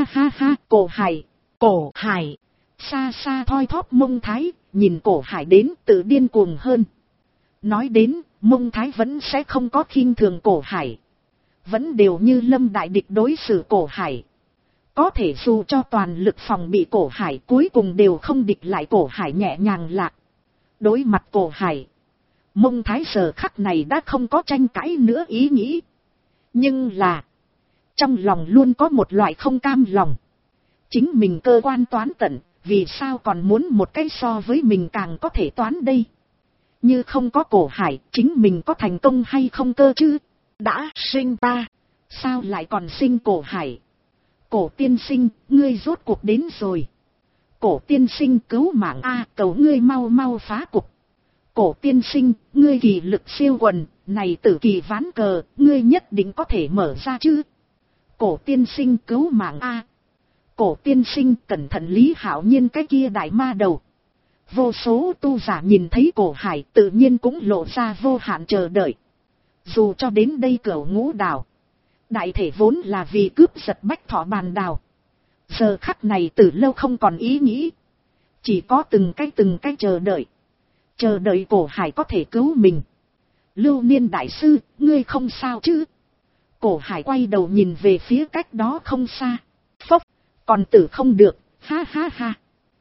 [SPEAKER 1] Cổ Hải. Xa xa thoi thóp Mông Thái, nhìn Cổ Hải đến tự điên cuồng hơn. Nói đến, Mông Thái vẫn sẽ không có khinh thường Cổ Hải. Vẫn đều như lâm đại địch đối xử Cổ Hải. Có thể dù cho toàn lực phòng bị Cổ Hải cuối cùng đều không địch lại Cổ Hải nhẹ nhàng lạc. Đối mặt Cổ Hải, Mông Thái giờ khắc này đã không có tranh cãi nữa ý nghĩ. Nhưng là, trong lòng luôn có một loại không cam lòng. Chính mình cơ quan toán tận, vì sao còn muốn một cái so với mình càng có thể toán đây? Như không có Cổ Hải, chính mình có thành công hay không cơ chứ? Đã sinh ta, sao lại còn sinh Cổ Hải? Cổ tiên sinh, ngươi rốt cuộc đến rồi. Cổ tiên sinh cứu mạng a, cầu ngươi mau mau phá cục. Cổ tiên sinh, ngươi kỳ lực siêu quần, này tử kỳ ván cờ, ngươi nhất định có thể mở ra chứ? Cổ tiên sinh cứu mạng a. Cổ tiên sinh cẩn thận Lý Hạo Nhiên cái kia đại ma đầu. Vô số tu giả nhìn thấy Cổ Hải tự nhiên cũng lộ ra vô hạn chờ đợi. Dù cho đến đây Cửu Ngũ đảo, đại thể vốn là vì cướp giật Bách Thọ Bàn đảo. Giờ khắc này từ lâu không còn ý nghĩ. Chỉ có từng cái chờ đợi. Chờ đợi Cổ Hải có thể cứu mình. Lưu Niên đại sư, ngươi không sao chứ? Cổ Hải quay đầu nhìn về phía cách đó không xa. Phốc, còn tử không được, ha ha ha.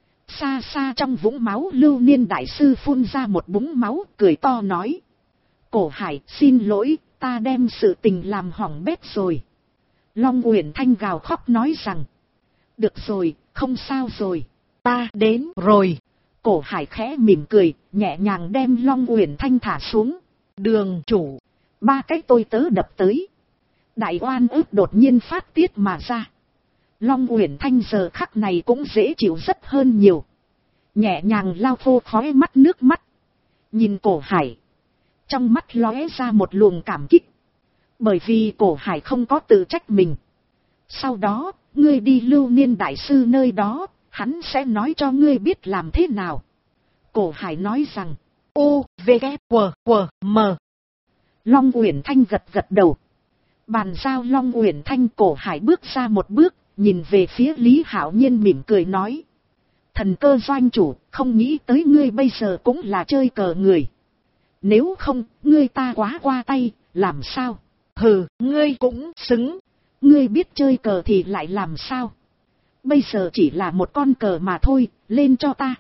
[SPEAKER 1] Xa xa trong vũng máu Lưu Niên đại sư phun ra một búng máu, cười to nói. Cổ Hải, xin lỗi, ta đem sự tình làm hỏng bét rồi. Long Uyển Thanh gào khóc nói rằng. Được rồi, không sao rồi, ta đến rồi. Cổ Hải khẽ mỉm cười, nhẹ nhàng đem Long Uyển Thanh thả xuống. Đường chủ, 3 cái tôi tớ đập tới. Đại oan ức đột nhiên phát tiết mà ra. Long Uyển Thanh giờ khắc này cũng dễ chịu rất hơn nhiều. Nhẹ nhàng lau khô khóe mắt nước mắt. Nhìn Cổ Hải, trong mắt lóe ra một luồng cảm kích. Bởi vì Cổ Hải không có tự trách mình. Sau đó, ngươi đi Lưu Niên đại sư nơi đó, hắn sẽ nói cho ngươi biết làm thế nào. Cổ Hải nói rằng, U, V, K, W, M. Long Uyển Thanh gật gật đầu. Bàn giao Long Uyển Thanh, Cổ Hải bước ra một bước, nhìn về phía Lý Hạo Nhiên mỉm cười nói. Thần cơ doanh chủ, không nghĩ tới ngươi bây giờ cũng là chơi cờ người. Nếu không, ngươi ta quá qua tay, làm sao? Hừ, ngươi cũng xứng. Ngươi biết chơi cờ thì lại làm sao? Bây giờ chỉ là một con cờ mà thôi, lên cho ta.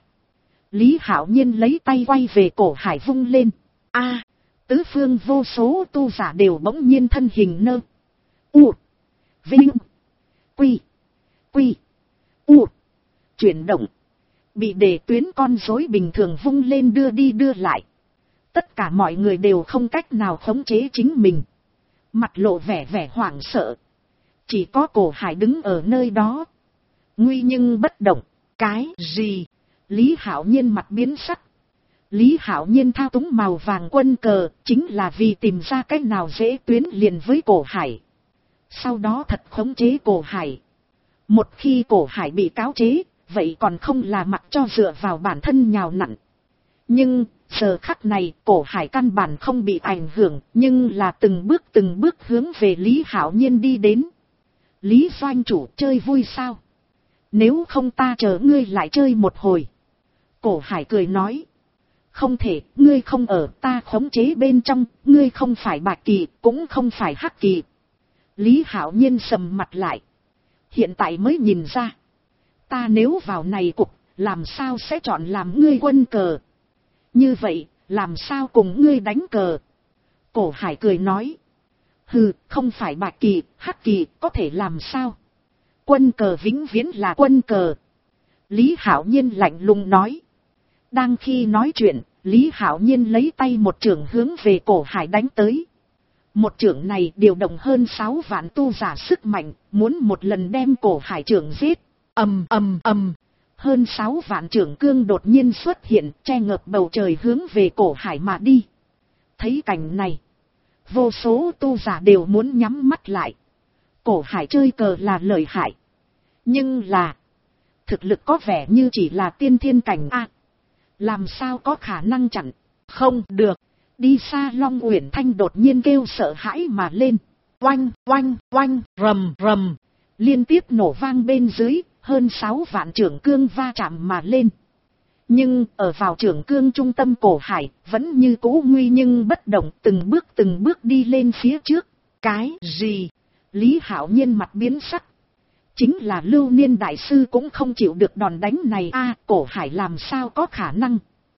[SPEAKER 1] Lý Hạo Nhiên lấy tay quay về cổ hải vung lên. A, tứ phương vô số tu giả đều bỗng nhiên thân hình nơ. U, Vinh, Quy, Quy, U, chuyển động. Bị đề tuyến con rối bình thường vung lên đưa đi đưa lại. Tất cả mọi người đều không cách nào khống chế chính mình. Mặt lộ vẻ hoảng sợ. Chỉ có cổ hải đứng ở nơi đó. Nguy nhưng bất động. Cái gì? Lý Hạo Nhiên mặt biến sắc. Lý Hạo Nhiên thao túng màu vàng quân cờ chính là vì tìm ra cách nào dễ tuyến liền với cổ hải. Sau đó thật khống chế cổ hải. Một khi cổ hải bị cáo chế, vậy còn không là mặc cho dựa vào bản thân nhào nặn. Nhưng, giờ khắc này cổ hải căn bản không bị ảnh hưởng, nhưng là từng bước hướng về Lý Hạo Nhiên đi đến. Lý doanh chủ chơi vui sao? Nếu không ta chờ ngươi lại chơi một hồi. Cổ hải cười nói. Không thể, ngươi không ở, ta khống chế bên trong, ngươi không phải bạch kỳ, cũng không phải hắc kỳ. Lý Hạo Nhiên sầm mặt lại. Hiện tại mới nhìn ra. Ta nếu vào này cục, làm sao sẽ chọn làm ngươi quân cờ? Như vậy, làm sao cùng ngươi đánh cờ? Cổ hải cười nói. Hừ, không phải bạch kỳ, hắc kỳ, có thể làm sao? Quân cờ vĩnh viễn là quân cờ. Lý Hạo Nhiên lạnh lùng nói. Đang khi nói chuyện, Lý Hạo Nhiên lấy tay một chưởng hướng về cổ hải đánh tới. Một chưởng này điều động hơn 6 vạn tu giả sức mạnh, muốn một lần đem cổ hải chưởng giết. Ầm ầm ầm. Hơn 6 vạn chưởng cương đột nhiên xuất hiện, che ngợp bầu trời hướng về cổ hải mà đi. Thấy cảnh này, vô số tu giả đều muốn nhắm mắt lại. Cổ hải chơi cờ là lợi hại. Nhưng là, thực lực có vẻ như chỉ là tiên thiên cảnh A. Làm sao có khả năng chặn? Không được. Đi xa Long Uyển Thanh đột nhiên kêu sợ hãi mà lên. Oanh, oanh, oanh, rầm, rầm. Liên tiếp nổ vang bên dưới, hơn 6 vạn trưởng cương va chạm mà lên. Nhưng, ở vào trưởng cương trung tâm cổ hải, vẫn như cũ nguy nhưng bất động, từng bước đi lên phía trước. Cái gì? Lý Hạo Nhiên mặt biến sắc. Chính là Lưu Niên đại sư cũng không chịu được đòn đánh này a, cổ hải làm sao có khả năng.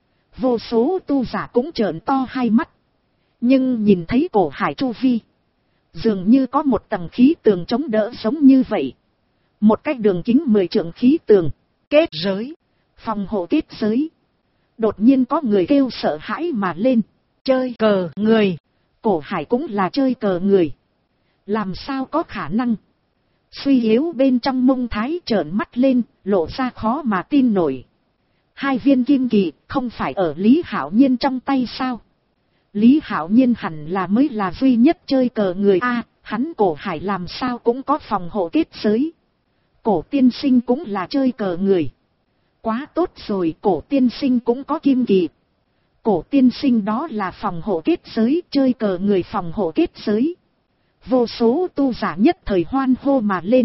[SPEAKER 1] Vô số tu giả cũng trợn to hai mắt. Nhưng nhìn thấy cổ hải chu vi, dường như có một tầng khí tường chống đỡ giống như vậy. Một cái đường kính 10 trượng khí tường, kết giới, phòng hộ kết giới. Đột nhiên có người kêu sợ hãi mà lên. Chơi cờ người. Cổ hải cũng là chơi cờ người. Làm sao có khả năng? Suy yếu bên trong Mông Thái trợn mắt lên, lộ ra khó mà tin nổi. 2 viên kim kỳ không phải ở Lý Hạo Nhiên trong tay sao? Lý Hạo Nhiên hẳn là mới là duy nhất chơi cờ người A, hắn cổ hải làm sao cũng có phòng hộ kết giới. Cổ tiên sinh cũng là chơi cờ người. Quá tốt rồi, cổ tiên sinh cũng có kim kỳ. Cổ tiên sinh đó là phòng hộ kết giới, chơi cờ người phòng hộ kết giới. Vô số tu giả nhất thời hoan hô mà lên.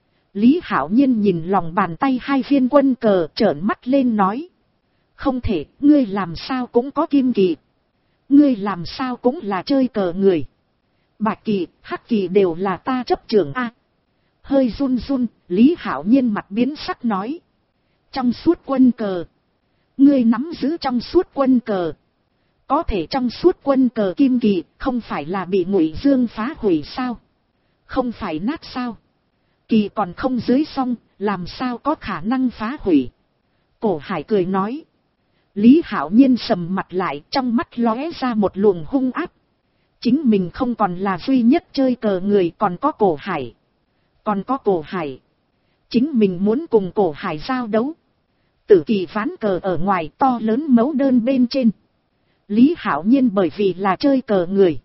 [SPEAKER 1] Lý Hạo Nhiên nhìn lòng bàn tay 2 viên quân cờ trợn mắt lên nói. Không thể, ngươi làm sao cũng có kim kỳ. Ngươi làm sao cũng là chơi cờ người. Bạch kỳ, hắc kỳ đều là ta chấp trưởng A. Hơi run run, Lý Hạo Nhiên mặt biến sắc nói. Trong suốt quân cờ. Ngươi nắm giữ trong suốt quân cờ. Có thể trong suốt quân cờ kim kỳ không phải là bị Ngụy Dương phá hủy sao? Không phải nát sao? Kỳ còn không dưới xong, làm sao có khả năng phá hủy? Cổ hải cười nói. Lý Hạo Nhiên sầm mặt lại, trong mắt lóe ra một luồng hung áp. Chính mình không còn là duy nhất chơi cờ người, còn có cổ hải. Còn có cổ hải. Chính mình muốn cùng cổ hải giao đấu. Tử kỳ ván cờ ở ngoài to lớn mấu đơn bên trên. Lý Hạo Nhiên bởi vì là chơi cờ người.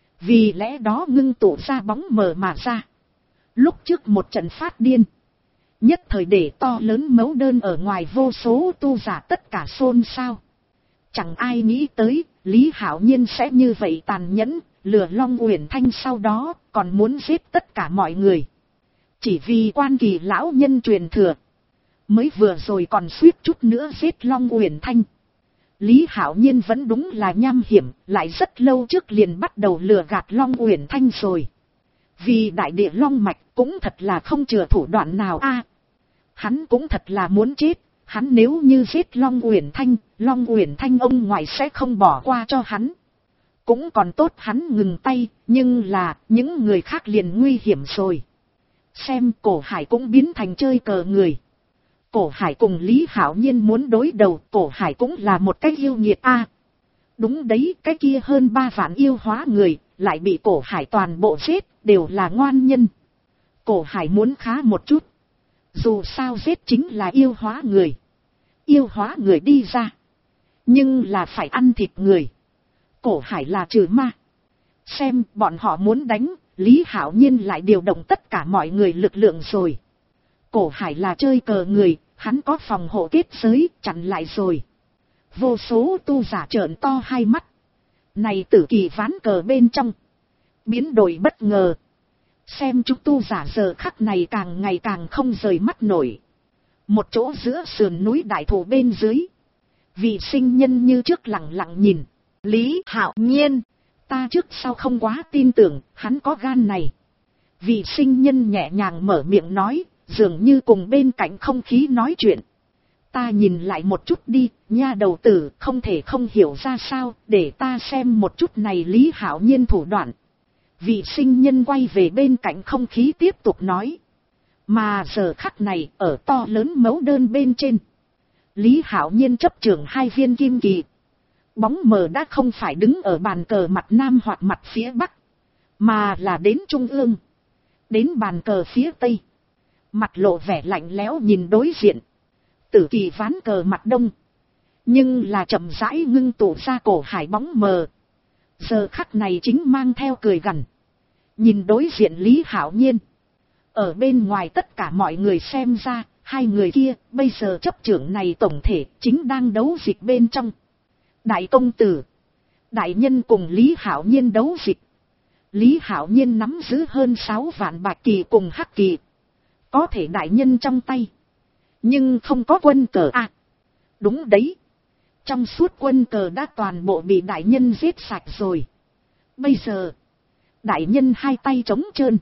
[SPEAKER 1] Vì lẽ đó ngưng tụ ra bóng mờ mà ra. Lúc trước một trận phát điên. Nhất thời để to lớn mấu đơn ở ngoài vô số tu giả tất cả xôn xao. Chẳng ai nghĩ tới, Lý Hạo Nhiên sẽ như vậy tàn nhẫn, lừa Long Uyển Thanh sau đó, còn muốn giết tất cả mọi người. Chỉ vì quan kỳ lão nhân truyền thừa. Mới vừa rồi còn suýt chút nữa giết Long Uyển Thanh. Lý Hạo Nhiên vẫn đúng là nham hiểm, lại rất lâu trước liền bắt đầu lừa gạt Long Uyển Thanh rồi. Vì đại địa long mạch cũng thật là không chừa thủ đoạn nào a. Hắn cũng thật là muốn chết, hắn nếu như giết Long Uyển Thanh ông ngoại sẽ không bỏ qua cho hắn. Cũng còn tốt hắn ngừng tay, nhưng là những người khác liền nguy hiểm rồi. Xem Cổ Hải cũng biến thành chơi cờ người. Cổ Hải cùng Lý Hạo Nhiên muốn đối đầu, Cổ Hải cũng là một cái yêu nghiệt a. Đúng đấy, cái kia hơn 3 vạn yêu hóa người, lại bị Cổ Hải toàn bộ giết, đều là ngoan nhân. Cổ Hải muốn khá một chút. Dù sao giết chính là yêu hóa người. Yêu hóa người đi ra. Nhưng là phải ăn thịt người. Cổ Hải là trừ ma. Xem bọn họ muốn đánh, Lý Hạo Nhiên lại điều động tất cả mọi người lực lượng rồi. Cổ Hải là chơi cờ người, hắn có phòng hộ kết giới, chặn lại rồi. Vô số tu giả trợn to hai mắt. Này tử kỳ ván cờ bên trong. Biến đổi bất ngờ. Xem chúng tu giả giờ khắc này càng ngày càng không rời mắt nổi. Một chỗ giữa sườn núi đại thụ bên dưới. Vị sinh nhân như trước lặng lặng nhìn. Lý Hạo Nhiên, ta trước sau không quá tin tưởng hắn có gan này. Vị sinh nhân nhẹ nhàng mở miệng nói, dường như cùng bên cạnh không khí nói chuyện. Ta nhìn lại một chút đi, nha đầu tử, không thể không hiểu ra sao, để ta xem một chút này Lý Hạo Nhiên thủ đoạn. Vị sinh nhân quay về bên cạnh không khí tiếp tục nói. Mà giờ khắc này, ở to lớn mẫu đơn bên trên. Lý Hạo Nhiên chấp trưởng 2 viên kim kỳ. Bóng mờ đã không phải đứng ở bàn cờ mặt nam hoặc mặt phía bắc, mà là đến trung ương. Đến bàn cờ phía tây. Mặt lộ vẻ lạnh lẽo nhìn đối diện. Tử kỳ ván cờ mặt đông. Nhưng là chậm rãi ngưng tụ ra Cổ Hải bóng mờ. Giờ khắc này chính mang theo cười gằn. Nhìn đối diện Lý Hạo Nhiên. Ở bên ngoài tất cả mọi người xem ra, 2 người kia bây giờ chấp trưởng này tổng thể chính đang đấu dịch bên trong. Đại công tử, đại nhân cùng Lý Hạo Nhiên đấu dịch. Lý Hạo Nhiên nắm giữ hơn 6 vạn bạch kỳ cùng hắc kỳ. Có thể đại nhân trong tay. Nhưng không có quân cờ à. Đúng đấy. Trong suốt quân cờ đã toàn bộ bị đại nhân giết sạch rồi. Bây giờ, đại nhân 2 tay trống trơn.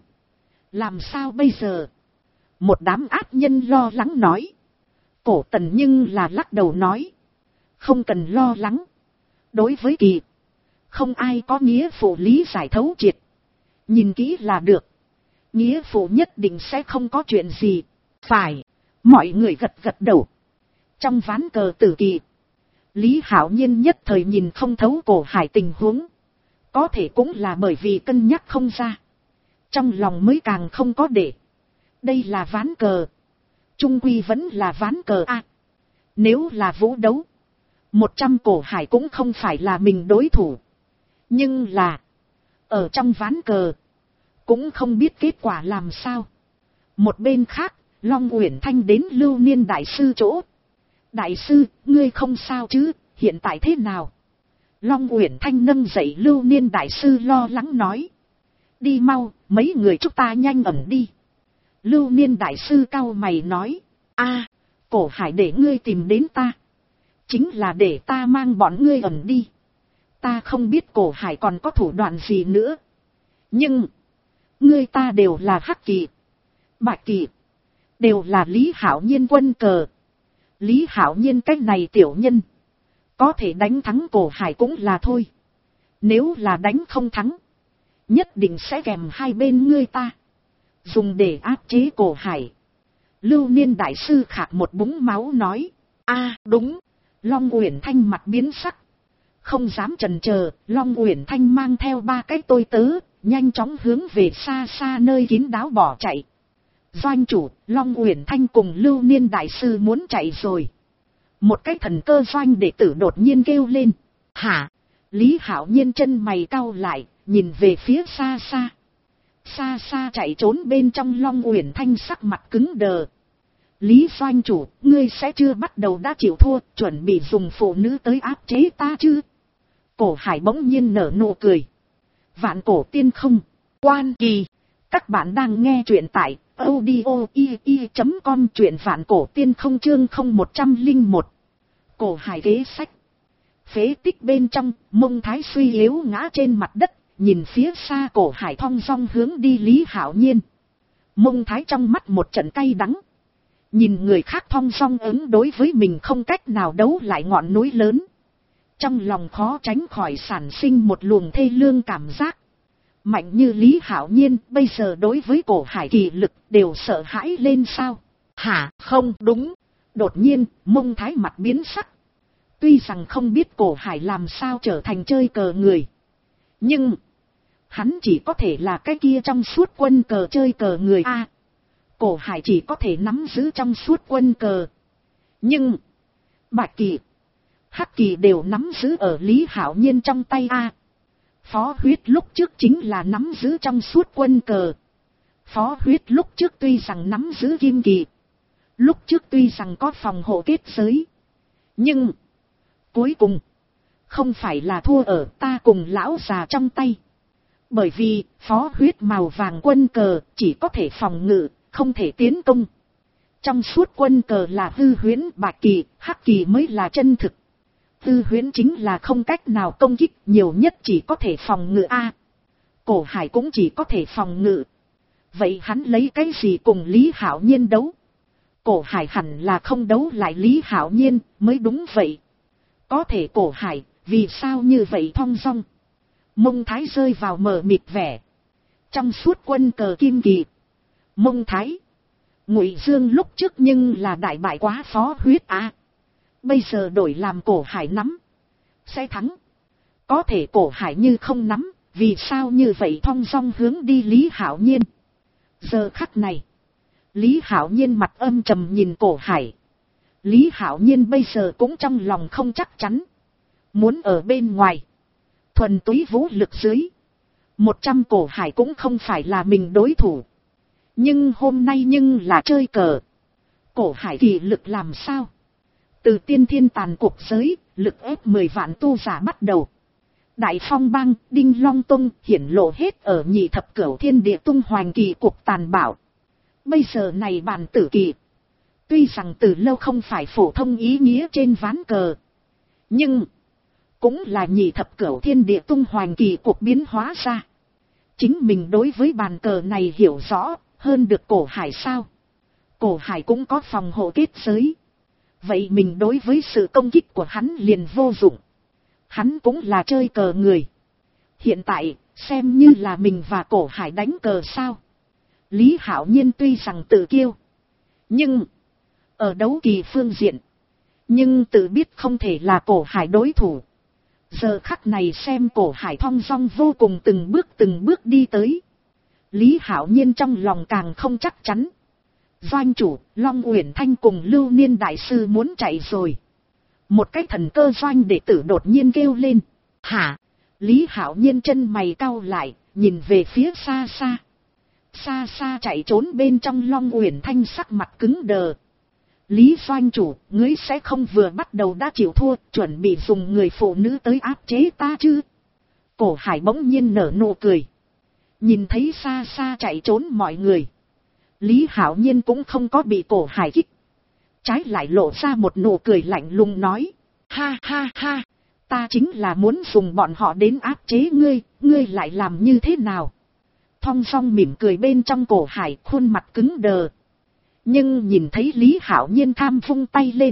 [SPEAKER 1] Làm sao bây giờ? Một đám ác nhân lo lắng nói. Cổ Tần nhưng là lắc đầu nói. Không cần lo lắng. Đối với kỳ, không ai có nghĩa phụ lý giải thấu triệt. Nhìn kỹ là được. Nghĩa phụ nhất định sẽ không có chuyện gì. Phải. Mọi người gật gật đầu. Trong ván cờ tử kỳ, Lý Hạo Nhiên nhất thời nhìn không thấu Cổ Hải tình huống. Có thể cũng là bởi vì cân nhắc không ra. Trong lòng mới càng không có để. Đây là ván cờ. Trung quy vẫn là ván cờ a. Nếu là vũ đấu, 100 Cổ Hải cũng không phải là mình đối thủ. Nhưng là, ở trong ván cờ, cũng không biết kết quả làm sao. Một bên khác, Long Uyển Thanh đến Lưu Niên Đại Sư chỗ. Đại sư, ngươi không sao chứ, hiện tại thế nào? Long Uyển Thanh nâng dậy Lưu Niên Đại Sư lo lắng nói. Đi mau, mấy người chúng ta nhanh ẩn đi. Lưu Niên Đại Sư cau mày nói. A, Cổ Hải để ngươi tìm đến ta. Chính là để ta mang bọn ngươi ẩn đi. Ta không biết Cổ Hải còn có thủ đoạn gì nữa. Nhưng, ngươi ta đều là hắc kỳ, bạch kỳ, đều là Lý Hạo Nhiên quân cờ. Lý Hạo Nhiên cái này tiểu nhân, có thể đánh thắng Cổ Hải cũng là thôi. Nếu là đánh không thắng, nhất định sẽ kèm 2 bên ngươi ta, dùng để áp chế Cổ Hải. Lưu Niên Đại Sư khạc một búng máu nói. A, đúng. Long Uyển Thanh mặt biến sắc. Không dám chần chờ, Long Uyển Thanh mang theo 3 cái tôi tớ, nhanh chóng hướng về xa xa nơi kín đáo bỏ chạy. Doanh chủ, Long Uyển Thanh cùng Lưu Niên Đại Sư muốn chạy rồi. Một cái thần cơ doanh đệ tử đột nhiên kêu lên. Hả? Lý Hạo Nhiên chân mày cau lại, nhìn về phía xa xa. Xa xa chạy trốn bên trong Long Uyển Thanh sắc mặt cứng đờ. Lý doanh chủ, ngươi sẽ chưa bắt đầu đã chịu thua, chuẩn bị dùng phụ nữ tới áp chế ta chứ? Cổ Hải bỗng nhiên nở nụ cười. Vạn cổ tiên không, quan kỳ. Các bạn đang nghe truyện tại audio.com, truyện vạn cổ tiên không chương 0101. Cổ Hải kế sách. Phế tích bên trong, Mông Thái suy yếu ngã trên mặt đất, nhìn phía xa Cổ Hải thong dong hướng đi Lý Hạo Nhiên. Mông Thái trong mắt một trận cay đắng. Nhìn người khác thong dong ứng đối với mình không cách nào đấu lại ngọn núi lớn. Trong lòng khó tránh khỏi sản sinh một luồng thê lương cảm giác. Mạnh như Lý Hạo Nhiên bây giờ đối với Cổ Hải kỳ lực đều sợ hãi lên sao? Hả, không đúng. Đột nhiên, Mông Thái mặt biến sắc. Tuy rằng không biết Cổ Hải làm sao trở thành chơi cờ người. Nhưng, hắn chỉ có thể là cái kia trong suốt quân cờ chơi cờ người A. Cổ Hải chỉ có thể nắm giữ trong suốt quân cờ. Nhưng, Bạch Kỳ, Hắc Kỳ đều nắm giữ ở Lý Hạo Nhiên trong tay A. Phó Huyết lúc trước chính là nắm giữ trong suốt quân cờ. Phó Huyết lúc trước tuy rằng nắm giữ kim kỳ. Lúc trước tuy rằng có phòng hộ kết giới. Nhưng, cuối cùng, không phải là thua ở ta cùng lão già trong tay. Bởi vì, Phó Huyết màu vàng quân cờ chỉ có thể phòng ngự, không thể tiến công. Trong suốt quân cờ là hư huyễn, Bạch Kỳ, Hắc Kỳ mới là chân thực. Hư huyễn chính là không cách nào công kích, nhiều nhất chỉ có thể phòng ngự A. Cổ Hải cũng chỉ có thể phòng ngự. Vậy hắn lấy cái gì cùng Lý Hạo Nhiên đấu? Cổ Hải hẳn là không đấu lại Lý Hạo Nhiên mới đúng vậy. Có thể Cổ Hải, vì sao như vậy thong dong? Mông Thái rơi vào mờ mịt vẻ. Trong suốt quân cờ kim kỳ, Mông Thái, Ngụy Dương lúc trước nhưng là đại bại quá Phó Huyết A. Bây giờ đổi làm Cổ Hải nắm, sẽ thắng. Có thể Cổ Hải như không nắm, vì sao như vậy thong dong hướng đi Lý Hạo Nhiên? Giờ khắc này, Lý Hạo Nhiên mặt âm trầm nhìn Cổ Hải. Lý Hạo Nhiên bây giờ cũng trong lòng không chắc chắn. Muốn ở bên ngoài, thuần túy vũ lực dưới, 100 Cổ Hải cũng không phải là mình đối thủ. Nhưng hôm nay nhưng là chơi cờ. Cổ Hải kỳ lực làm sao? Từ tiên thiên tàn cuộc giới, lực ép 10 vạn tu giả bắt đầu. Đại Phong Bang, Đinh Long Tông hiển lộ hết ở nhị thập cửu thiên địa tung hoành kỳ cuộc tàn bạo. Bây giờ này bàn tử kỳ. Tuy rằng từ lâu không phải phổ thông ý nghĩa trên ván cờ. Nhưng, cũng là nhị thập cửu thiên địa tung hoành kỳ cuộc biến hóa ra. Chính mình đối với bàn cờ này hiểu rõ, hơn được Cổ Hải sao? Cổ Hải cũng có phòng hộ kết giới. Vậy mình đối với sự công kích của hắn liền vô dụng. Hắn cũng là chơi cờ người. Hiện tại, xem như là mình và Cổ Hải đánh cờ sao? Lý Hạo Nhiên tuy rằng tự kiêu. Nhưng, ở đấu kỳ phương diện. Nhưng tự biết không thể là Cổ Hải đối thủ. Giờ khắc này xem Cổ Hải thong dong vô cùng từng bước đi tới. Lý Hạo Nhiên trong lòng càng không chắc chắn. Doanh chủ, Long Uyển Thanh cùng Lưu Niên Đại Sư muốn chạy rồi. Một cái thần cơ doanh đệ tử đột nhiên kêu lên. Hả? Lý Hạo Nhiên chân mày cau lại, nhìn về phía xa xa. Xa xa chạy trốn bên trong Long Uyển Thanh sắc mặt cứng đờ. Lý Doanh chủ, ngươi sẽ không vừa bắt đầu đã chịu thua, chuẩn bị dùng người phụ nữ tới áp chế ta chứ? Cổ Hải bỗng nhiên nở nụ cười. Nhìn thấy xa xa chạy trốn mọi người. Lý Hạo Nhiên cũng không có bị Cổ Hải kích. Trái lại lộ ra một nụ cười lạnh lùng nói. Ha ha ha, ta chính là muốn dùng bọn họ đến áp chế ngươi, ngươi lại làm như thế nào? Thong song mỉm cười bên trong Cổ Hải khuôn mặt cứng đờ. Nhưng nhìn thấy Lý Hạo Nhiên tham vung tay lên.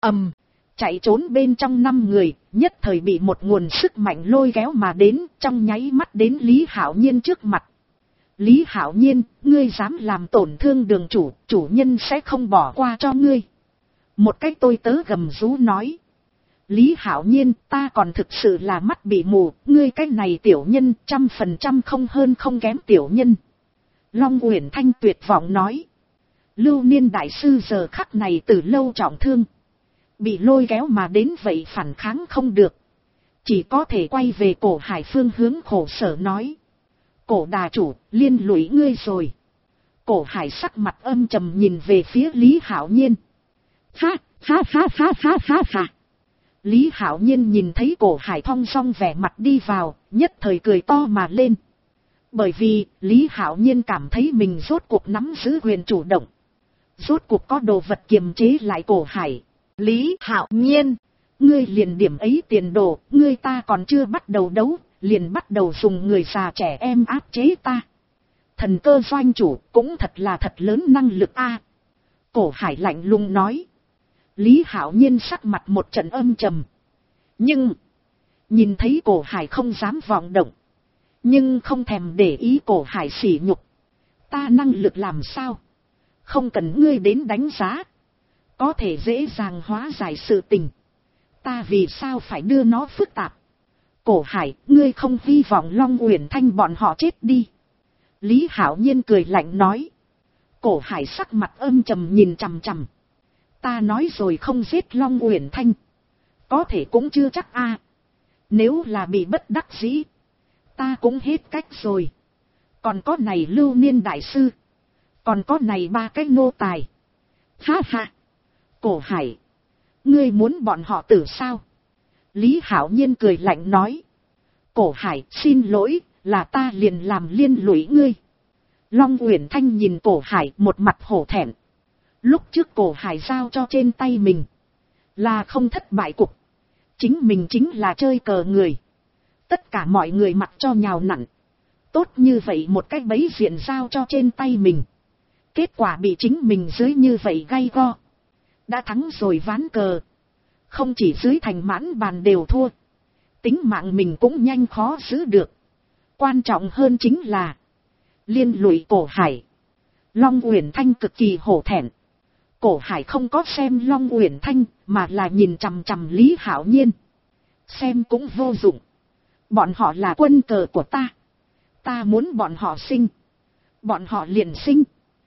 [SPEAKER 1] Chạy trốn bên trong 5 người, nhất thời bị một nguồn sức mạnh lôi kéo mà đến, trong nháy mắt đến Lý Hạo Nhiên trước mặt. Lý Hạo Nhiên, ngươi dám làm tổn thương đường chủ, chủ nhân sẽ không bỏ qua cho ngươi. Một cách tôi tớ gầm rú nói. Lý Hạo Nhiên, ta còn thực sự là mắt bị mù, ngươi cái này tiểu nhân 100% không hơn không kém tiểu nhân. Long Uyển Thanh tuyệt vọng nói. Lưu Niên Đại Sư giờ khắc này từ lâu trọng thương. Bị lôi kéo mà đến vậy phản kháng không được. Chỉ có thể quay về Cổ Hải phương hướng khổ sở nói. Cổ đà chủ, liên lụy ngươi rồi. Cổ Hải sắc mặt âm trầm nhìn về phía Lý Hạo Nhiên. Ha, ha ha ha ha ha ha. Lý Hạo Nhiên nhìn thấy Cổ Hải thong dong vẻ mặt đi vào, nhất thời cười to mà lên. Bởi vì, Lý Hạo Nhiên cảm thấy mình rốt cuộc nắm giữ quyền chủ động. Rốt cuộc có đồ vật kiềm chế lại Cổ Hải. Lý Hạo Nhiên, ngươi liền điểm ấy tiền đồ, ngươi ta còn chưa bắt đầu đấu, liền bắt đầu dùng người già trẻ em áp chế ta. Thần cơ doanh chủ cũng thật là thật lớn năng lực a. Cổ Hải lạnh lùng nói. Lý Hạo Nhiên sắc mặt một trận âm trầm. Nhưng, nhìn thấy Cổ Hải không dám vọng động. Nhưng không thèm để ý Cổ Hải sỉ nhục. Ta năng lực làm sao? Không cần ngươi đến đánh giá. Có thể dễ dàng hóa giải sự tình. Ta vì sao phải đưa nó phức tạp? Cổ Hải, ngươi không hy vọng Long Uyển Thanh bọn họ chết đi. Lý Hạo Nhiên cười lạnh nói. Cổ Hải sắc mặt âm trầm nhìn chằm chằm. Ta nói rồi không giết Long Uyển Thanh. Có thể cũng chưa chắc a. Nếu là bị bất đắc dĩ, ta cũng hết cách rồi. Còn có này Lưu Niên đại sư. Còn có này 3 cái nô tài. Ha ha. Cổ Hải, ngươi muốn bọn họ tử sao? Lý Hạo Nhiên cười lạnh nói. Cổ Hải, xin lỗi, là ta liền làm liên lụy ngươi. Long Uyển Thanh nhìn Cổ Hải một mặt hổ thẹn. Lúc trước Cổ Hải giao cho trên tay mình, là không thất bại cục. Chính mình chính là chơi cờ người. Tất cả mọi người mặc cho nhào nặn. Tốt như vậy một cách bẫy diện giao cho trên tay mình. Kết quả bị chính mình dưới như vậy gay go. Đã thắng rồi ván cờ. Không chỉ dưới thành mãn bàn đều thua. Tính mạng mình cũng nhanh khó giữ được. Quan trọng hơn chính là liên lụy Cổ Hải. Long Uyển Thanh cực kỳ hổ thẹn. Cổ Hải không có xem Long Uyển Thanh mà là nhìn chằm chằm Lý Hạo Nhiên. Xem cũng vô dụng. Bọn họ là quân cờ của ta. Ta muốn bọn họ sinh. Bọn họ liền sinh.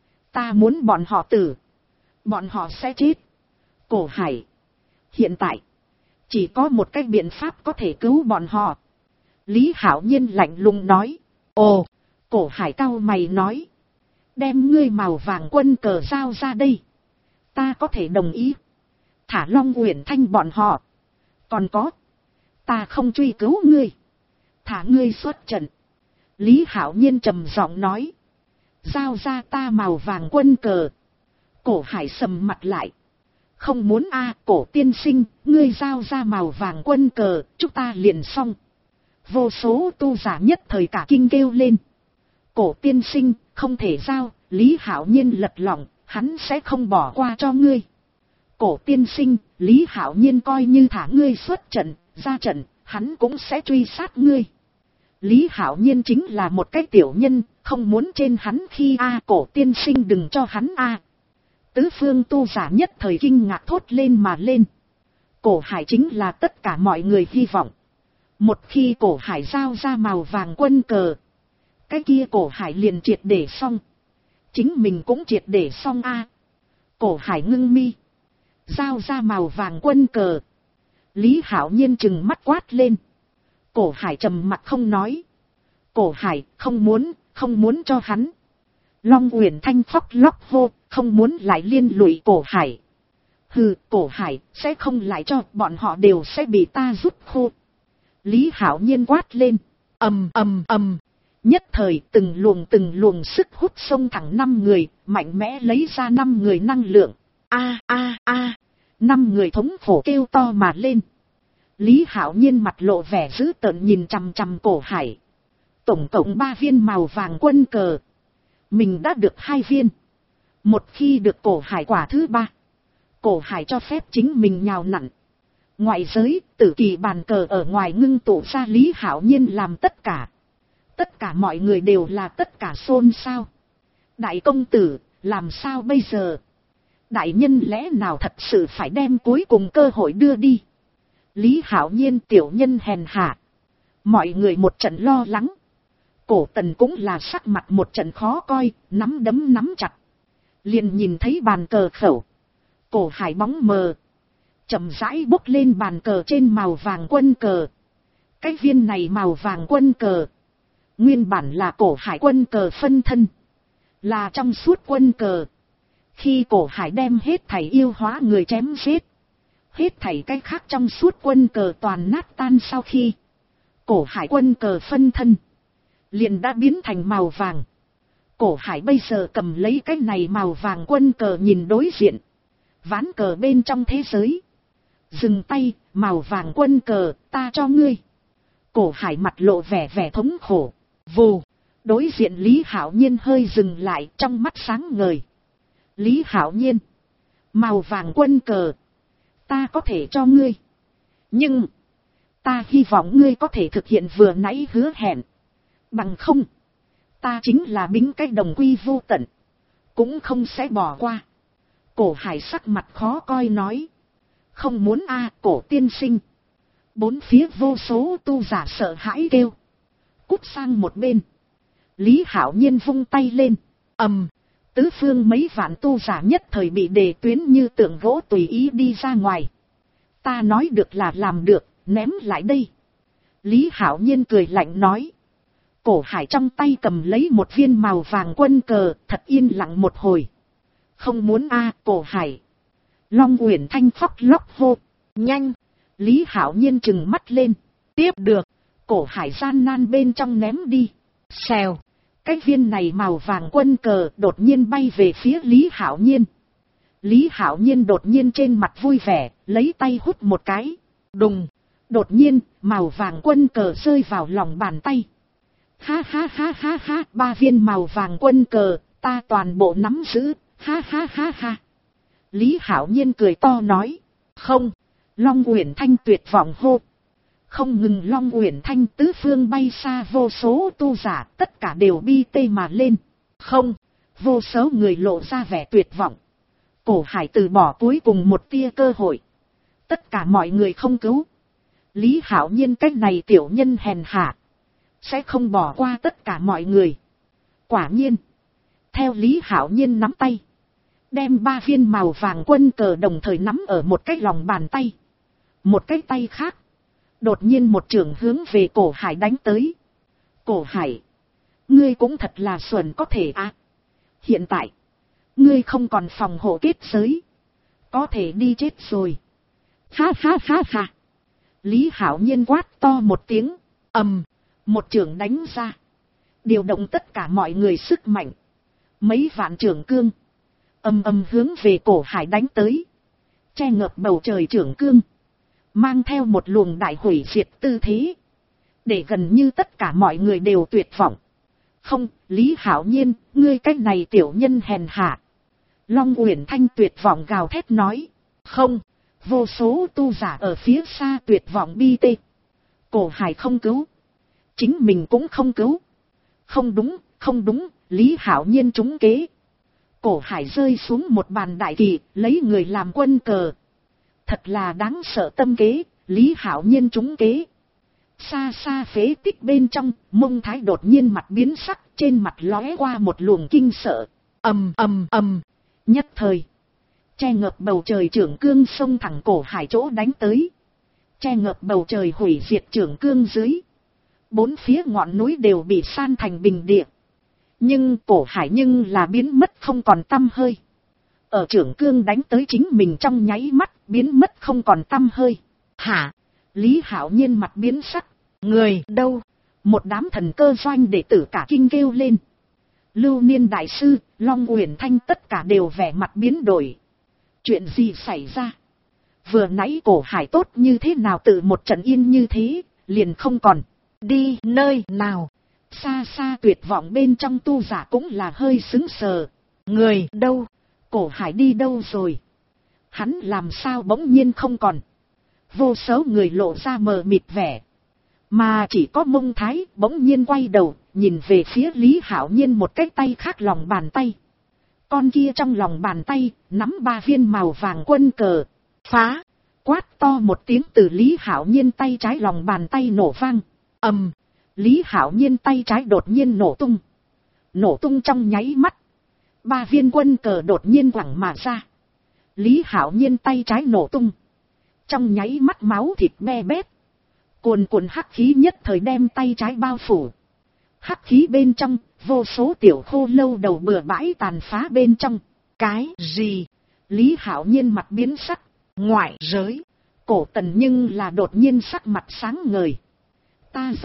[SPEAKER 1] Ta muốn bọn họ tử. Bọn họ sẽ chết. Cổ Hải, hiện tại chỉ có một cách biện pháp có thể cứu bọn họ. Lý Hạo Nhiên lạnh lùng nói. Ồ. Cổ Hải cau mày nói. Đem ngươi màu vàng quân cờ giao ra đây. Ta có thể đồng ý. Thả Long Uyển Thanh bọn họ. Còn có, ta không truy cứu ngươi. Thả ngươi xuất trận. Lý Hạo Nhiên trầm giọng nói. Giao ra ta màu vàng quân cờ. Cổ Hải sầm mặt lại. Không muốn a. Cổ tiên sinh, ngươi giao ra màu vàng quân cờ, chúng ta liền xong. Vô số tu giả nhất thời cả kinh kêu lên. Cổ tiên sinh, không thể giao. Lý Hạo Nhiên lật lọng, hắn sẽ không bỏ qua cho ngươi. Cổ tiên sinh, Lý Hạo Nhiên coi như thả ngươi xuất trận, ra trận, hắn cũng sẽ truy sát ngươi. Lý Hạo Nhiên chính là một cái tiểu nhân, không muốn trên hắn khi a. Cổ tiên sinh đừng cho hắn a. Tứ phương tu giả nhất thời kinh ngạc thốt lên mà lên. Cổ Hải chính là tất cả mọi người hy vọng. Một khi Cổ Hải giao ra màu vàng quân cờ, cái kia Cổ Hải liền triệt để xong. Chính mình cũng triệt để xong a. Cổ Hải ngưng mi. Giao ra màu vàng quân cờ. Lý Hạo Nhiên trừng mắt quát lên. Cổ Hải trầm mặt không nói. Cổ Hải không muốn cho hắn. Long Uyển Thanh khóc lóc hô, không muốn lại liên lụy Cổ Hải. Hừ, Cổ Hải sẽ không lại cho, bọn họ đều sẽ bị ta rút khô. Lý Hạo Nhiên quát lên. Ầm ầm ầm. Nhất thời từng luồng sức hút xông thẳng 5 người, mạnh mẽ lấy ra 5 người năng lượng. A a a. 5 người thống khổ kêu to mà lên. Lý Hạo Nhiên mặt lộ vẻ dữ tợn nhìn chằm chằm Cổ Hải. Tổng cộng 3 viên màu vàng quân cờ. Mình đã được 2 viên. Một khi được Cổ Hải quả thứ 3, Cổ Hải cho phép chính mình nhào nặn. Ngoại giới, tử kỳ bàn cờ ở ngoài ngưng tụ ra Lý Hạo Nhiên làm tất cả. Tất cả mọi người đều là tất cả xôn xao. Đại công tử, làm sao bây giờ? Đại nhân lẽ nào thật sự phải đem cuối cùng cơ hội đưa đi? Lý Hạo Nhiên tiểu nhân hèn hạ. Mọi người một trận lo lắng. Cổ Tần cũng là sắc mặt một trận khó coi, nắm đấm nắm chặt. Liền nhìn thấy bàn cờ khẩu. Cổ Hải bóng mờ. Chậm rãi bốc lên bàn cờ trên màu vàng quân cờ. Cái viên này màu vàng quân cờ. Nguyên bản là Cổ Hải quân cờ phân thân. Là trong suốt quân cờ. Khi Cổ Hải đem hết thảy yêu hóa người chém giết. Hết thảy cái khác trong suốt quân cờ toàn nát tan sau khi. Cổ Hải quân cờ phân thân. Liền đã biến thành màu vàng. Cổ Hải bây giờ cầm lấy cái này màu vàng quân cờ nhìn đối diện. Ván cờ bên trong thế giới. Dừng tay, màu vàng quân cờ, ta cho ngươi. Cổ Hải mặt lộ vẻ vẻ thống khổ. Vù, đối diện Lý Hạo Nhiên hơi dừng lại, trong mắt sáng ngời. Lý Hạo Nhiên, màu vàng quân cờ, ta có thể cho ngươi. Nhưng, ta hy vọng ngươi có thể thực hiện vừa nãy hứa hẹn. Bằng không, ta chính là bính cái đồng quy vô tận, cũng không sẽ bỏ qua. Cổ Hải sắc mặt khó coi nói. Không muốn a, Cổ tiên sinh. Bốn phía vô số tu giả sợ hãi kêu. Cút sang một bên. Lý Hạo Nhiên vung tay lên. Tứ phương mấy vạn tu giả nhất thời bị đề tuyến như tượng gỗ tùy ý đi ra ngoài. Ta nói được là làm được, ném lại đây. Lý Hạo Nhiên cười lạnh nói. Cổ Hải trong tay cầm lấy một viên màu vàng quân cờ, thật yên lặng một hồi. Không muốn a, Cổ Hải. Long Uyển Thanh khóc lóc hô. Nhanh. Lý Hạo Nhiên trừng mắt lên. Tiếp được. Cổ Hải gian nan bên trong ném đi. Xèo. Cái viên này màu vàng quân cờ đột nhiên bay về phía Lý Hạo Nhiên. Lý Hạo Nhiên đột nhiên trên mặt vui vẻ, lấy tay hút một cái. Đùng. Đột nhiên, màu vàng quân cờ rơi vào lòng bàn tay. Ha ha ha ha ha, 3 viên màu vàng quân cờ, ta toàn bộ nắm giữ. Ha ha ha ha. Lý Hạo Nhiên cười to nói. Không. Long Uyển Thanh tuyệt vọng hô. Không ngừng Long Uyển Thanh, tứ phương bay xa vô số tu giả, tất cả đều bi tê mà lên. Không. Vô số người lộ ra vẻ tuyệt vọng. Cổ Hải từ bỏ cuối cùng một tia cơ hội. Tất cả mọi người không cứu. Lý Hạo Nhiên cách này tiểu nhân hèn hạ, sẽ không bỏ qua tất cả mọi người. Quả nhiên. Theo Lý Hạo Nhiên nắm tay, đem 3 viên màu vàng quân cờ đồng thời nắm ở một cái lòng bàn tay. Một cái tay khác, đột nhiên một chưởng hướng về Cổ Hải đánh tới. Cổ Hải, ngươi cũng thật là xuẩn có thể à. Hiện tại, ngươi không còn phòng hộ kết giới, có thể đi chết rồi. Ha ha ha ha. Lý Hạo Nhiên quát to một tiếng. Một chưởng đánh ra, điều động tất cả mọi người sức mạnh. Mấy vạn chưởng cương hướng về Cổ Hải đánh tới. Che ngập bầu trời chưởng cương, mang theo một luồng đại hủy diệt tư thế, để gần như tất cả mọi người đều tuyệt vọng. Không, Lý Hạo Nhiên, ngươi cách này tiểu nhân hèn hạ. Long Uyển Thanh tuyệt vọng gào thét nói. Không. Vô số tu giả ở phía xa tuyệt vọng bi tê. Cổ Hải không cứu, chính mình cũng không cứu. Không đúng, không đúng, Lý Hạo Nhiên trúng kế. Cổ Hải rơi xuống một bàn đại kỳ, lấy người làm quân cờ. Thật là đáng sợ tâm kế, Lý Hạo Nhiên trúng kế. Xa xa phế tích bên trong, Mông Thái đột nhiên mặt biến sắc, trên mặt lóe qua một luồng kinh sợ. Nhất thời, che ngập bầu trời chưởng cương xông thẳng Cổ Hải chỗ đánh tới. Che ngập bầu trời hủy diệt chưởng cương dưới. 4 phía ngọn núi đều bị san thành bình địa. Nhưng Cổ Hải nhưng là biến mất không còn tăm hơi. Ở chưởng cương đánh tới chính mình trong nháy mắt, biến mất không còn tăm hơi. Hả? Lý Hạo Nhiên mặt biến sắc. Người đâu? Một đám thần cơ doanh đệ tử cả kinh kêu lên. Lưu Niên đại sư, Long Uyển Thanh tất cả đều vẻ mặt biến đổi. Chuyện gì xảy ra? Vừa nãy Cổ Hải tốt như thế nào từ một trận yên như thế, liền không còn. Đi nơi nào? Xa xa tuyệt vọng bên trong tu giả cũng là hơi sững sờ. Người đâu? Cổ Hải đi đâu rồi? Hắn làm sao bỗng nhiên không còn? Vô số người lộ ra mờ mịt vẻ. Mà chỉ có Mông Thái bỗng nhiên quay đầu, nhìn về phía Lý Hạo Nhiên một cái tay khác lòng bàn tay. Con kia trong lòng bàn tay, nắm 3 viên màu vàng quân cờ. Phá! Quát to một tiếng từ Lý Hạo Nhiên tay trái lòng bàn tay nổ vang. Lý Hạo Nhiên tay trái đột nhiên nổ tung. Nổ tung trong nháy mắt. 3 viên quân cờ đột nhiên quẳng mà ra. Lý Hạo Nhiên tay trái nổ tung. Trong nháy mắt máu thịt be bét. Cuồn cuộn hắc khí nhất thời đem tay trái bao phủ. Hắc khí bên trong, vô số tiểu khô lâu đầu bừa bãi tàn phá bên trong. Cái gì? Lý Hạo Nhiên mặt biến sắc. Ngoại giới. Cổ Tần nhưng là đột nhiên sắc mặt sáng ngời. Ta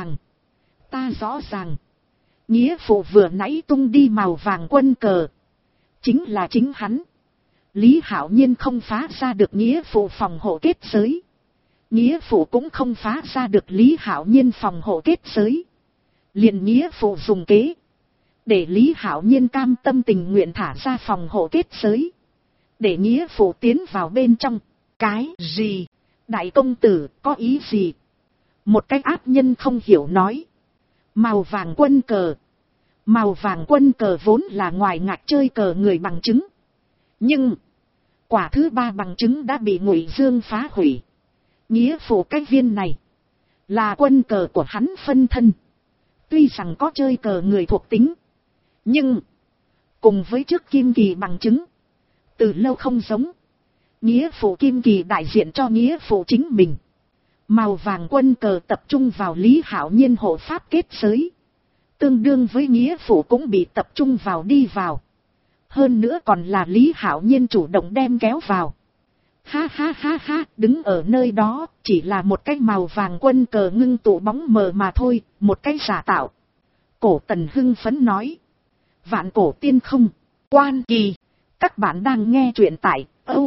[SPEAKER 1] rõ ràng. Nghĩa phụ vừa nãy tung đi màu vàng quân cờ. Chính là chính hắn. Lý Hạo Nhiên không phá ra được nghĩa phụ phòng hộ kết giới. Nghĩa phụ cũng không phá ra được Lý Hạo Nhiên phòng hộ kết giới. Liền nghĩa phụ dùng kế. Để Lý Hạo Nhiên cam tâm tình nguyện thả ra phòng hộ kết giới. Để nghĩa phụ tiến vào bên trong. Cái gì? Đại công tử có ý gì? Một cái ác nhân không hiểu nói. Màu vàng quân cờ. Màu vàng quân cờ vốn là ngoài ngạch chơi cờ người bằng chứng. Nhưng quả thứ ba bằng chứng đã bị Ngụy Dương phá hủy. Nghĩa phụ cái viên này là quân cờ của hắn phân thân. Tuy rằng có chơi cờ người thuộc tính, nhưng cùng với trước Kim Kỳ bằng chứng, từ lâu không giống. Nghĩa phụ Kim Kỳ đại diện cho nghĩa phụ chính mình. Màu vàng quân cờ tập trung vào Lý Hạo Nhiên hộ pháp kết giới. Tương đương với nghĩa phụ cũng bị tập trung vào đi vào. Hơn nữa còn là Lý Hạo Nhiên chủ động đem kéo vào. Ha ha ha ha, đứng ở nơi đó, chỉ là một cái màu vàng quân cờ ngưng tụ bóng mờ mà thôi, một cái giả tạo. Cổ Tần hưng phấn nói. Vạn cổ tiên không, quan kỳ. Các bạn đang nghe truyện tại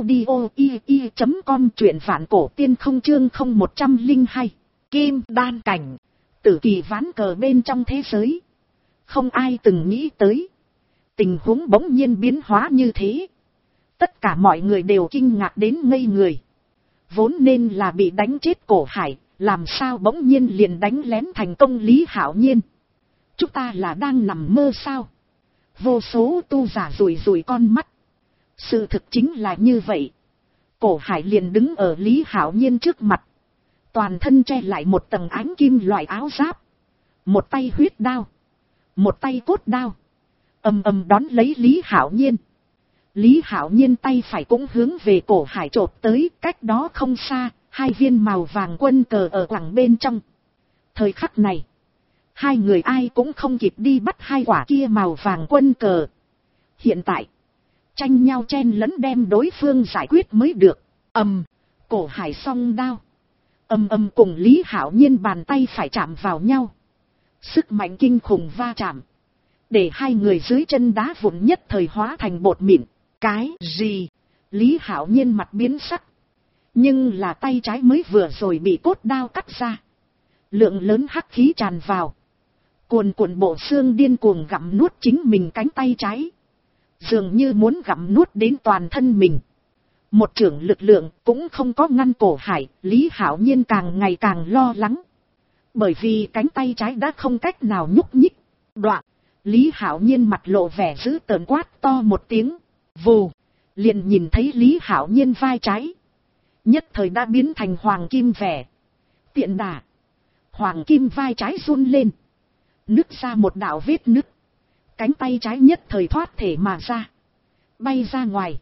[SPEAKER 1] audio.com, truyện vạn cổ tiên không chương 0102. Kim đan cảnh, tử kỳ ván cờ bên trong thế giới. Không ai từng nghĩ tới. Tình huống bỗng nhiên biến hóa như thế. Tất cả mọi người đều kinh ngạc đến ngây người. Vốn nên là bị đánh chết Cổ Hải, làm sao bỗng nhiên liền đánh lén thành công Lý Hạo Nhiên. Chúng ta là đang nằm mơ sao? Vô số tu giả rủi rủi con mắt. Sự thực chính là như vậy. Cổ Hải liền đứng ở Lý Hạo Nhiên trước mặt. Toàn thân che lại một tầng ánh kim loại áo giáp. Một tay huyết đao. Một tay cốt đao. Ầm ầm đón lấy Lý Hạo Nhiên. Lý Hạo Nhiên tay phải cũng hướng về Cổ Hải chộp tới, cách đó không xa, hai viên màu vàng quân cờ ở quẳng bên trong. Thời khắc này, hai người ai cũng không kịp đi bắt hai quả kia màu vàng quân cờ. Hiện tại, tranh nhau chen lẫn đem đối phương giải quyết mới được. Cổ Hải song đao. Cùng Lý Hạo Nhiên bàn tay phải chạm vào nhau. Sức mạnh kinh khủng va chạm. Để hai người dưới chân đá vụn nhất thời hóa thành bột mịn. Cái gì? Lý Hạo Nhiên mặt biến sắc. Nhưng là tay trái mới vừa rồi bị cốt đao cắt ra. Lượng lớn hắc khí tràn vào. Cuồn cuộn bộ xương điên cuồng gặm nuốt chính mình cánh tay trái. Dường như muốn gặm nuốt đến toàn thân mình. Một chưởng lực lượng cũng không có ngăn Cổ Hải. Lý Hạo Nhiên càng ngày càng lo lắng. Bởi vì cánh tay trái đã không cách nào nhúc nhích. Đoạn. Lý Hạo Nhiên mặt lộ vẻ dữ tợn quát to một tiếng. Vù. Liền nhìn thấy Lý Hạo Nhiên vai trái. Nhất thời đã biến thành hoàng kim vẻ. Tiện đà. Hoàng kim vai trái run lên. Nứt ra một đạo vết nứt. Cánh tay trái nhất thời thoát thể mà ra. Bay ra ngoài.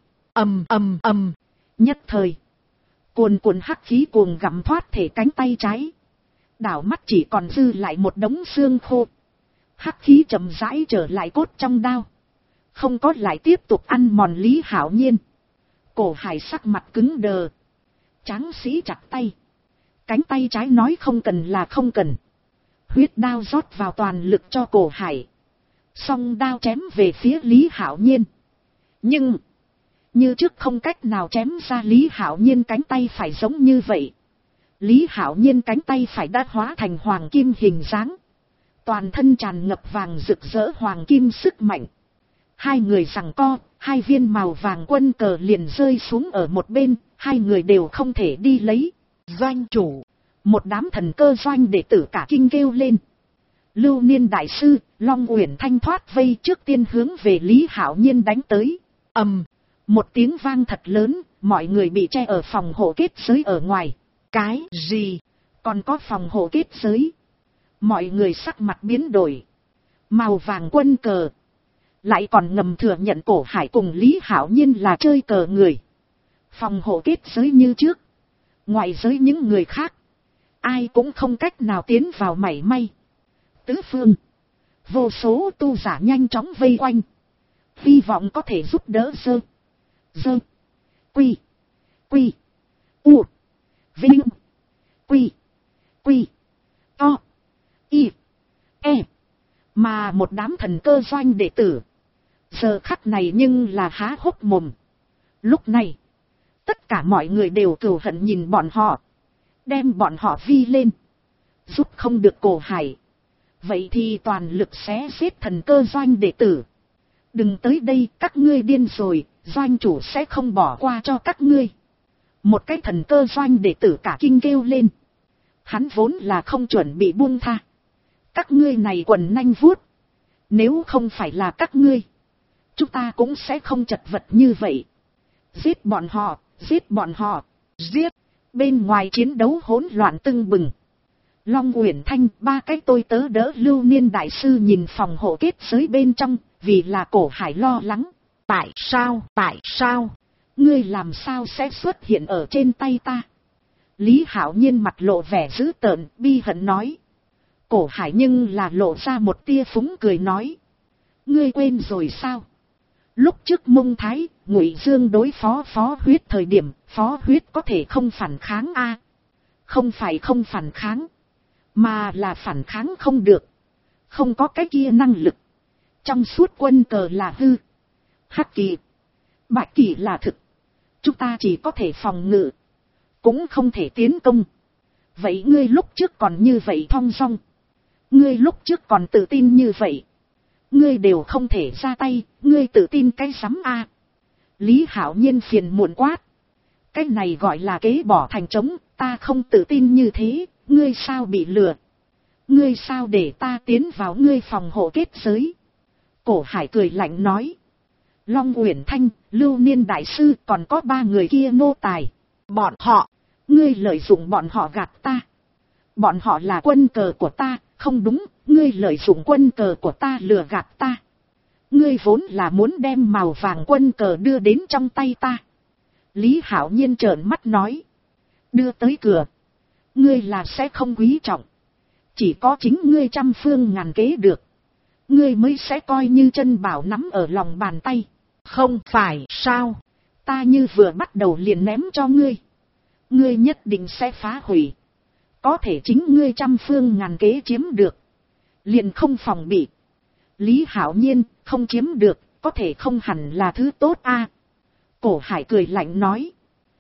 [SPEAKER 1] Nhất thời. Cuồn cuộn hắc khí cuồng gặm thoát thể cánh tay trái. Đảo mắt chỉ còn dư lại một đống xương khô. Hắc khí chậm rãi trở lại cốt trong đao. Không có lại tiếp tục ăn mòn Lý Hạo Nhiên. Cổ Hải sắc mặt cứng đờ. Tráng sĩ chặt tay. Cánh tay trái nói không cần là không cần. Huyết đao rót vào toàn lực cho Cổ Hải. Song đao chém về phía Lý Hạo Nhiên. Nhưng như trước không cách nào chém ra Lý Hạo Nhiên cánh tay phải giống như vậy. Lý Hạo Nhiên cánh tay phải đã hóa thành hoàng kim hình dáng. Toàn thân tràn ngập vàng rực rỡ hoàng kim sức mạnh. Hai người giằng co, hai viên màu vàng quân cờ liền rơi xuống ở một bên, hai người đều không thể đi lấy. Doanh chủ, một đám thần cơ doanh đệ tử cả kinh kêu lên. Lưu Niên đại sư, Long Uyển Thanh thoát vây trước tiên hướng về Lý Hạo Nhiên đánh tới. Một tiếng vang thật lớn, mọi người bị che ở phòng hộ kết giới ở ngoài. Cái gì? Còn có phòng hộ kết giới? Mọi người sắc mặt biến đổi. Màu vàng quân cờ. Lại còn ngầm thừa nhận Cổ Hải cùng Lý Hạo Nhiên là chơi cờ người. Phòng hộ kết giới như trước. Ngoại giới những người khác. Ai cũng không cách nào tiến vào mảy may. Tứ phương. Vô số tu giả nhanh chóng vây quanh. Hy vọng có thể giúp đỡ Dơ. Quy. U. Vinh. Quy. To. Y. E. Mà một đám thần cơ doanh đệ tử. Giờ khắc này nhưng là há hốc mồm. Lúc này, tất cả mọi người đều cừu hận nhìn bọn họ, đem bọn họ vi lên, giúp không được Cổ Hải. Vậy thì toàn lực xé giết thần cơ doanh đệ tử. Đừng tới đây, các ngươi điên rồi, doanh chủ sẽ không bỏ qua cho các ngươi. Một cái thần cơ doanh đệ tử cả kinh kêu lên. Hắn vốn là không chuẩn bị buông tha. Các ngươi này quần nanh vuốt. Nếu không phải là các ngươi, chúng ta cũng sẽ không chật vật như vậy. Giết bọn họ, giết bọn họ, giết. Bên ngoài chiến đấu hỗn loạn tưng bừng. Long Uyển Thanh, ba cái tôi tớ đỡ Lưu Niên đại sư nhìn phòng hộ kết giới bên trong, vì là Cổ Hải lo lắng. Tại sao, ngươi làm sao sẽ xuất hiện ở trên tay ta? Lý Hạo Nhiên mặt lộ vẻ dữ tợn, bi hận nói. Cổ Hải nhưng là lộ ra một tia phúng cười nói. Ngươi quên rồi sao? Lúc trước Mông Thái, Ngụy Dương đối phó Phó Huyết thời điểm, Phó Huyết có thể không phản kháng a? Không phải không phản kháng, mà là phản kháng không được. Không có cái kia năng lực. Trong suốt quân cờ là hư. Hắc kỳ, bạch kỳ là thực. Chúng ta chỉ có thể phòng ngự, cũng không thể tiến công. Vậy ngươi lúc trước còn như vậy thong dong. Ngươi lúc trước còn tự tin như vậy. Ngươi đều không thể ra tay, ngươi tự tin cái sắm a? Lý Hạo Nhiên phiền muộn quát. Cái này gọi là kế bỏ thành trống, ta không tự tin như thế, ngươi sao bị lừa? Ngươi sao để ta tiến vào ngươi phòng hộ kết giới? Cổ Hải cười lạnh nói. Long Uyển Thanh, Lưu Niên đại sư còn có ba người kia nô tài. Bọn họ, ngươi lợi dụng bọn họ gạt ta. Bọn họ là quân cờ của ta, không đúng, ngươi lợi dụng quân cờ của ta lừa gạt ta. Ngươi vốn là muốn đem màu vàng quân cờ đưa đến trong tay ta. Lý Hạo Nhiên trợn mắt nói. Đưa tới cửa, ngươi là sẽ không quý trọng. Chỉ có chính ngươi trăm phương ngàn kế được, ngươi mới sẽ coi như chân bảo nắm ở lòng bàn tay. Không phải sao, ta như vừa bắt đầu liền ném cho ngươi, ngươi nhất định sẽ phá hủy. Có thể chính ngươi trăm phương ngàn kế chiếm được, liền không phòng bị. Lý Hạo Nhiên, không chiếm được, có thể không hẳn là thứ tốt a. Cổ Hải cười lạnh nói.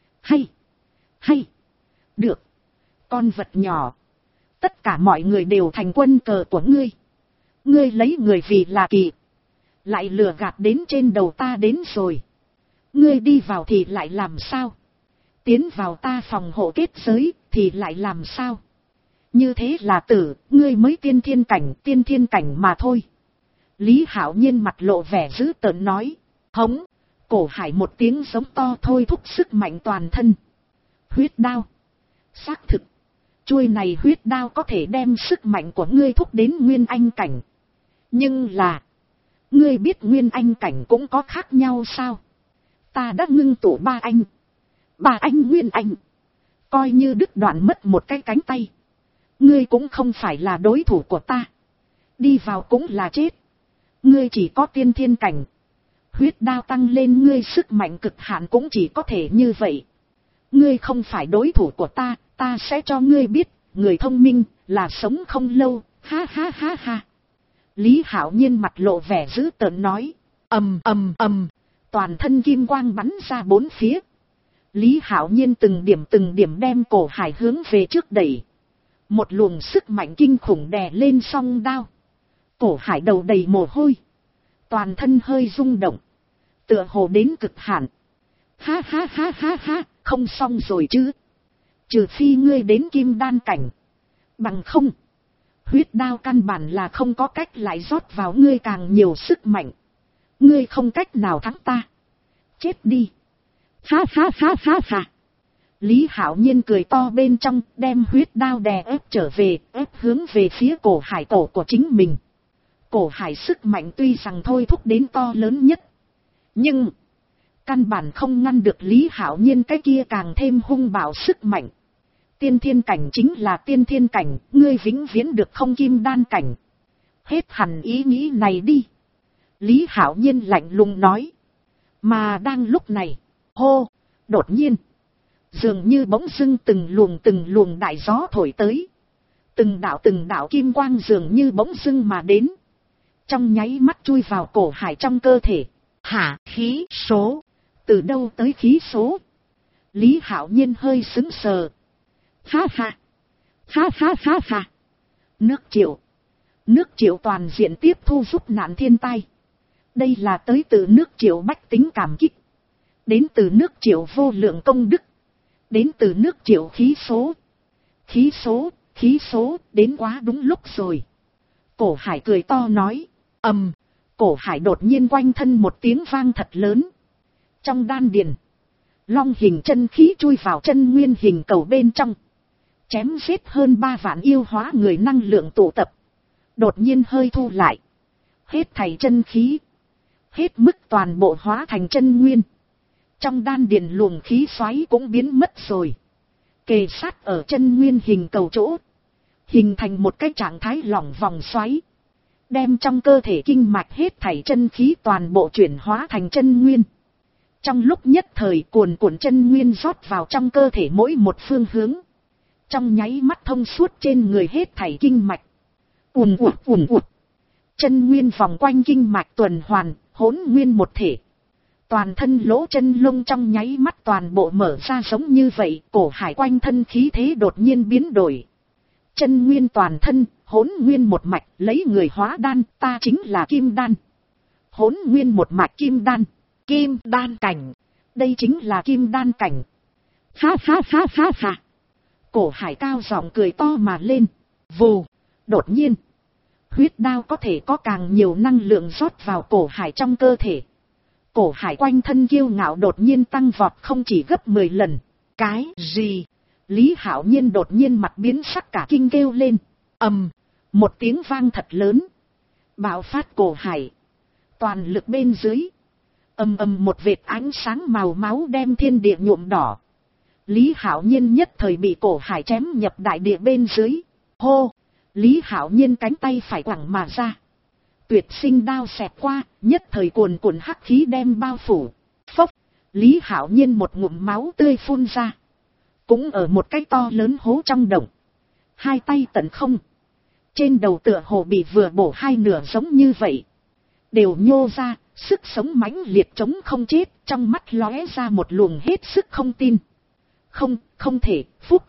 [SPEAKER 1] Hay, được, con vật nhỏ. Tất cả mọi người đều thành quân cờ của ngươi. Ngươi lấy người vì là kỳ, lại lừa gạt đến trên đầu ta đến rồi. Ngươi đi vào thì lại làm sao? Tiến vào ta phòng hộ kết giới thì lại làm sao? Như thế là tử, ngươi mới tiên thiên cảnh mà thôi. Lý Hạo Nhiên mặt lộ vẻ dữ tợn nói. Hống! Cổ Hải một tiếng giống to thôi thúc sức mạnh toàn thân. Huyết đao. Xác thực, chuôi này huyết đao có thể đem sức mạnh của ngươi thúc đến nguyên anh cảnh. Nhưng là, ngươi biết nguyên anh cảnh cũng có khác nhau sao? Ta đã ngưng tụ ba anh nguyên anh. Coi như đứt đoạn mất một cái cánh tay, ngươi cũng không phải là đối thủ của ta. Đi vào cũng là chết. Ngươi chỉ có tiên thiên cảnh. Huyết đao tăng lên ngươi sức mạnh cực hạn cũng chỉ có thể như vậy. Ngươi không phải đối thủ của ta, ta sẽ cho ngươi biết, người thông minh là sống không lâu, ha ha ha ha. Lý Hạo Nhiên mặt lộ vẻ dữ tợn nói. Ầm, toàn thân kim quang bắn ra bốn phía. Lý Hạo Nhiên từng điểm đem Cổ Hải hướng về trước đẩy. Một luồng sức mạnh kinh khủng đè lên song đao. Cổ Hải đầu đầy mồ hôi, toàn thân hơi rung động, tựa hồ đến cực hạn. Ha ha ha ha ha, không xong rồi chứ. Trừ phi ngươi đến kim đan cảnh, bằng không, huyết đao căn bản là không có cách lại rót vào ngươi càng nhiều sức mạnh. Ngươi không cách nào thắng ta. Chết đi. Ha ha ha ha ha. Lý Hạo Nhiên cười to bên trong, đem huyết đao đè ép trở về, ép hướng về phía Cổ Hải cổ của chính mình. Cổ Hải sức mạnh tuy rằng thôi thúc đến to lớn nhất, nhưng căn bản không ngăn được Lý Hạo Nhiên cái kia càng thêm hung bạo sức mạnh. Tiên thiên cảnh chính là tiên thiên cảnh, ngươi vĩnh viễn được không kim đan cảnh. Hết hẳn ý nghĩ này đi. Lý Hạo Nhiên lạnh lùng nói. Mà đang lúc này, hô, đột nhiên, dường như bỗng dưng từng luồng đại gió thổi tới. Từng đạo kim quang dường như bỗng dưng mà đến. Trong nháy mắt chui vào Cổ Hải trong cơ thể. Hả khí số. từ đâu tới khí số? Lý Hạo Nhiên hơi sững sờ. Ha ha, ha ha ha ha. Nước Triệu toàn diện tiếp thu giúp nạn thiên tai. Đây là tới từ nước Triệu bách tính cảm kích. Đến từ nước Triệu vô lượng công đức. Đến từ nước Triệu khí số. Khí số, đến quá đúng lúc rồi. Cổ Hải cười to nói. Cổ Hải đột nhiên quanh thân một tiếng vang thật lớn. Trong đan điền, long hình chân khí chui vào chân nguyên hình cầu bên trong. Chém giết hơn 3 vạn yêu hóa người năng lượng tụ tập. Đột nhiên hơi thu lại. Hết thảy chân khí. Hết mức toàn bộ hóa thành chân nguyên. Trong đan điền luồng khí xoáy cũng biến mất rồi. Kề sát ở chân nguyên hình cầu chỗ. Hình thành một cái trạng thái lỏng vòng xoáy. Đem trong cơ thể kinh mạch hết thảy chân khí toàn bộ chuyển hóa thành chân nguyên. Trong lúc nhất thời cuồn cuộn chân nguyên rót vào trong cơ thể mỗi một phương hướng. Trong nháy mắt thông suốt trên người hết thảy kinh mạch. Ùn ụt. Chân nguyên vòng quanh kinh mạch tuần hoàn, hỗn nguyên một thể. Toàn thân lỗ chân lông trong nháy mắt toàn bộ mở ra giống như vậy. Cổ Hải quanh thân khí thế đột nhiên biến đổi. Chân nguyên toàn thân, hỗn nguyên một mạch, lấy người hóa đan, ta chính là kim đan. Hỗn nguyên một mạch kim đan cảnh. Đây chính là kim đan cảnh. Ha ha ha ha ha. Cổ Hải cao giọng cười to mà lên. Vù, đột nhiên. Huyết đao có thể có càng nhiều năng lượng rót vào cổ Hải trong cơ thể. Cổ Hải quanh thân kiêu ngạo đột nhiên tăng vọt không chỉ gấp 10 lần. Cái gì? Lý Hạo Nhiên đột nhiên mặt biến sắc cả kinh kêu lên. Một tiếng vang thật lớn. Bạo phát cổ Hải. Toàn lực bên dưới. Một vệt ánh sáng màu máu đem thiên địa nhuộm đỏ. Lý Hạo Nhiên nhất thời bị cổ Hải chém nhập đại địa bên dưới. Hô! Lý Hạo Nhiên cánh tay phải quẳng mà ra. Tuyệt sinh đao xẹt qua, nhất thời cuồn cuộn hắc khí đem bao phủ. Phốc! Lý Hạo Nhiên một ngụm máu tươi phun ra. Cũng ở một cái to lớn hố trong động. Hai tay tận không. Trên đầu tựa hồ bị vừa bổ hai nửa giống như vậy. Đều nhô ra, sức sống mãnh liệt chống không chết, trong mắt lóe ra một luồng hết sức không tin. Không thể, Phúc,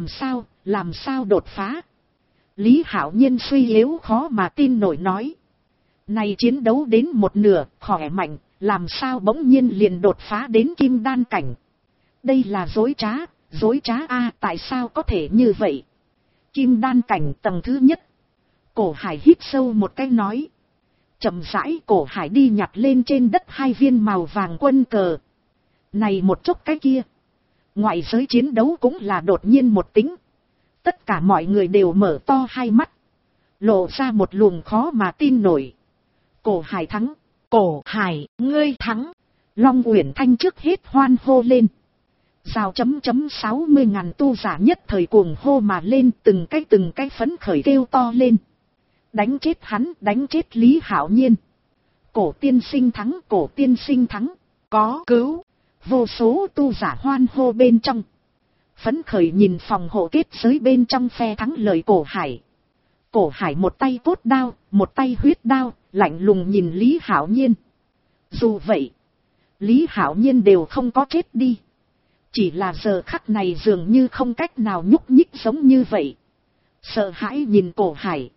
[SPEAKER 1] làm sao đột phá. Lý Hạo Nhiên suy yếu khó mà tin nổi nói. Này chiến đấu đến một nửa, khỏe mạnh, làm sao bỗng nhiên liền đột phá đến kim đan cảnh. Đây là dối trá a, tại sao có thể như vậy. Kim đan cảnh tầng thứ nhất. Cổ Hải hít sâu một cái nói. Chậm rãi cổ Hải đi nhặt lên trên đất 2 viên màu vàng quân cờ. Này một chút cái kia. Ngoại giới chiến đấu cũng là đột nhiên một tính. Tất cả mọi người đều mở to hai mắt. Lộ ra một luồng khó mà tin nổi. Cổ Hải thắng. Cổ Hải, ngươi thắng. Long Uyển Thanh trước hết hoan hô lên. Rào chấm 60.000 tu giả nhất thời cuồng hô mà lên, từng cái phấn khởi kêu to lên. Đánh chết hắn, đánh chết Lý Hạo Nhiên. Cổ tiên sinh thắng, có cứu. Vô số tu giả hoan hô bên trong. Phấn khởi nhìn phòng hộ kết giới bên trong phe thắng lợi cổ Hải. Cổ Hải một tay cốt đao, một tay huyết đao, lạnh lùng nhìn Lý Hạo Nhiên. Dù vậy, Lý Hạo Nhiên đều không có chết đi. Chỉ là giờ khắc này dường như không cách nào nhúc nhích giống như vậy. Sợ hãi nhìn cổ Hải.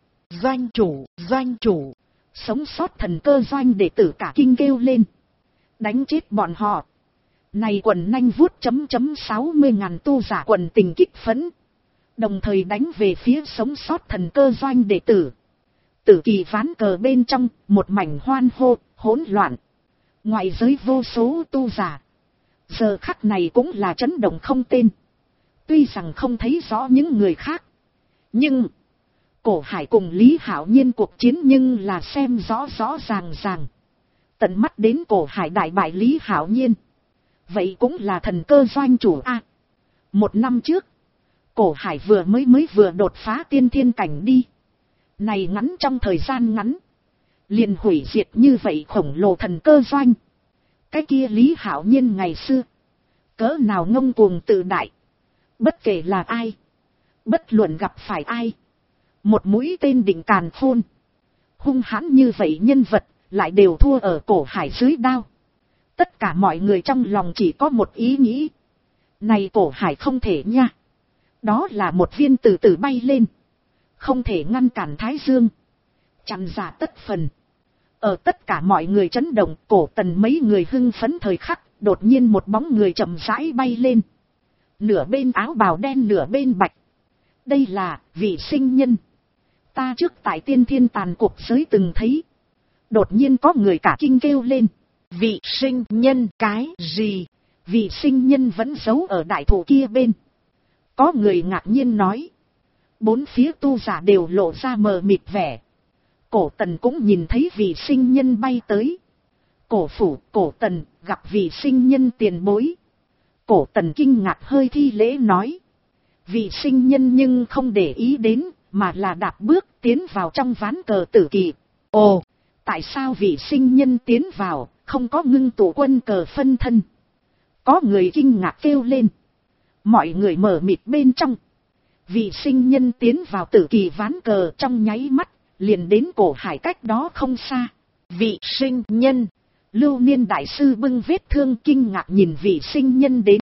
[SPEAKER 1] Doanh chủ. Sống sót thần cơ doanh đệ tử cả kinh kêu lên. Đánh chết bọn họ. Này quần nanh vuốt chấm 60.000 tu giả quần tình kích phấn. Đồng thời đánh về phía sống sót thần cơ doanh đệ tử. Tử kỳ ván cờ bên trong, một mảnh hoan hô, hỗn loạn. Ngoại giới vô số tu giả. Giờ khắc này cũng là chấn động không tên. Tuy rằng không thấy rõ những người khác. Nhưng, cổ Hải cùng Lý Hạo Nhiên cuộc chiến nhưng là xem rõ ràng. Tận mắt đến cổ Hải đại bại Lý Hạo Nhiên. Vậy cũng là thần cơ doanh chủ a. Một năm trước, cổ Hải vừa đột phá tiên thiên cảnh đi. Này ngắn trong thời gian ngắn. Liền hủy diệt như vậy khổng lồ thần cơ doanh. Cái kia Lý Hạo Nhiên ngày xưa. Cỡ nào ngông cuồng tự đại. Bất kể là ai. Bất luận gặp phải ai. Một mũi tên định càn khôn. Hung hãn như vậy nhân vật. Lại đều thua ở cổ Hải dưới đao. Tất cả mọi người trong lòng chỉ có một ý nghĩ. Này Cổ Hải không thể nha. Đó là một viên từ từ bay lên. Không thể ngăn cản Thái Dương. Chặn giả tất phần. Ở tất cả mọi người chấn động, Cổ Tần mấy người hưng phấn thời khắc, đột nhiên một bóng người chậm rãi bay lên. Nửa bên áo bào đen nửa bên bạch. Đây là Vị Sinh Nhân. Ta trước tại Tiên Thiên Tàn Cuộc Giới từng thấy. Đột nhiên có người cả kinh kêu lên. Vị Sinh Nhân cái gì? Vị Sinh Nhân vẫn giấu ở đại thụ kia bên. Có người ngạc nhiên nói. Bốn phía tu giả đều lộ ra mờ mịt vẻ. Cổ Tần cũng nhìn thấy Vị Sinh Nhân bay tới. Cổ phủ, Cổ Tần, gặp Vị Sinh Nhân tiền bối. Cổ Tần kinh ngạc hơi thi lễ nói. Vị Sinh Nhân nhưng không để ý đến, mà là đạp bước tiến vào trong ván cờ tử kỳ. Ồ, tại sao Vị Sinh Nhân tiến vào, không có ngưng tụ quân cờ phân thân? Có người kinh ngạc kêu lên. Mọi người mở mịt bên trong. Vị Sinh Nhân tiến vào tử kỳ ván cờ trong nháy mắt, liền đến Cổ Hải cách đó không xa. Vị Sinh Nhân, Lưu Niên đại sư bưng vết thương kinh ngạc nhìn Vị Sinh Nhân đến.